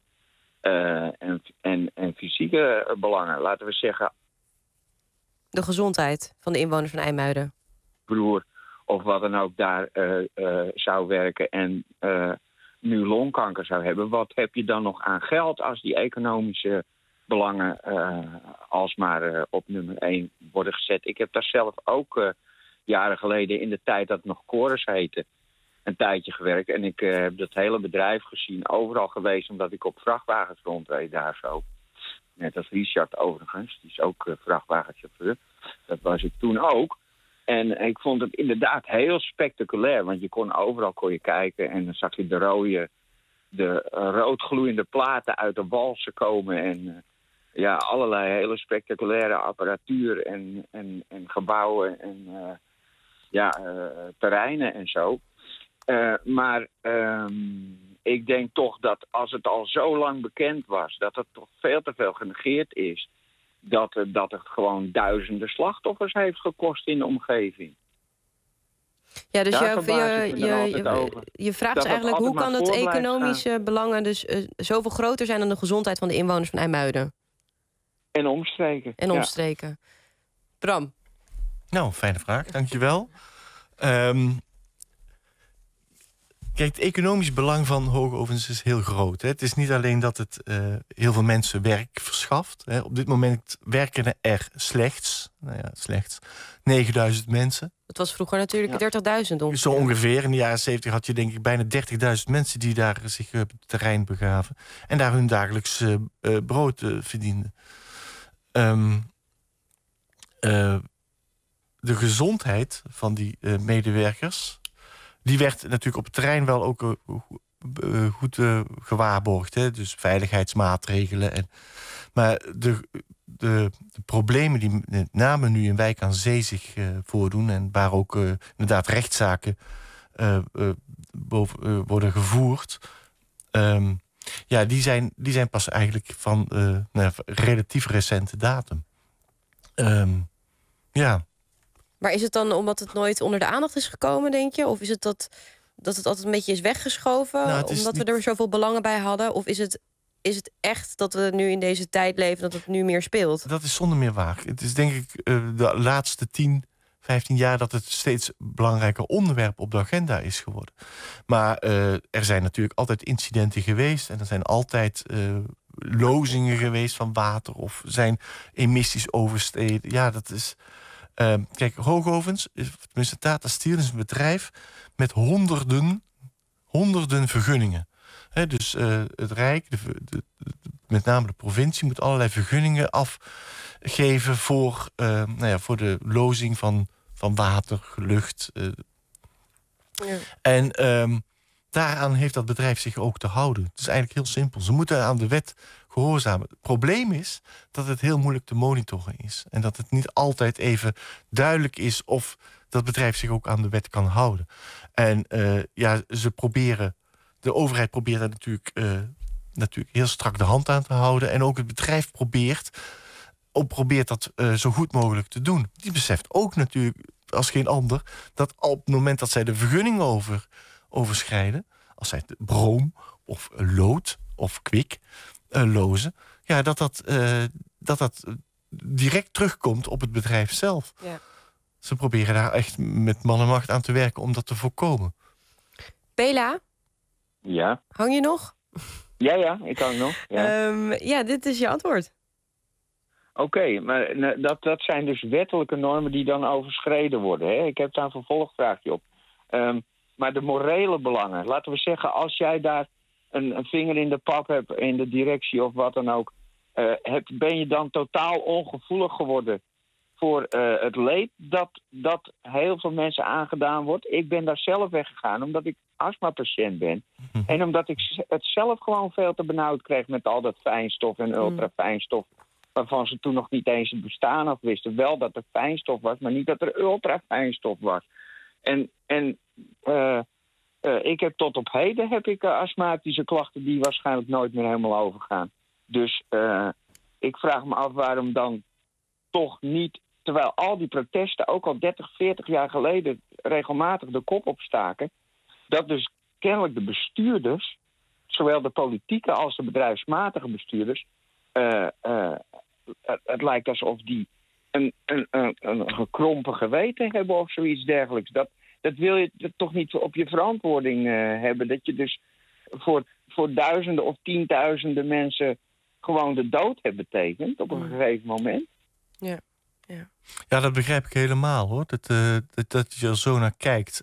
en fysieke belangen. Laten we zeggen, De gezondheid van de inwoners van IJmuiden. broer of wat dan ook daar zou werken en nu longkanker zou hebben. Wat heb je dan nog aan geld als die economische belangen alsmaar op nummer 1 worden gezet? Ik heb daar zelf ook jaren geleden, in de tijd dat het nog Chorus heette, een tijdje gewerkt. En ik heb dat hele bedrijf gezien, overal geweest, omdat ik op vrachtwagens rondreed daar zo. Net als Richard overigens, die is ook vrachtwagenchauffeur. Dat was ik toen ook. En ik vond het inderdaad heel spectaculair, want je kon overal kijken en dan zag je de roodgloeiende platen uit de walsen komen en allerlei hele spectaculaire apparatuur en gebouwen en terreinen en zo. Maar ik denk toch dat als het al zo lang bekend was, dat het toch veel te veel genegeerd is, dat het gewoon duizenden slachtoffers heeft gekost in de omgeving. Ja, dus je vraagt dus eigenlijk, hoe kan het economische belangen dus zoveel groter zijn dan de gezondheid van de inwoners van IJmuiden? En omstreken. Bram? Nou, fijne vraag, dankjewel. Kijk, het economisch belang van Hoogovens is heel groot. Hè. Het is niet alleen dat het heel veel mensen werk verschaft. Hè. Op dit moment werken er slechts 9.000 mensen. Dat was vroeger natuurlijk 30.000 ongeveer. Zo ongeveer. In de jaren 70 had je denk ik bijna 30.000 mensen die daar zich op het terrein begaven. En daar hun dagelijks brood verdienden. De gezondheid van die medewerkers, die werd natuurlijk op het terrein wel ook goed gewaarborgd. Hè? Dus veiligheidsmaatregelen. Maar de problemen die met name nu in Wijk aan Zee zich voordoen, en waar ook inderdaad rechtszaken worden gevoerd, die zijn pas eigenlijk van relatief recente datum. Maar is het dan omdat het nooit onder de aandacht is gekomen, denk je? Of is het dat het altijd een beetje is weggeschoven, omdat we er zoveel belangen bij hadden? Of is het echt dat we nu in deze tijd leven, dat het nu meer speelt? Dat is zonder meer waar. Het is denk ik de laatste 10, 15 jaar dat het steeds belangrijker onderwerp op de agenda is geworden. Maar er zijn natuurlijk altijd incidenten geweest en er zijn altijd lozingen geweest van water of zijn emissies oversteden. Ja, dat is. Kijk, Hoogovens, tenminste Tata Steel, is een bedrijf met honderden vergunningen. Dus het Rijk, met name de provincie, moet allerlei vergunningen afgeven voor de lozing van water, lucht. En daaraan heeft dat bedrijf zich ook te houden. Het is eigenlijk heel simpel. Ze moeten aan de wet gehoorzamen. Het probleem is dat het heel moeilijk te monitoren is. En dat het niet altijd even duidelijk is of dat bedrijf zich ook aan de wet kan houden. En de overheid probeert daar natuurlijk heel strak de hand aan te houden. En ook het bedrijf probeert dat zo goed mogelijk te doen. Die beseft ook natuurlijk, als geen ander, dat op het moment dat zij de vergunning overschrijden, als zij brom of lood of kwik lozen, dat direct terugkomt op het bedrijf zelf. Ja. Ze proberen daar echt met man en macht aan te werken om dat te voorkomen. Bela? Ja? Hang je nog? Ja, ik hang nog. Ja, dit is je antwoord. Oké, maar dat zijn dus wettelijke normen die dan overschreden worden. Hè? Ik heb daar een vervolgvraagje op. Maar de morele belangen, laten we zeggen, als jij daar een vinger in de pap hebt in de directie of wat dan ook, ben je dan totaal ongevoelig geworden voor het leed dat heel veel mensen aangedaan wordt? Ik ben daar zelf weggegaan, omdat ik astmapatiënt ben. En omdat ik het zelf gewoon veel te benauwd kreeg met al dat fijnstof en ultrafijnstof, waarvan ze toen nog niet eens het bestaan af wisten. Wel dat er fijnstof was, maar niet dat er ultrafijnstof was. En ik heb tot op heden astmatische klachten die waarschijnlijk nooit meer helemaal overgaan. Dus ik vraag me af waarom dan toch niet, terwijl al die protesten ook al 30, 40 jaar geleden regelmatig de kop opstaken, dat dus kennelijk de bestuurders, zowel de politieke als de bedrijfsmatige bestuurders, het lijkt alsof die een gekrompen geweten hebben of zoiets dergelijks. Dat wil je toch niet op je verantwoording hebben. Dat je dus voor duizenden of tienduizenden mensen gewoon de dood hebt betekend op een gegeven moment. Ja. Ja, dat begrijp ik helemaal, hoor. Dat je er zo naar kijkt.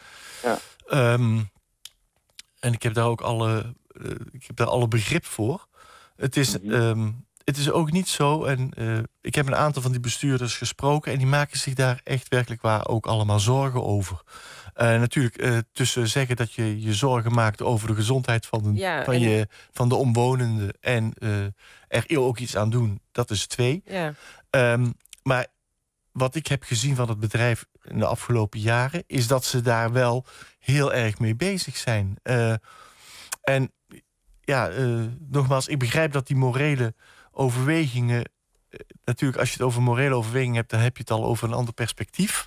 En ik heb daar ook alle begrip voor. Het is ook niet zo, en ik heb een aantal van die bestuurders gesproken en die maken zich daar echt werkelijk waar ook allemaal zorgen over. Natuurlijk, tussen zeggen dat je je zorgen maakt over de gezondheid van de omwonenden en er ook iets aan doen, dat is 2. Ja. Maar wat ik heb gezien van het bedrijf in de afgelopen jaren, is dat ze daar wel heel erg mee bezig zijn. Nogmaals, ik begrijp dat die morele overwegingen, natuurlijk als je het over morele overwegingen hebt, dan heb je het al over een ander perspectief.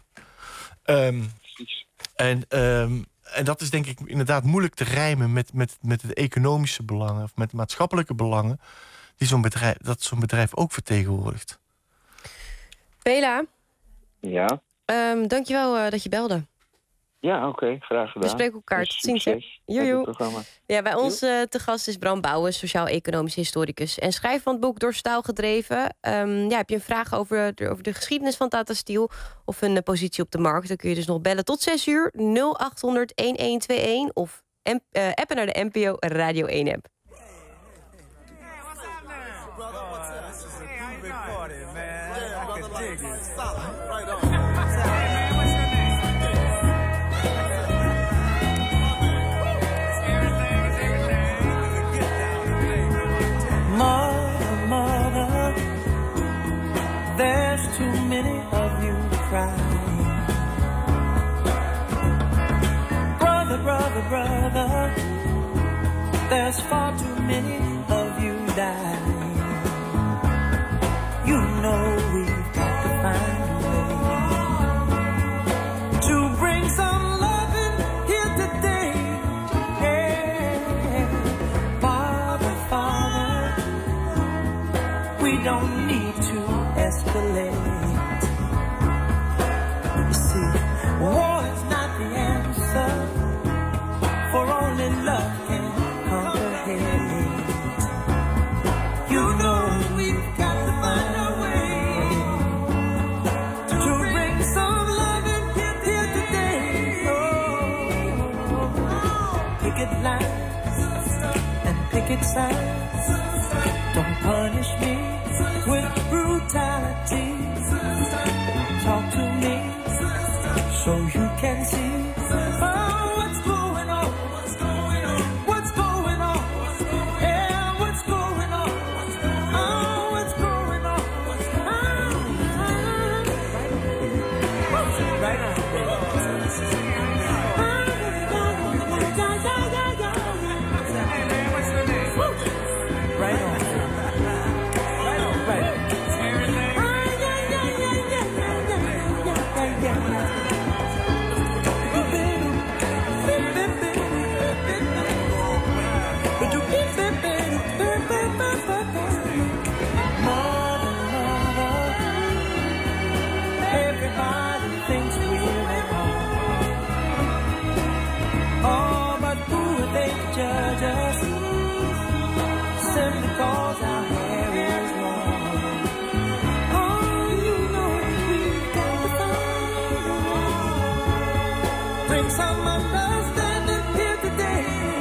En dat is denk ik inderdaad moeilijk te rijmen met de economische belangen of met maatschappelijke belangen die zo'n bedrijf ook vertegenwoordigt. Bela? Ja? Dankjewel dat je belde. Ja, oké, graag gedaan. We spreken elkaar. Tot ziens. Ja, bij ons te gast is Bram Bouwens, sociaal-economisch historicus en schrijver van het boek Door Staal gedreven. Heb je een vraag over de geschiedenis van Tata Steel of een positie op de markt, dan kun je dus nog bellen tot 6 uur 0800 1121 of appen naar de NPO Radio 1 app. Mother, there's too many of you crying. Brother, there's far too many of you dying. You know we've got to find a way to bring some loving here today. Yeah. Father, we don't need to escalate. You see, war is not the answer, for only love can conquer hate. You know we've got to find a way to bring some love in here today. Picket lines and picket signs. Don't punish me with brutality. Talk to me so you can see what's going on. What's going on? Yeah, what's going on? Oh, what's going on? Right on. Right on. Everybody thinks we're at home. Oh, but who are they to judge us? Simply cause our hair is long. Oh, you know we've got to find a way. Bring some understanding here today.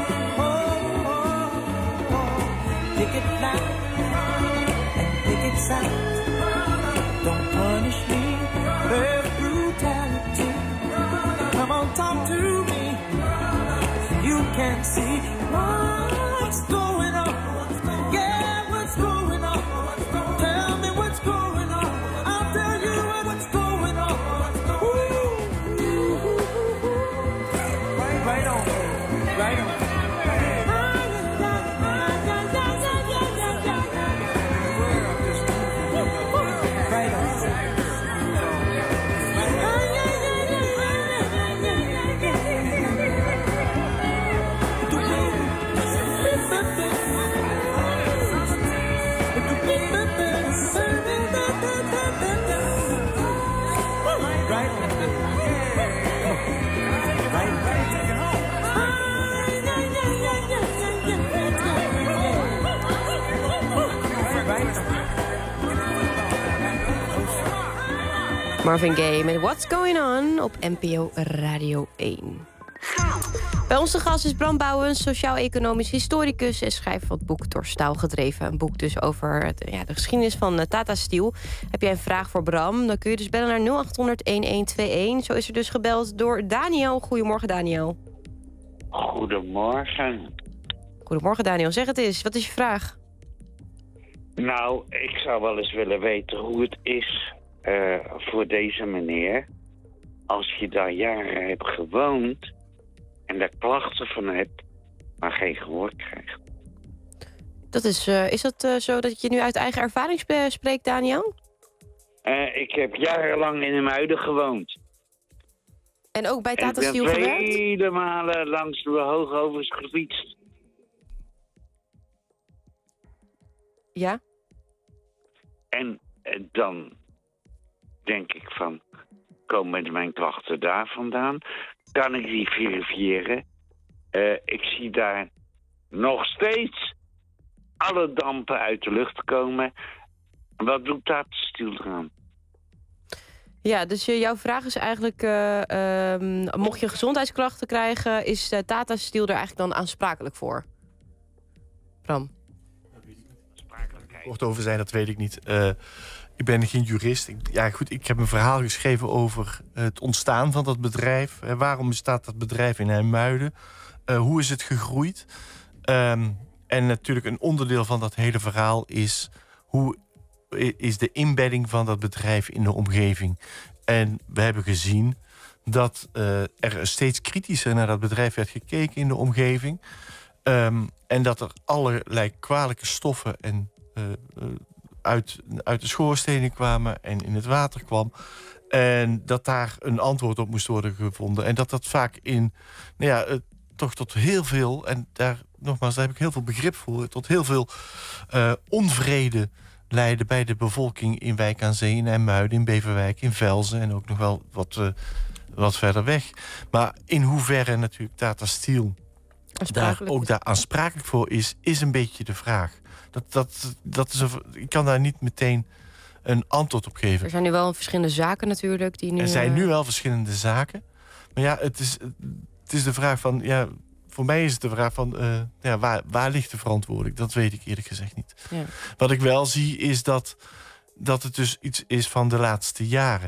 Picket line and picket signs. Don't punish me with brutality. Come on, talk to me can't see what's going on. Yeah, what's going on? Tell me what's going on. I'll tell you what's going on. Ooh. Right on, right on. Marvin Gaye met What's Going On op NPO Radio 1. Bij ons de gast is Bram Bouwens, sociaal-economisch historicus en schrijver van het boek Door Staal gedreven. Een boek dus over de geschiedenis van Tata Steel. Heb jij een vraag voor Bram, dan kun je dus bellen naar 0800-1121. Zo is er dus gebeld door Daniel. Goedemorgen, Daniel. Goedemorgen. Goedemorgen, Daniel. Zeg het eens, wat is je vraag? Nou, ik zou wel eens willen weten hoe het is voor deze meneer, als je daar jaren hebt gewoond en daar klachten van hebt, maar geen gehoor krijgt. Dat is dat zo dat je nu uit eigen ervaring spreekt, Daniel? Ik heb jarenlang in Muiden gewoond. En ook bij Tata Steel gewerkt? Ik ben vele malen langs de Hoogovens gefietst. Ja? En dan denk ik van, komen mijn klachten daar vandaan? Kan ik die verifiëren? Ik zie daar nog steeds alle dampen uit de lucht komen. Wat doet Tata Steel eraan? Ja, dus jouw vraag is eigenlijk, mocht je gezondheidsklachten krijgen, is Tata Steel er eigenlijk dan aansprakelijk voor? Bram? Kort over zijn, dat weet ik niet. Ik ben geen jurist. Ik heb een verhaal geschreven over het ontstaan van dat bedrijf. Waarom bestaat dat bedrijf in IJmuiden? Hoe is het gegroeid? En natuurlijk een onderdeel van dat hele verhaal is, hoe is de inbedding van dat bedrijf in de omgeving. En we hebben gezien dat er steeds kritischer naar dat bedrijf werd gekeken in de omgeving. En dat er allerlei kwalijke stoffen en uit de schoorstenen kwamen en in het water kwam. En dat daar een antwoord op moest worden gevonden. En dat vaak toch tot heel veel, en daar heb ik heel veel begrip voor, tot heel veel onvrede leidde bij de bevolking in Wijk aan Zee, in IJmuiden, in Beverwijk, in Velzen en ook nog wel wat verder weg. Maar in hoeverre natuurlijk Tata Steel daar ook daar aansprakelijk voor is een beetje de vraag. Dat is ik kan daar niet meteen een antwoord op geven. Er zijn nu wel verschillende zaken natuurlijk. Er zijn nu wel verschillende zaken. Maar ja, het is de vraag van, ja, voor mij is het de vraag van, waar ligt de verantwoording? Dat weet ik eerlijk gezegd niet. Ja. Wat ik wel zie is dat het dus iets is van de laatste jaren.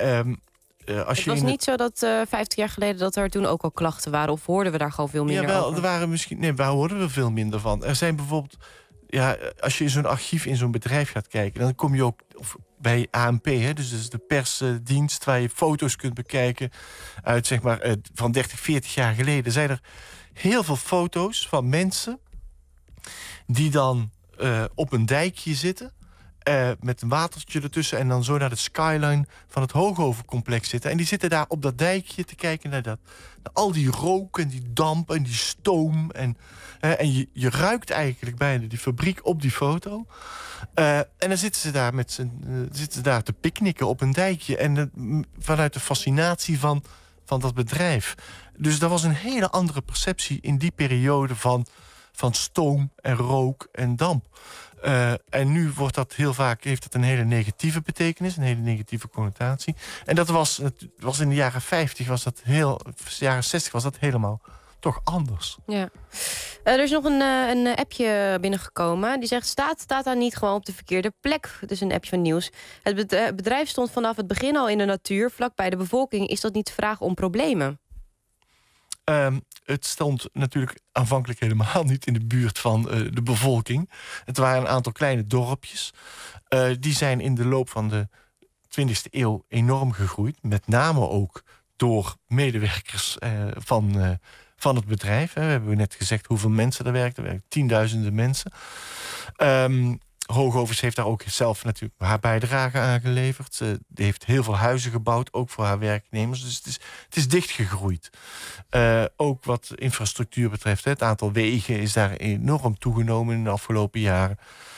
Het was niet zo dat 50 jaar geleden dat er toen ook al klachten waren, of hoorden we daar gewoon veel minder over? Er waren misschien, nee, waar hoorden we veel minder van? Er zijn bijvoorbeeld, als je in zo'n archief in zo'n bedrijf gaat kijken, dan kom je ook bij ANP, dus de persdienst waar je foto's kunt bekijken uit zeg maar van 30, 40 jaar geleden. Zijn er heel veel foto's van mensen die dan op een dijkje zitten, met een watertje ertussen en dan zo naar de skyline van het Hoogovencomplex zitten. En die zitten daar op dat dijkje te kijken naar al die rook en die damp en die stoom. En je ruikt eigenlijk bijna die fabriek op die foto. En dan zitten ze daar te picknicken op een dijkje. En vanuit de fascinatie van dat bedrijf. Dus dat was een hele andere perceptie in die periode van stoom en rook en damp. En nu wordt dat heel vaak, heeft het een hele negatieve betekenis, een hele negatieve connotatie. En dat was in de jaren 50, jaren 60 was dat helemaal toch anders. Ja. Er is nog een appje binnengekomen. Die zegt, staat Tata niet gewoon op de verkeerde plek? Het is een appje van Nieuws. Het bedrijf stond vanaf het begin al in de natuur, vlak bij de bevolking. Is dat niet de vraag om problemen? Het stond natuurlijk aanvankelijk helemaal niet in de buurt van de bevolking. Het waren een aantal kleine dorpjes. Die zijn in de loop van de 20e eeuw enorm gegroeid. Met name ook door medewerkers van het bedrijf. We hebben net gezegd hoeveel mensen er werkten. Er werkten tienduizenden mensen. Hoogovens heeft daar ook zelf natuurlijk haar bijdrage aan geleverd. Ze heeft heel veel huizen gebouwd, ook voor haar werknemers. Dus het is dichtgegroeid. Ook wat infrastructuur betreft. Het aantal wegen is daar enorm toegenomen in de afgelopen jaren.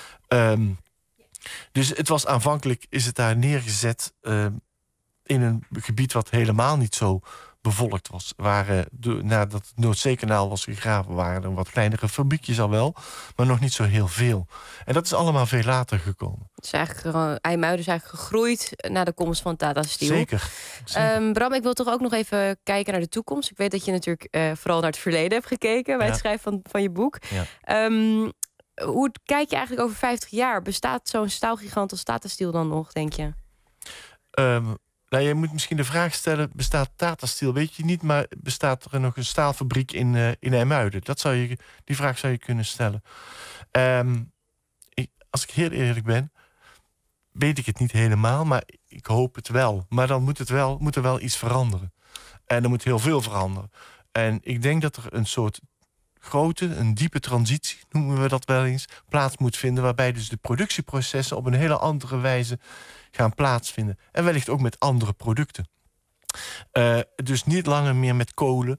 Dus het was aanvankelijk, is het daar neergezet in een gebied wat helemaal niet zo bevolkt was. Nadat het Noordzeekanaal was gegraven, waren er wat kleinere fabriekjes al wel, maar nog niet zo heel veel. En dat is allemaal veel later gekomen. Dus IJmuiden is eigenlijk gegroeid na de komst van Tata Steel. Zeker. Bram, ik wil toch ook nog even kijken naar de toekomst. Ik weet dat je natuurlijk vooral naar het verleden hebt gekeken bij het schrijven van je boek. Ja. Hoe kijk je eigenlijk over 50 jaar? Bestaat zo'n staalgigant als Tata Steel dan nog, denk je? Nou, je moet misschien de vraag stellen, bestaat Tata Steel? Weet je niet, maar bestaat er nog een staalfabriek in IJmuiden? Die vraag zou je kunnen stellen. Als ik heel eerlijk ben, weet ik het niet helemaal, maar ik hoop het wel. Maar dan moet er wel iets veranderen. En er moet heel veel veranderen. En ik denk dat er een soort een diepe transitie, noemen we dat wel eens, plaats moet vinden, waarbij dus de productieprocessen op een hele andere wijze gaan plaatsvinden. En wellicht ook met andere producten. Dus niet langer meer met kolen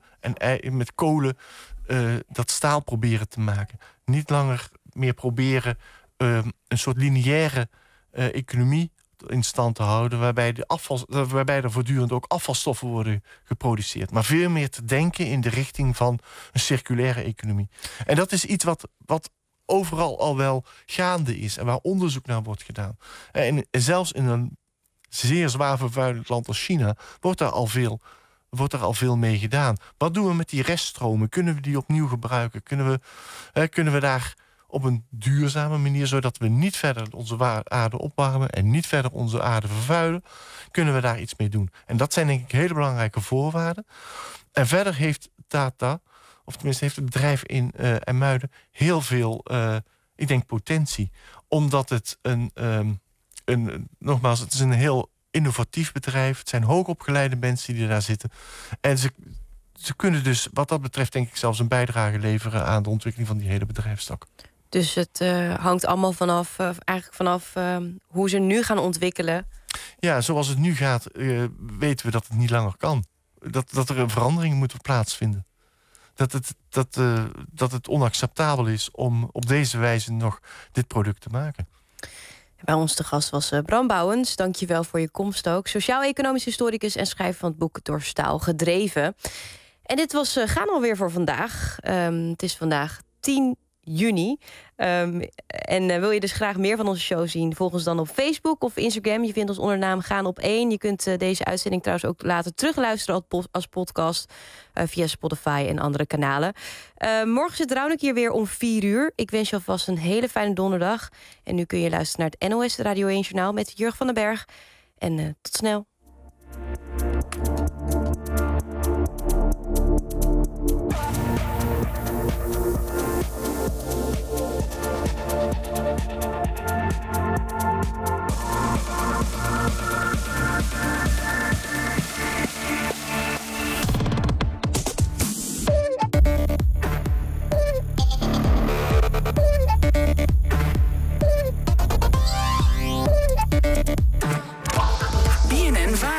dat staal proberen te maken. Niet langer meer proberen een soort lineaire economie in stand te houden, waarbij er voortdurend ook afvalstoffen worden geproduceerd. Maar veel meer te denken in de richting van een circulaire economie. En dat is iets wat overal al wel gaande is en waar onderzoek naar wordt gedaan. En zelfs in een zeer zwaar vervuilend land als China wordt er al veel mee gedaan. Wat doen we met die reststromen? Kunnen we die opnieuw gebruiken? Kunnen we daar op een duurzame manier, zodat we niet verder onze aarde opwarmen en niet verder onze aarde vervuilen, kunnen we daar iets mee doen. En dat zijn denk ik hele belangrijke voorwaarden. En verder heeft Tata, of tenminste heeft het bedrijf in IJmuiden heel veel, ik denk, potentie. Omdat het nogmaals, het is een heel innovatief bedrijf. Het zijn hoogopgeleide mensen die daar zitten. En ze kunnen dus wat dat betreft denk ik zelfs een bijdrage leveren aan de ontwikkeling van die hele bedrijfstak. Dus het hangt allemaal vanaf hoe ze nu gaan ontwikkelen. Ja, zoals het nu gaat, weten we dat het niet langer kan. Dat er een verandering moet plaatsvinden. Dat het onacceptabel is om op deze wijze nog dit product te maken. Bij ons te gast was Bram Bouwens. Dank je wel voor je komst ook. Sociaal-economisch historicus en schrijver van het boek Door Staal Gedreven. En dit was Gaan alweer voor vandaag. Het is vandaag 10 juni. En wil je dus graag meer van onze show zien? Volg ons dan op Facebook of Instagram. Je vindt ons onder naam Gaan op 1. Je kunt deze uitzending trouwens ook later terugluisteren als podcast via Spotify en andere kanalen. Morgen zit Rauwnek hier weer om 4 uur. Ik wens je alvast een hele fijne donderdag. En nu kun je luisteren naar het NOS Radio 1 Journaal met Jurgen van den Berg. En tot snel.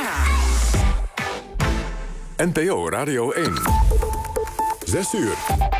NPO Radio 1. 6 uur.